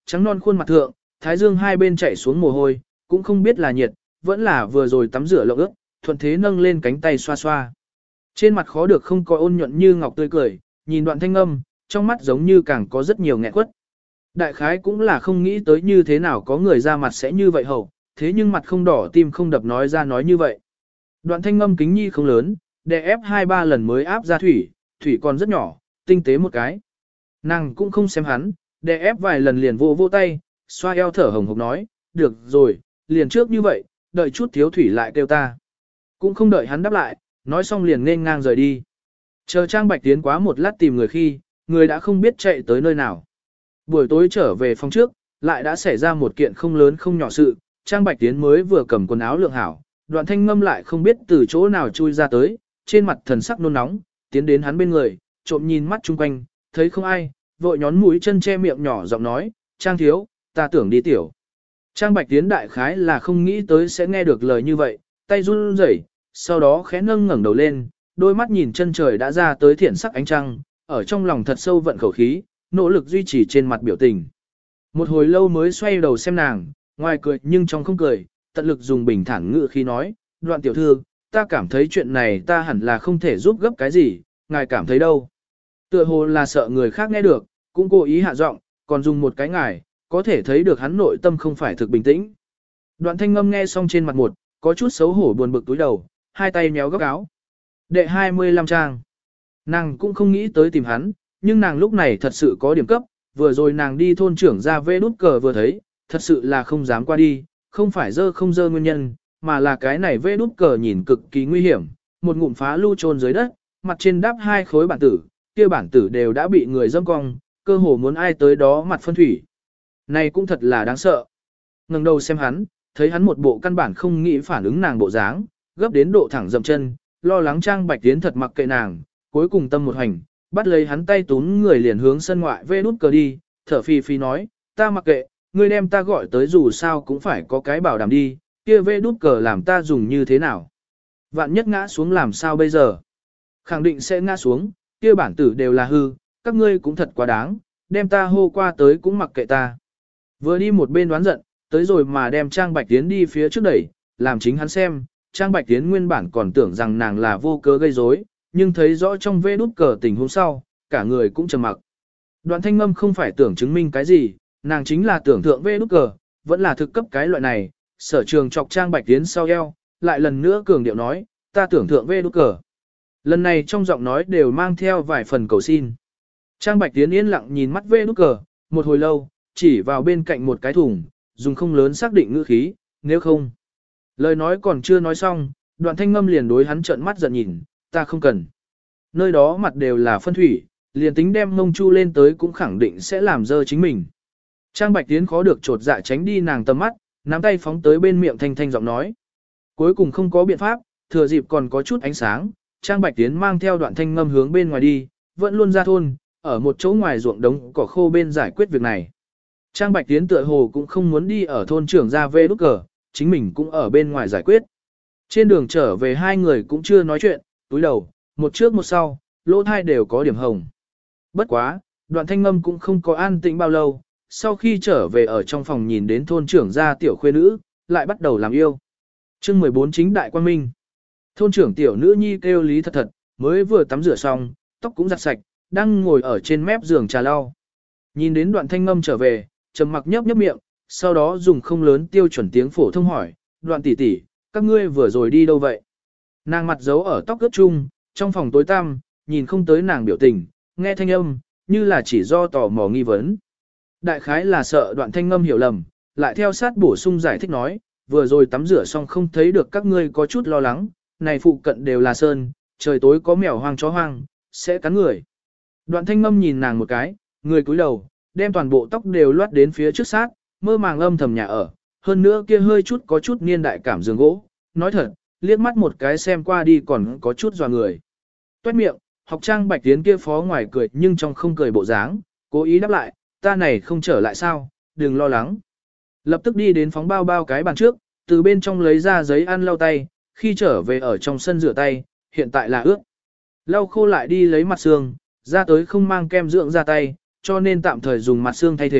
trắng non khuôn mặt thượng, thái dương hai bên chảy xuống mồ hôi, cũng không biết là nhiệt, vẫn là vừa rồi tắm rửa lộng ướt, thuận thế nâng lên cánh tay xoa xoa. Trên mặt khó được không có ôn nhuận như ngọc tươi cười, nhìn Đoạn Thanh Âm, trong mắt giống như càng có rất nhiều nghẹn quất. Đại khái cũng là không nghĩ tới như thế nào có người ra mặt sẽ như vậy hậu, thế nhưng mặt không đỏ tim không đập nói ra nói như vậy. Đoạn Thanh Âm kính nhi không lớn, đè ép hai ba lần mới áp ra thủy, thủy còn rất nhỏ, tinh tế một cái. Nàng cũng không xem hắn, đè ép vài lần liền vô vô tay, xoa eo thở hồng hộc nói, được rồi, liền trước như vậy, đợi chút thiếu thủy lại kêu ta. Cũng không đợi hắn đáp lại, nói xong liền nên ngang rời đi. Chờ Trang Bạch tiến quá một lát tìm người khi, người đã không biết chạy tới nơi nào. Buổi tối trở về phòng trước, lại đã xảy ra một kiện không lớn không nhỏ sự, Trang Bạch Tiến mới vừa cầm quần áo lượng hảo, Đoạn Thanh Ngâm lại không biết từ chỗ nào chui ra tới, trên mặt thần sắc nôn nóng, tiến đến hắn bên người, trộm nhìn mắt chung quanh, thấy không ai, vội nhón mũi chân che miệng nhỏ giọng nói, Trang thiếu, ta tưởng đi tiểu. Trang Bạch Tiến đại khái là không nghĩ tới sẽ nghe được lời như vậy, tay run rẩy, sau đó khẽ nâng ngẩng đầu lên, đôi mắt nhìn chân trời đã ra tới thiện sắc ánh trăng, ở trong lòng thật sâu vận khẩu khí, nỗ lực duy trì trên mặt biểu tình. Một hồi lâu mới xoay đầu xem nàng, ngoài cười nhưng trong không cười, tận lực dùng bình thản ngữ khi nói, Đoạn tiểu thư, ta cảm thấy chuyện này ta hẳn là không thể giúp gấp cái gì, ngài cảm thấy đâu. Tựa hồ là sợ người khác nghe được, cũng cố ý hạ giọng, còn dùng một cái ngài, có thể thấy được hắn nội tâm không phải thực bình tĩnh. Đoạn Thanh Ngâm nghe xong trên mặt một, có chút xấu hổ buồn bực túi đầu, hai tay méo góc áo. Đệ hai mươi lăm trang. Nàng cũng không nghĩ tới tìm hắn, nhưng nàng lúc này thật sự có điểm cấp, vừa rồi nàng đi thôn trưởng ra vê đút cờ vừa thấy, thật sự là không dám qua đi, không phải dơ không dơ nguyên nhân, mà là cái này vê đút cờ nhìn cực kỳ nguy hiểm, một ngụm phá lưu chôn dưới đất, mặt trên đắp hai khối bản tử, kia bản tử đều đã bị người dâm cong, cơ hồ muốn ai tới đó mặt phân thủy. Này cũng thật là đáng sợ. Ngẩng đầu xem hắn, thấy hắn một bộ căn bản không nghĩ phản ứng nàng bộ dáng, gấp đến độ thẳng dậm chân, lo lắng Trang Bạch Tiến thật mặc kệ nàng, cuối cùng tâm một hành, bắt lấy hắn tay túm người liền hướng sân ngoại vê đút cờ đi, thở phì phì nói, ta mặc kệ, ngươi đem ta gọi tới dù sao cũng phải có cái bảo đảm đi, kia vê đút cờ làm ta dùng như thế nào. Vạn nhất ngã xuống làm sao bây giờ? Khẳng định sẽ ngã xuống, kia bản tử đều là hư, các ngươi cũng thật quá đáng, đem ta hô qua tới cũng mặc kệ ta. Vừa đi một bên đoán giận, tới rồi mà đem Trang Bạch Tiến đi phía trước đẩy, làm chính hắn xem, Trang Bạch Tiến nguyên bản còn tưởng rằng nàng là vô cớ gây rối, nhưng thấy rõ trong vê đút cờ tình huống sau, cả người cũng trầm mặc. Đoạn Thanh Ngâm không phải tưởng chứng minh cái gì, nàng chính là tưởng thượng vê đút cờ, vẫn là thực cấp cái loại này, sở trường chọc Trang Bạch Tiến sau eo, lại lần nữa cường điệu nói, ta tưởng thượng vê đút cờ. Lần này trong giọng nói đều mang theo vài phần cầu xin. Trang Bạch Tiến yên lặng nhìn mắt vê đút cờ, một hồi lâu, chỉ vào bên cạnh một cái thùng, dùng không lớn xác định ngữ khí, nếu không. Lời nói còn chưa nói xong, Đoạn Thanh Ngâm liền đối hắn trợn mắt giận nhìn, ta không cần. Nơi đó mặt đều là phân thủy, liền tính đem mông chu lên tới cũng khẳng định sẽ làm dơ chính mình. Trang Bạch Tiến khó được trột dạ tránh đi nàng tầm mắt, nắm tay phóng tới bên miệng thanh thanh giọng nói. Cuối cùng không có biện pháp, thừa dịp còn có chút ánh sáng, Trang Bạch Tiến mang theo Đoạn Thanh Ngâm hướng bên ngoài đi, vẫn luôn ra thôn, ở một chỗ ngoài ruộng đống cỏ khô bên giải quyết việc này. Trang Bạch Tiến tựa hồ cũng không muốn đi ở thôn trưởng ra về đúc cờ, chính mình cũng ở bên ngoài giải quyết. Trên đường trở về hai người cũng chưa nói chuyện, túi đầu, một trước một sau, lỗ thai đều có điểm hồng. Bất quá, Đoạn Thanh Ngâm cũng không có an tĩnh bao lâu, sau khi trở về ở trong phòng nhìn đến thôn trưởng gia tiểu khuê nữ, lại bắt đầu làm yêu. Chương mười bốn chính đại quan minh. Thôn trưởng tiểu nữ nhi kêu lý thật thật, mới vừa tắm rửa xong, tóc cũng giặt sạch, đang ngồi ở trên mép giường trà lau. Nhìn đến Đoạn Thanh Ngâm trở về, trầm mặc nhấp nhấp miệng, sau đó dùng không lớn tiêu chuẩn tiếng phổ thông hỏi, Đoạn tỷ tỷ, các ngươi vừa rồi đi đâu vậy? Nàng mặt giấu ở tóc ướt chung, trong phòng tối tăm, nhìn không tới nàng biểu tình, nghe thanh âm, như là chỉ do tò mò nghi vấn. Đại khái là sợ Đoạn Thanh Ngâm hiểu lầm, lại theo sát bổ sung giải thích nói, vừa rồi tắm rửa xong không thấy được các ngươi có chút lo lắng, này phụ cận đều là sơn, trời tối có mèo hoang chó hoang, sẽ cắn người. Đoạn Thanh Ngâm nhìn nàng một cái, người cúi đầu, đem toàn bộ tóc đều loát đến phía trước sát, mơ màng âm thầm nhà ở, hơn nữa kia hơi chút có chút niên đại cảm giường gỗ, nói thật, liếc mắt một cái xem qua đi còn có chút dò người. Toét miệng, học Trang Bạch Tiến kia phó ngoài cười nhưng trong không cười bộ dáng, cố ý đáp lại, ta này không trở lại sao, đừng lo lắng. Lập tức đi đến phóng bao bao cái bàn trước, từ bên trong lấy ra giấy ăn lau tay, khi trở về ở trong sân rửa tay, hiện tại là ướt. Lau khô lại đi lấy mặt xương, ra tới không mang kem dưỡng ra tay, cho nên tạm thời dùng mặt xương thay thế,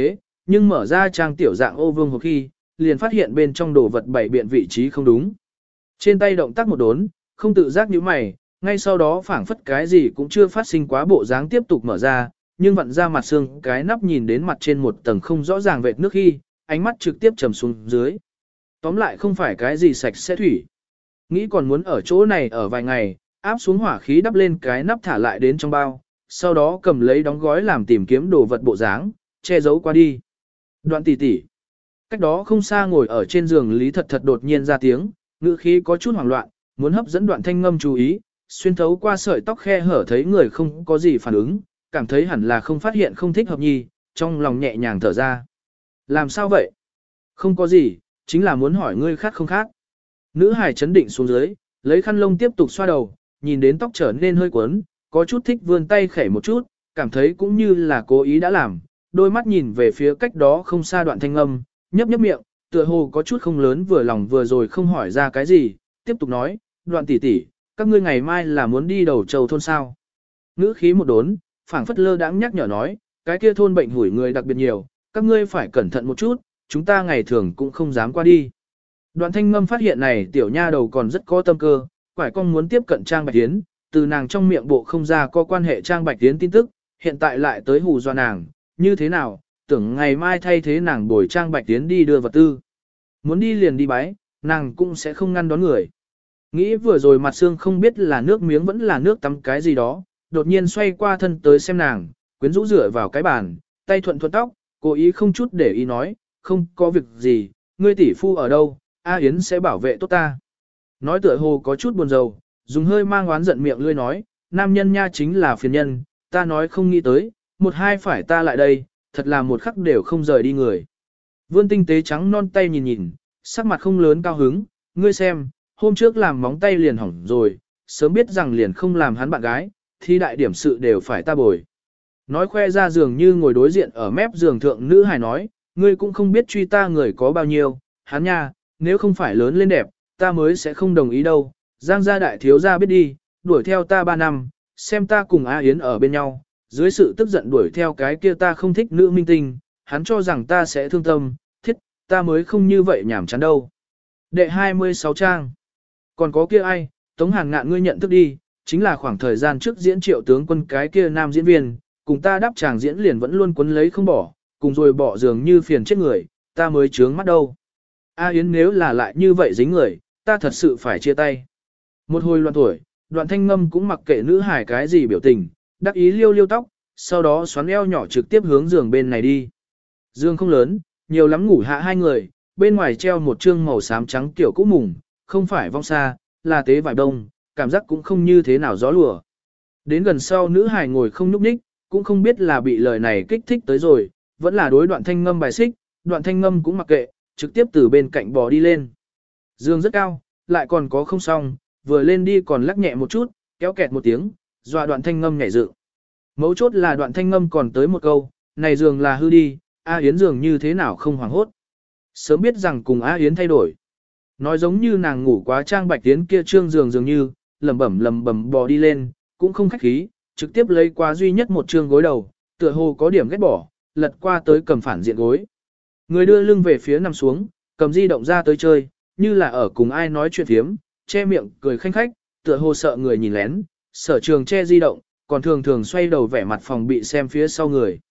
Nhưng mở ra trang tiểu dạng ô vương hộp khi, liền phát hiện bên trong đồ vật bảy biện vị trí không đúng. Trên tay động tác một đốn, không tự giác nhíu mày, ngay sau đó phảng phất cái gì cũng chưa phát sinh quá bộ dáng tiếp tục mở ra, nhưng vặn ra mặt xương cái nắp nhìn đến mặt trên một tầng không rõ ràng vệt nước khi, ánh mắt trực tiếp trầm xuống dưới. Tóm lại không phải cái gì sạch sẽ thủy. Nghĩ còn muốn ở chỗ này ở vài ngày, áp xuống hỏa khí đắp lên cái nắp thả lại đến trong bao, sau đó cầm lấy đóng gói làm tìm kiếm đồ vật bộ dáng, che giấu qua đi. Đoạn tỷ tỷ. Cách đó không xa ngồi ở trên giường Lý Thật Thật đột nhiên ra tiếng, ngữ khí có chút hoảng loạn, muốn hấp dẫn Đoạn Thanh Ngâm chú ý, xuyên thấu qua sợi tóc khe hở thấy người không có gì phản ứng, cảm thấy hẳn là không phát hiện không thích hợp nhi, trong lòng nhẹ nhàng thở ra. Làm sao vậy? Không có gì, chính là muốn hỏi ngươi khác không khác. Nữ hài chấn định xuống dưới, lấy khăn lông tiếp tục xoa đầu, nhìn đến tóc trở nên hơi quấn, có chút thích vươn tay khẽ một chút, cảm thấy cũng như là cố ý đã làm, đôi mắt nhìn về phía cách đó không xa Đoạn Thanh Ngâm, nhấp nhấp miệng, tựa hồ có chút không lớn vừa lòng vừa rồi không hỏi ra cái gì, tiếp tục nói, Đoạn tỷ tỷ, các ngươi ngày mai là muốn đi đầu châu thôn sao. Ngữ khí một đốn, phảng phất lơ đãng nhắc nhở nói, cái kia thôn bệnh hủi người đặc biệt nhiều, các ngươi phải cẩn thận một chút, chúng ta ngày thường cũng không dám qua đi. Đoạn Thanh Ngâm phát hiện này tiểu nha đầu còn rất có tâm cơ, quải con muốn tiếp cận Trang Bạch Tiến, từ nàng trong miệng bộ không ra có quan hệ Trang Bạch Tiến tin tức, hiện tại lại tới hù dọa nàng, như thế nào, tưởng ngày mai thay thế nàng bồi Trang Bạch Tiến đi đưa vật tư. Muốn đi liền đi bái, nàng cũng sẽ không ngăn đón người. Nghĩ vừa rồi mặt xương không biết là nước miếng vẫn là nước tắm cái gì đó, đột nhiên xoay qua thân tới xem nàng, quyến rũ rửa vào cái bàn, tay thuận thuận tóc, cố ý không chút để ý nói, không có việc gì, ngươi tỷ phu ở đâu, A Yến sẽ bảo vệ tốt ta. Nói tựa hồ có chút buồn rầu, dùng hơi mang oán giận miệng lươi nói, nam nhân nha chính là phiền nhân, ta nói không nghĩ tới, một hai phải ta lại đây, thật là một khắc đều không rời đi người. Vươn tinh tế trắng non tay nhìn nhìn, sắc mặt không lớn cao hứng, ngươi xem, hôm trước làm móng tay liền hỏng rồi, sớm biết rằng liền không làm hắn bạn gái, thì đại điểm sự đều phải ta bồi. Nói khoe ra giường như ngồi đối diện ở mép giường thượng nữ hài nói, ngươi cũng không biết truy ta người có bao nhiêu, hắn nha, nếu không phải lớn lên đẹp, ta mới sẽ không đồng ý đâu. Giang gia đại thiếu gia biết đi, đuổi theo ta ba năm, xem ta cùng A Yến ở bên nhau, dưới sự tức giận đuổi theo cái kia ta không thích nữ minh tinh, hắn cho rằng ta sẽ thương tâm, thiết, ta mới không như vậy nhảm chán đâu. Đệ hai mươi sáu trang. Còn có kia ai, Tống Hàn Ngạn ngươi nhận thức đi, chính là khoảng thời gian trước diễn Triệu tướng quân cái kia nam diễn viên, cùng ta đáp chàng diễn liền vẫn luôn quấn lấy không bỏ, cùng rồi bỏ giường như phiền chết người, ta mới trướng mắt đâu. A Yến nếu là lại như vậy dính người, ta thật sự phải chia tay. Một hồi loạn tuổi, Đoạn Thanh Ngâm cũng mặc kệ nữ hải cái gì biểu tình, đắc ý liêu liêu tóc, sau đó xoắn eo nhỏ trực tiếp hướng giường bên này đi. Giường không lớn, nhiều lắm ngủ hạ hai người, bên ngoài treo một trương màu xám trắng kiểu cũ mùng, không phải vong xa, là tế vải đông, cảm giác cũng không như thế nào gió lùa. Đến gần sau nữ hải ngồi không nhúc nhích, cũng không biết là bị lời này kích thích tới rồi, vẫn là đối Đoạn Thanh Ngâm bài xích, Đoạn Thanh Ngâm cũng mặc kệ, trực tiếp từ bên cạnh bò đi lên. Giường rất cao, lại còn có không xong, vừa lên đi còn lắc nhẹ một chút, kéo kẹt một tiếng, dọa Đoạn Thanh Ngâm nhảy dựng. Mấu chốt là Đoạn Thanh Ngâm còn tới một câu, này giường là hư đi, A Yến giường như thế nào không hoảng hốt. Sớm biết rằng cùng A Yến thay đổi. Nói giống như nàng ngủ quá Trang Bạch Tiến kia trương giường dường như, lầm bẩm lầm bẩm bò đi lên, cũng không khách khí, trực tiếp lấy qua duy nhất một trương gối đầu, tựa hồ có điểm ghét bỏ, lật qua tới cầm phản diện gối. Người đưa lưng về phía nằm xuống, cầm di động ra tới chơi, như là ở cùng ai nói chuyện thiếm, che miệng cười khanh khách, tựa hồ sợ người nhìn lén, sở trường che di động, còn thường thường xoay đầu vẻ mặt phòng bị xem phía sau người.